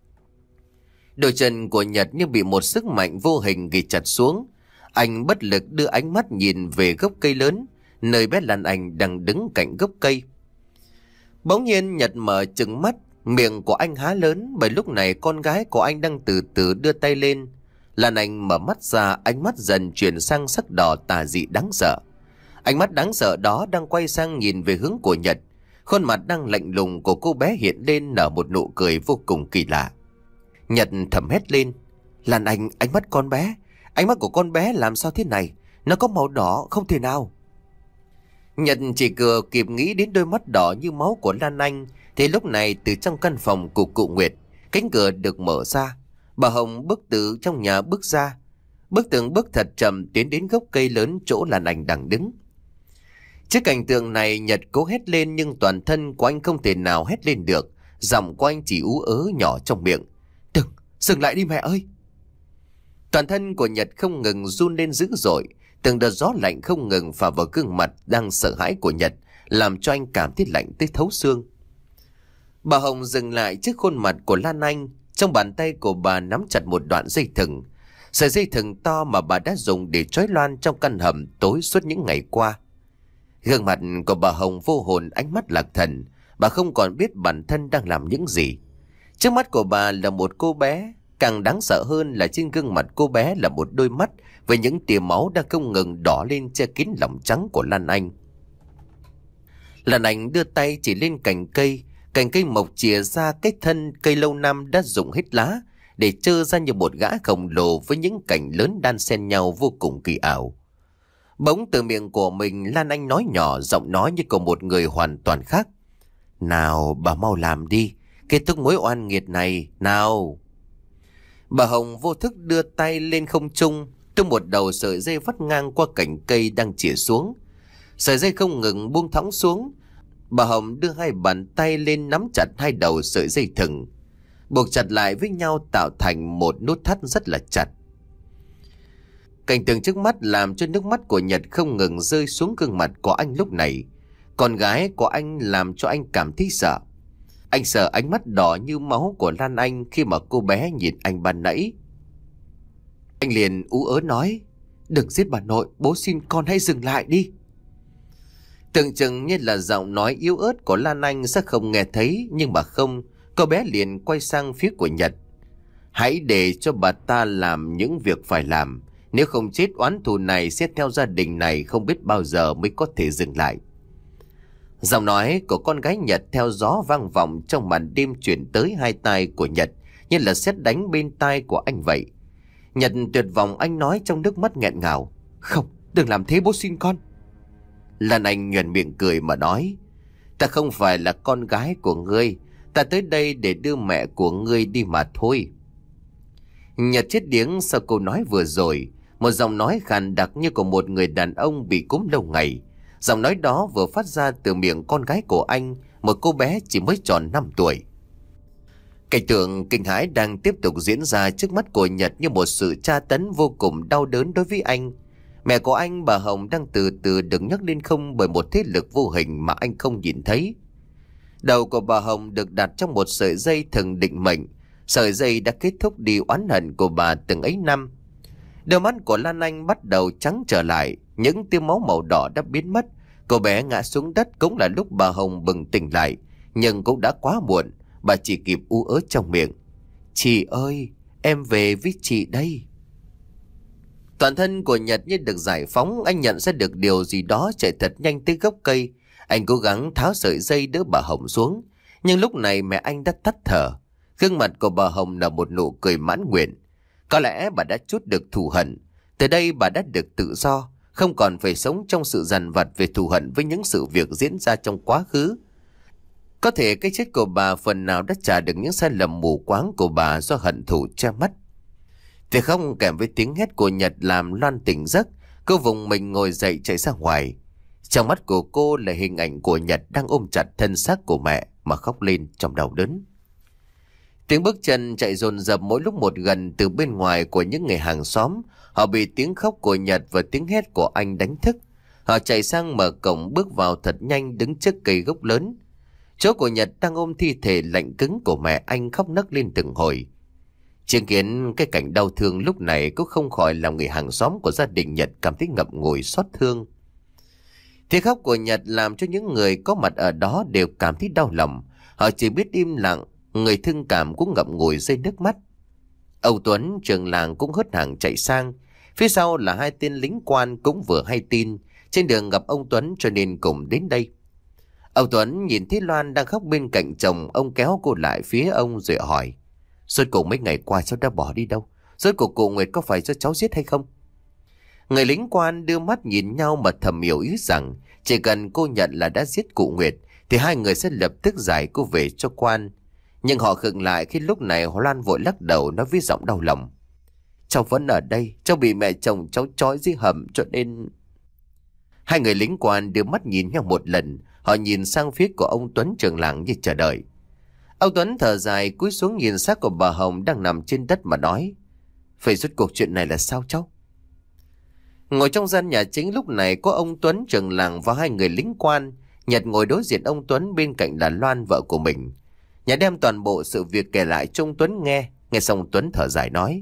Đôi chân của Nhật như bị một sức mạnh vô hình ghi chặt xuống. Anh bất lực đưa ánh mắt nhìn về gốc cây lớn, nơi bé Lan Anh đang đứng cạnh gốc cây. Bỗng nhiên Nhật mở trừng mắt, miệng của anh há lớn bởi lúc này con gái của anh đang từ từ đưa tay lên. Lan Anh mở mắt ra, ánh mắt dần chuyển sang sắc đỏ tà dị đáng sợ. Ánh mắt đáng sợ đó đang quay sang nhìn về hướng của Nhật. Khuôn mặt đang lạnh lùng của cô bé hiện lên nở một nụ cười vô cùng kỳ lạ. Nhật thầm hét lên. Lan Anh, ánh mắt con bé, ánh mắt của con bé làm sao thế này? Nó có màu đỏ, không thể nào. Nhật chỉ vừa kịp nghĩ đến đôi mắt đỏ như máu của Lan Anh thì lúc này từ trong căn phòng của cụ Nguyệt, cánh cửa được mở ra. Bà Hồng bước từ trong nhà bước ra, bước từng bước thật chậm tiến đến gốc cây lớn chỗ Lan Anh đang đứng. Trước cảnh tượng này Nhật cố hét lên nhưng toàn thân của anh không thể nào hét lên được. Giọng của anh chỉ ú ớ nhỏ trong miệng. Đừng, dừng lại đi mẹ ơi! Toàn thân của Nhật không ngừng run lên dữ dội. Từng đợt gió lạnh không ngừng phả vào gương mặt đang sợ hãi của Nhật, làm cho anh cảm thấy lạnh tới thấu xương. Bà Hồng dừng lại trước khuôn mặt của Lan Anh. Trong bàn tay của bà nắm chặt một đoạn dây thừng. Sợi dây thừng to mà bà đã dùng để trói Loan trong căn hầm tối suốt những ngày qua. Gương mặt của bà Hồng vô hồn, ánh mắt lạc thần. Bà không còn biết bản thân đang làm những gì. Trước mắt của bà là một cô bé. Càng đáng sợ hơn là trên gương mặt cô bé là một đôi mắt với những tia máu đang không ngừng đỏ lên che kín lòng trắng của Lan Anh. Lan Anh đưa tay chỉ lên cành cây, cành cây mọc chìa ra cái thân cây lâu năm đã rụng hết lá, để trơ ra như một gã khổng lồ với những cành lớn đan xen nhau vô cùng kỳ ảo. Bỗng từ miệng của mình Lan Anh nói nhỏ, giọng nói như của một người hoàn toàn khác. Nào bà mau làm đi, kết thúc mối oan nghiệt này, nào. Bà Hồng vô thức đưa tay lên không trung, trong một đầu sợi dây vắt ngang qua cành cây đang chĩa xuống. Sợi dây không ngừng buông thõng xuống. Bà Hồng đưa hai bàn tay lên nắm chặt hai đầu sợi dây thừng, buộc chặt lại với nhau tạo thành một nút thắt rất là chặt. Cảnh tượng trước mắt làm cho nước mắt của Nhật không ngừng rơi xuống gương mặt của anh lúc này. Con gái của anh làm cho anh cảm thấy sợ. Anh sợ ánh mắt đỏ như máu của Lan Anh khi mà cô bé nhìn anh ban nãy. Anh liền ú ớ nói, đừng giết bà nội, bố xin con hãy dừng lại đi. Tưởng chừng như là giọng nói yếu ớt của Lan Anh sẽ không nghe thấy, nhưng mà không, cô bé liền quay sang phía của Nhật. Hãy để cho bà ta làm những việc phải làm, nếu không chết oán thù này sẽ theo gia đình này không biết bao giờ mới có thể dừng lại. Giọng nói của con gái Nhật theo gió vang vọng trong màn đêm chuyển tới hai tai của Nhật như là sét đánh bên tai của anh vậy. Nhật tuyệt vọng, anh nói trong nước mắt nghẹn ngào, không, đừng làm thế bố xin con. Lan Anh nhoẻn miệng cười mà nói, ta không phải là con gái của ngươi, ta tới đây để đưa mẹ của ngươi đi mà thôi. Nhật chết điếng sau câu nói vừa rồi, một giọng nói khàn đặc như của một người đàn ông bị cúm lâu ngày. Giọng nói đó vừa phát ra từ miệng con gái của anh, một cô bé chỉ mới tròn năm tuổi. Cảnh tượng kinh hãi đang tiếp tục diễn ra trước mắt của Nhật như một sự tra tấn vô cùng đau đớn đối với anh. Mẹ của anh, bà Hồng, đang từ từ được nhấc lên không bởi một thế lực vô hình mà anh không nhìn thấy. Đầu của bà Hồng được đặt trong một sợi dây thừng định mệnh. Sợi dây đã kết thúc đi oán hận của bà từng ấy năm. Đôi mắt của Lan Anh bắt đầu trắng trở lại, những tia máu màu đỏ đã biến mất. Cô bé ngã xuống đất cũng là lúc bà Hồng bừng tỉnh lại, nhưng cũng đã quá muộn. Bà chỉ kịp ú ớ trong miệng, chị ơi, em về với chị đây. Toàn thân của Nhật như được giải phóng, anh nhận ra được điều gì đó, chạy thật nhanh tới gốc cây. Anh cố gắng tháo sợi dây đỡ bà Hồng xuống, nhưng lúc này mẹ anh đã tắt thở. Gương mặt của bà Hồng là một nụ cười mãn nguyện. Có lẽ bà đã trút được thù hận. Từ đây bà đã được tự do, không còn phải sống trong sự dằn vặt về thù hận với những sự việc diễn ra trong quá khứ. Có thể cái chết của bà phần nào đã trả được những sai lầm mù quáng của bà do hận thù che mắt. Thì không kèm với tiếng hét của Nhật làm Loan tỉnh giấc, cô vùng mình ngồi dậy chạy ra ngoài. Trong mắt của cô là hình ảnh của Nhật đang ôm chặt thân xác của mẹ mà khóc lên trong đau đớn. Tiếng bước chân chạy dồn dập mỗi lúc một gần từ bên ngoài của những người hàng xóm. Họ bị tiếng khóc của Nhật và tiếng hét của anh đánh thức. Họ chạy sang mở cổng bước vào thật nhanh, đứng trước cây gốc lớn. Chỗ của Nhật đang ôm thi thể lạnh cứng của mẹ anh khóc nấc lên từng hồi. Chứng kiến cái cảnh đau thương lúc này cũng không khỏi làm người hàng xóm của gia đình Nhật cảm thấy ngậm ngùi xót thương. Tiếng khóc của Nhật làm cho những người có mặt ở đó đều cảm thấy đau lòng. Họ chỉ biết im lặng, người thương cảm cũng ngậm ngùi rơi nước mắt. Âu Tuấn, trưởng làng, cũng hớt hàng chạy sang. Phía sau là hai tên lính quan cũng vừa hay tin. Trên đường gặp ông Tuấn cho nên cùng đến đây. Âu Tuấn nhìn thấy Loan đang khóc bên cạnh chồng, ông kéo cô lại phía ông rồi hỏi, rốt cuộc mấy ngày qua cháu đã bỏ đi đâu? Rốt cuộc cụ Nguyệt có phải do cháu giết hay không? Người lính quan đưa mắt nhìn nhau mà thầm hiểu ý rằng chỉ cần cô nhận là đã giết cụ Nguyệt thì hai người sẽ lập tức giải cô về cho quan. Nhưng họ khựng lại khi lúc này Loan vội lắc đầu nói với giọng đau lòng, cháu vẫn ở đây, cháu bị mẹ chồng cháu trói dưới hầm cho nên... Hai người lính quan đưa mắt nhìn nhau một lần. Họ nhìn sang phía của ông Tuấn trưởng làng như chờ đợi. Ông Tuấn thở dài cúi xuống nhìn xác của bà Hồng đang nằm trên đất mà nói, vậy rốt cuộc chuyện này là sao cháu? Ngồi trong gian nhà chính lúc này có ông Tuấn trưởng làng và hai người lính quan. Nhật ngồi đối diện ông Tuấn, bên cạnh là Loan, vợ của mình. Nhà đem toàn bộ sự việc kể lại cho ông Tuấn nghe. Nghe xong Tuấn thở dài nói,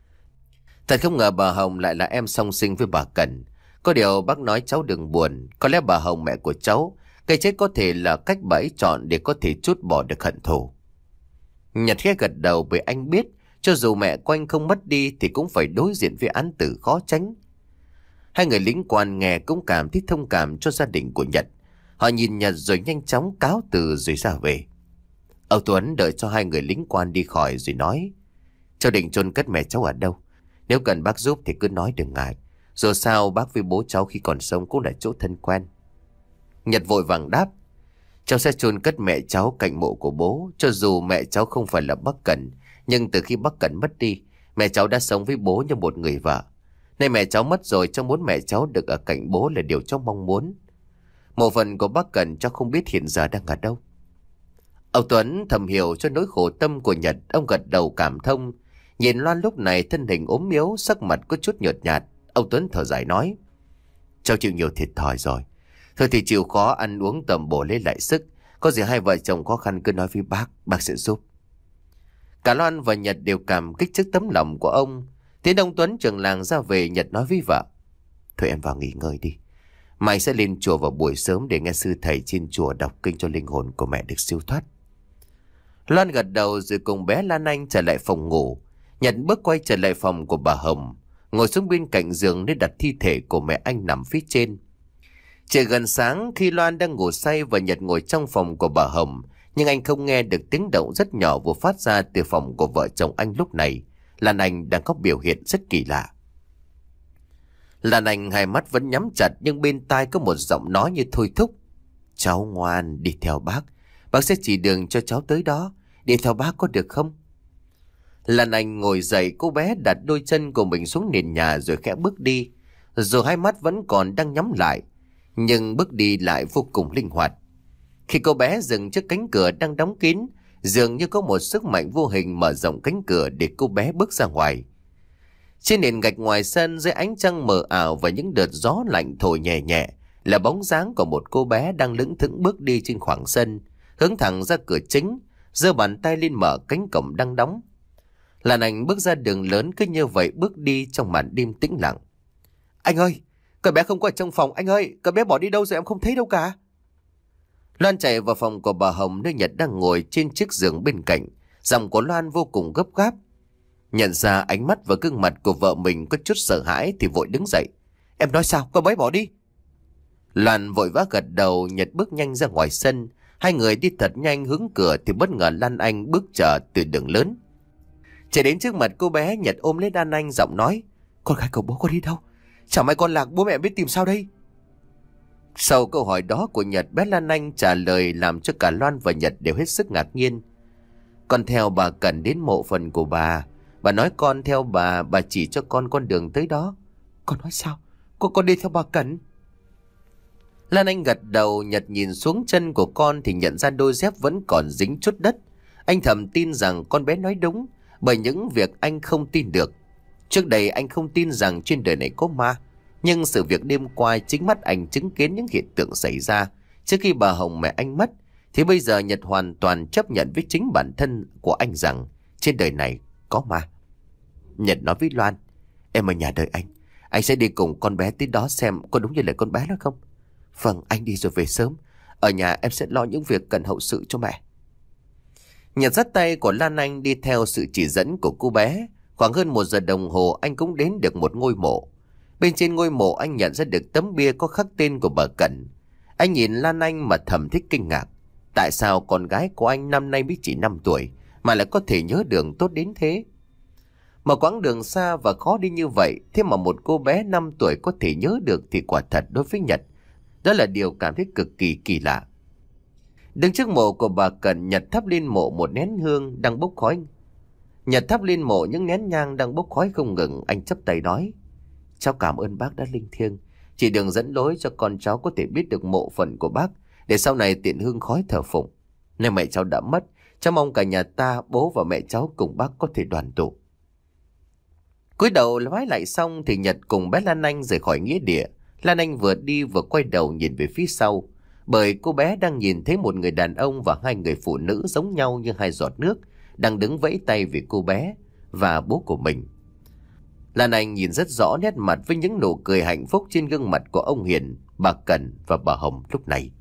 thật không ngờ bà Hồng lại là em song sinh với bà Cần. Có điều bác nói cháu đừng buồn, có lẽ bà Hồng mẹ của cháu, cái chết có thể là cách bà ấy chọn để có thể trút bỏ được hận thù. Nhật khẽ gật đầu bởi anh biết Cho dù mẹ của anh không mất đi thì cũng phải đối diện với án tử khó tránh. Hai người lính quan nghe cũng cảm thấy thông cảm cho gia đình của Nhật. Họ nhìn Nhật rồi nhanh chóng cáo từ rồi ra về. Ông Tuấn đợi cho hai người lính quan đi khỏi rồi nói: Cháu định chôn cất mẹ cháu ở đâu? Nếu cần bác giúp thì cứ nói đừng ngại. Dù sao bác với bố cháu khi còn sống cũng là chỗ thân quen. Nhật vội vàng đáp: Cháu sẽ chôn cất mẹ cháu cạnh mộ của bố. Cho dù mẹ cháu không phải là bác Cẩn, nhưng từ khi bác Cẩn mất đi, mẹ cháu đã sống với bố như một người vợ. Nay mẹ cháu mất rồi, cháu muốn mẹ cháu được ở cạnh bố là điều cháu mong muốn. Mộ phần của bác Cẩn cháu không biết hiện giờ đang ở đâu. Ông Tuấn thầm hiểu cho nỗi khổ tâm của Nhật. Ông gật đầu cảm thông. Nhìn Loan lúc này thân hình ốm yếu, sắc mặt có chút nhợt nhạt. Ông Tuấn thở dài nói: Cháu chịu nhiều thiệt thòi rồi. Thôi thì chịu khó ăn uống tầm bổ lấy lại sức. Có gì hai vợ chồng khó khăn cứ nói với bác, bác sẽ giúp. Cả Loan và Nhật đều cảm kích trước tấm lòng của ông. Tiến ông Tuấn trưởng làng ra về, Nhật nói với vợ: Thôi em vào nghỉ ngơi đi. Mai sẽ lên chùa vào buổi sớm để nghe sư thầy trên chùa đọc kinh cho linh hồn của mẹ được siêu thoát. Loan gật đầu rồi cùng bé Lan Anh trở lại phòng ngủ. Nhật bước quay trở lại phòng của bà Hồng, ngồi xuống bên cạnh giường để đặt thi thể của mẹ anh nằm phía trên. Trời gần sáng khi Loan đang ngủ say và Nhật ngồi trong phòng của bà Hồng, nhưng anh không nghe được tiếng động rất nhỏ vừa phát ra từ phòng của vợ chồng anh lúc này. Lan Anh đang có biểu hiện rất kỳ lạ. Lan Anh hai mắt vẫn nhắm chặt nhưng bên tai có một giọng nói như thôi thúc: Cháu ngoan, đi theo bác. Bác sẽ chỉ đường cho cháu tới đó. Đi theo bác có được không? Lan Anh ngồi dậy, cô bé đặt đôi chân của mình xuống nền nhà rồi khẽ bước đi. Dù hai mắt vẫn còn đang nhắm lại, nhưng bước đi lại vô cùng linh hoạt. Khi cô bé dừng trước cánh cửa đang đóng kín, dường như có một sức mạnh vô hình mở rộng cánh cửa để cô bé bước ra ngoài. Trên nền gạch ngoài sân, dưới ánh trăng mờ ảo và những đợt gió lạnh thổi nhẹ nhẹ, là bóng dáng của một cô bé đang lững thững bước đi trên khoảng sân, hướng thẳng ra cửa chính, giơ bàn tay lên mở cánh cổng đang đóng. Lan Anh bước ra đường lớn cứ như vậy bước đi trong màn đêm tĩnh lặng. Anh ơi, con bé không có ở trong phòng. Anh ơi, con bé bỏ đi đâu rồi, em không thấy đâu cả. Loan chạy vào phòng của bà Hồng nơi Nhật đang ngồi trên chiếc giường bên cạnh. Giọng của Loan vô cùng gấp gáp. Nhận ra ánh mắt và gương mặt của vợ mình có chút sợ hãi thì vội đứng dậy. Em nói sao, con bé bỏ đi? Loan vội vã gật đầu. Nhật bước nhanh ra ngoài sân. Hai người đi thật nhanh hướng cửa thì bất ngờ Lan Anh bước trở từ đường lớn. Chạy đến trước mặt cô bé, Nhật ôm lấy Lan Anh giọng nói: Con gái của bố có đi đâu? Chẳng may con lạc, bố mẹ biết tìm sao đây? Sau câu hỏi đó của Nhật, bé Lan Anh trả lời làm cho cả Loan và Nhật đều hết sức ngạc nhiên. Con theo bà Cẩn đến mộ phần của bà. Bà nói con theo bà, bà chỉ cho con con đường tới đó. Con nói sao? Con, con đi theo bà Cẩn? Lan Anh gật đầu. Nhật nhìn xuống chân của con thì nhận ra đôi dép vẫn còn dính chút đất. Anh thầm tin rằng con bé nói đúng, bởi những việc anh không tin được. Trước đây anh không tin rằng trên đời này có ma, nhưng sự việc đêm qua chính mắt anh chứng kiến những hiện tượng xảy ra trước khi bà Hồng mẹ anh mất, thì bây giờ Nhật hoàn toàn chấp nhận với chính bản thân của anh rằng trên đời này có ma. Nhật nói với Loan: Em ở nhà đợi anh, anh sẽ đi cùng con bé tới đó xem có đúng như lời con bé nói không. Vâng, anh đi rồi về sớm. Ở nhà em sẽ lo những việc cần hậu sự cho mẹ. Nhật dắt tay của Lan Anh đi theo sự chỉ dẫn của cô bé. Khoảng hơn một giờ đồng hồ anh cũng đến được một ngôi mộ. Bên trên ngôi mộ anh nhận ra được tấm bia có khắc tên của bà Cẩn. Anh nhìn Lan Anh mà thầm thích kinh ngạc. Tại sao con gái của anh năm nay mới chỉ năm tuổi mà lại có thể nhớ đường tốt đến thế? Một quãng đường xa và khó đi như vậy, thế mà một cô bé năm tuổi có thể nhớ được thì quả thật đối với Nhật, đó là điều cảm thấy cực kỳ kỳ lạ. Đứng trước mộ của bà Cẩn, Nhật thắp lên mộ một nén hương đang bốc khói. Nhật thắp lên mộ những nén nhang đang bốc khói không ngừng. Anh chắp tay nói: Cháu cảm ơn bác đã linh thiêng, chỉ đường dẫn lối cho con cháu có thể biết được mộ phần của bác, để sau này tiện hương khói thờ phụng. Nếu mẹ cháu đã mất, cháu mong cả nhà ta, bố và mẹ cháu cùng bác có thể đoàn tụ. Cúi đầu vái lại xong thì Nhật cùng bé Lan Anh rời khỏi nghĩa địa. Lan Anh vừa đi vừa quay đầu nhìn về phía sau, bởi cô bé đang nhìn thấy một người đàn ông và hai người phụ nữ giống nhau như hai giọt nước đang đứng vẫy tay về cô bé và bố của mình. Lan Anh nhìn rất rõ nét mặt với những nụ cười hạnh phúc trên gương mặt của ông Hiền, bà Cẩn và bà Hồng lúc này.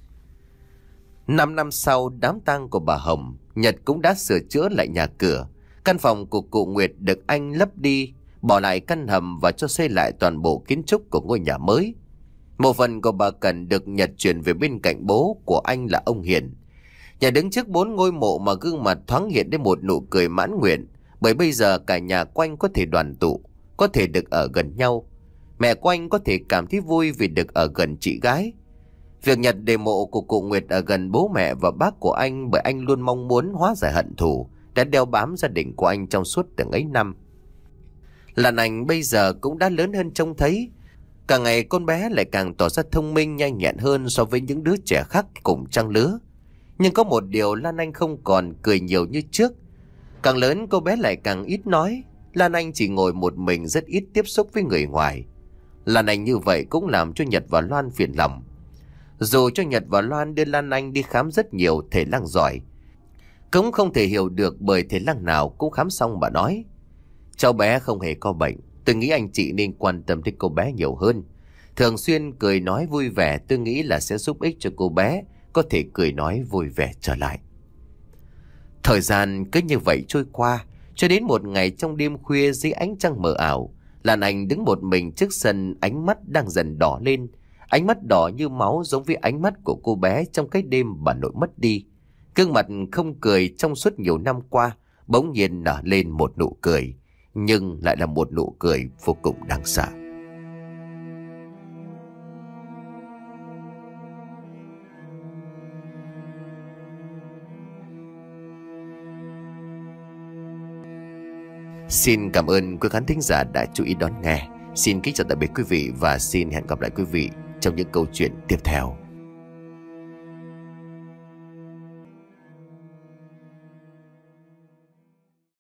Năm năm sau đám tang của bà Hồng, Nhật cũng đã sửa chữa lại nhà cửa. Căn phòng của cụ Nguyệt được anh lấp đi, bỏ lại căn hầm và cho xây lại toàn bộ kiến trúc của ngôi nhà mới. Một phần của bà Cần được Nhật chuyển về bên cạnh bố của anh là ông Hiền. Nhà đứng trước bốn ngôi mộ mà gương mặt thoáng hiện đến một nụ cười mãn nguyện, bởi bây giờ cả nhà quanh có thể đoàn tụ, có thể được ở gần nhau. Mẹ quanh có thể cảm thấy vui vì được ở gần chị gái. Việc Nhật để mộ của cụ Nguyệt ở gần bố mẹ và bác của anh, bởi anh luôn mong muốn hóa giải hận thù đã đeo bám gia đình của anh trong suốt từng ấy năm. Lan Anh bây giờ cũng đã lớn hơn trông thấy. Càng ngày con bé lại càng tỏ ra thông minh nhanh nhẹn hơn so với những đứa trẻ khác cùng trang lứa. Nhưng có một điều, Lan Anh không còn cười nhiều như trước. Càng lớn cô bé lại càng ít nói. Lan Anh chỉ ngồi một mình, rất ít tiếp xúc với người ngoài. Lan Anh như vậy cũng làm cho Nhật và Loan phiền lòng. Dù cho Nhật và Loan đưa Lan Anh đi khám rất nhiều thể năng giỏi, cũng không thể hiểu được bởi thể năng nào cũng khám xong bà nói: cháu bé không hề có bệnh. Tôi nghĩ anh chị nên quan tâm đến cô bé nhiều hơn. Thường xuyên cười nói vui vẻ, tôi nghĩ là sẽ giúp ích cho cô bé có thể cười nói vui vẻ trở lại. Thời gian cứ như vậy trôi qua, cho đến một ngày trong đêm khuya dưới ánh trăng mờ ảo, Lan Anh đứng một mình trước sân, ánh mắt đang dần đỏ lên. Ánh mắt đỏ như máu, giống với ánh mắt của cô bé trong cái đêm bà nội mất đi. Gương mặt không cười trong suốt nhiều năm qua bỗng nhiên nở lên một nụ cười, nhưng lại là một nụ cười vô cùng đáng sợ. Xin cảm ơn quý khán thính giả đã chú ý đón nghe. Xin kính chào tạm biệt quý vị và xin hẹn gặp lại quý vị trong những câu chuyện tiếp theo.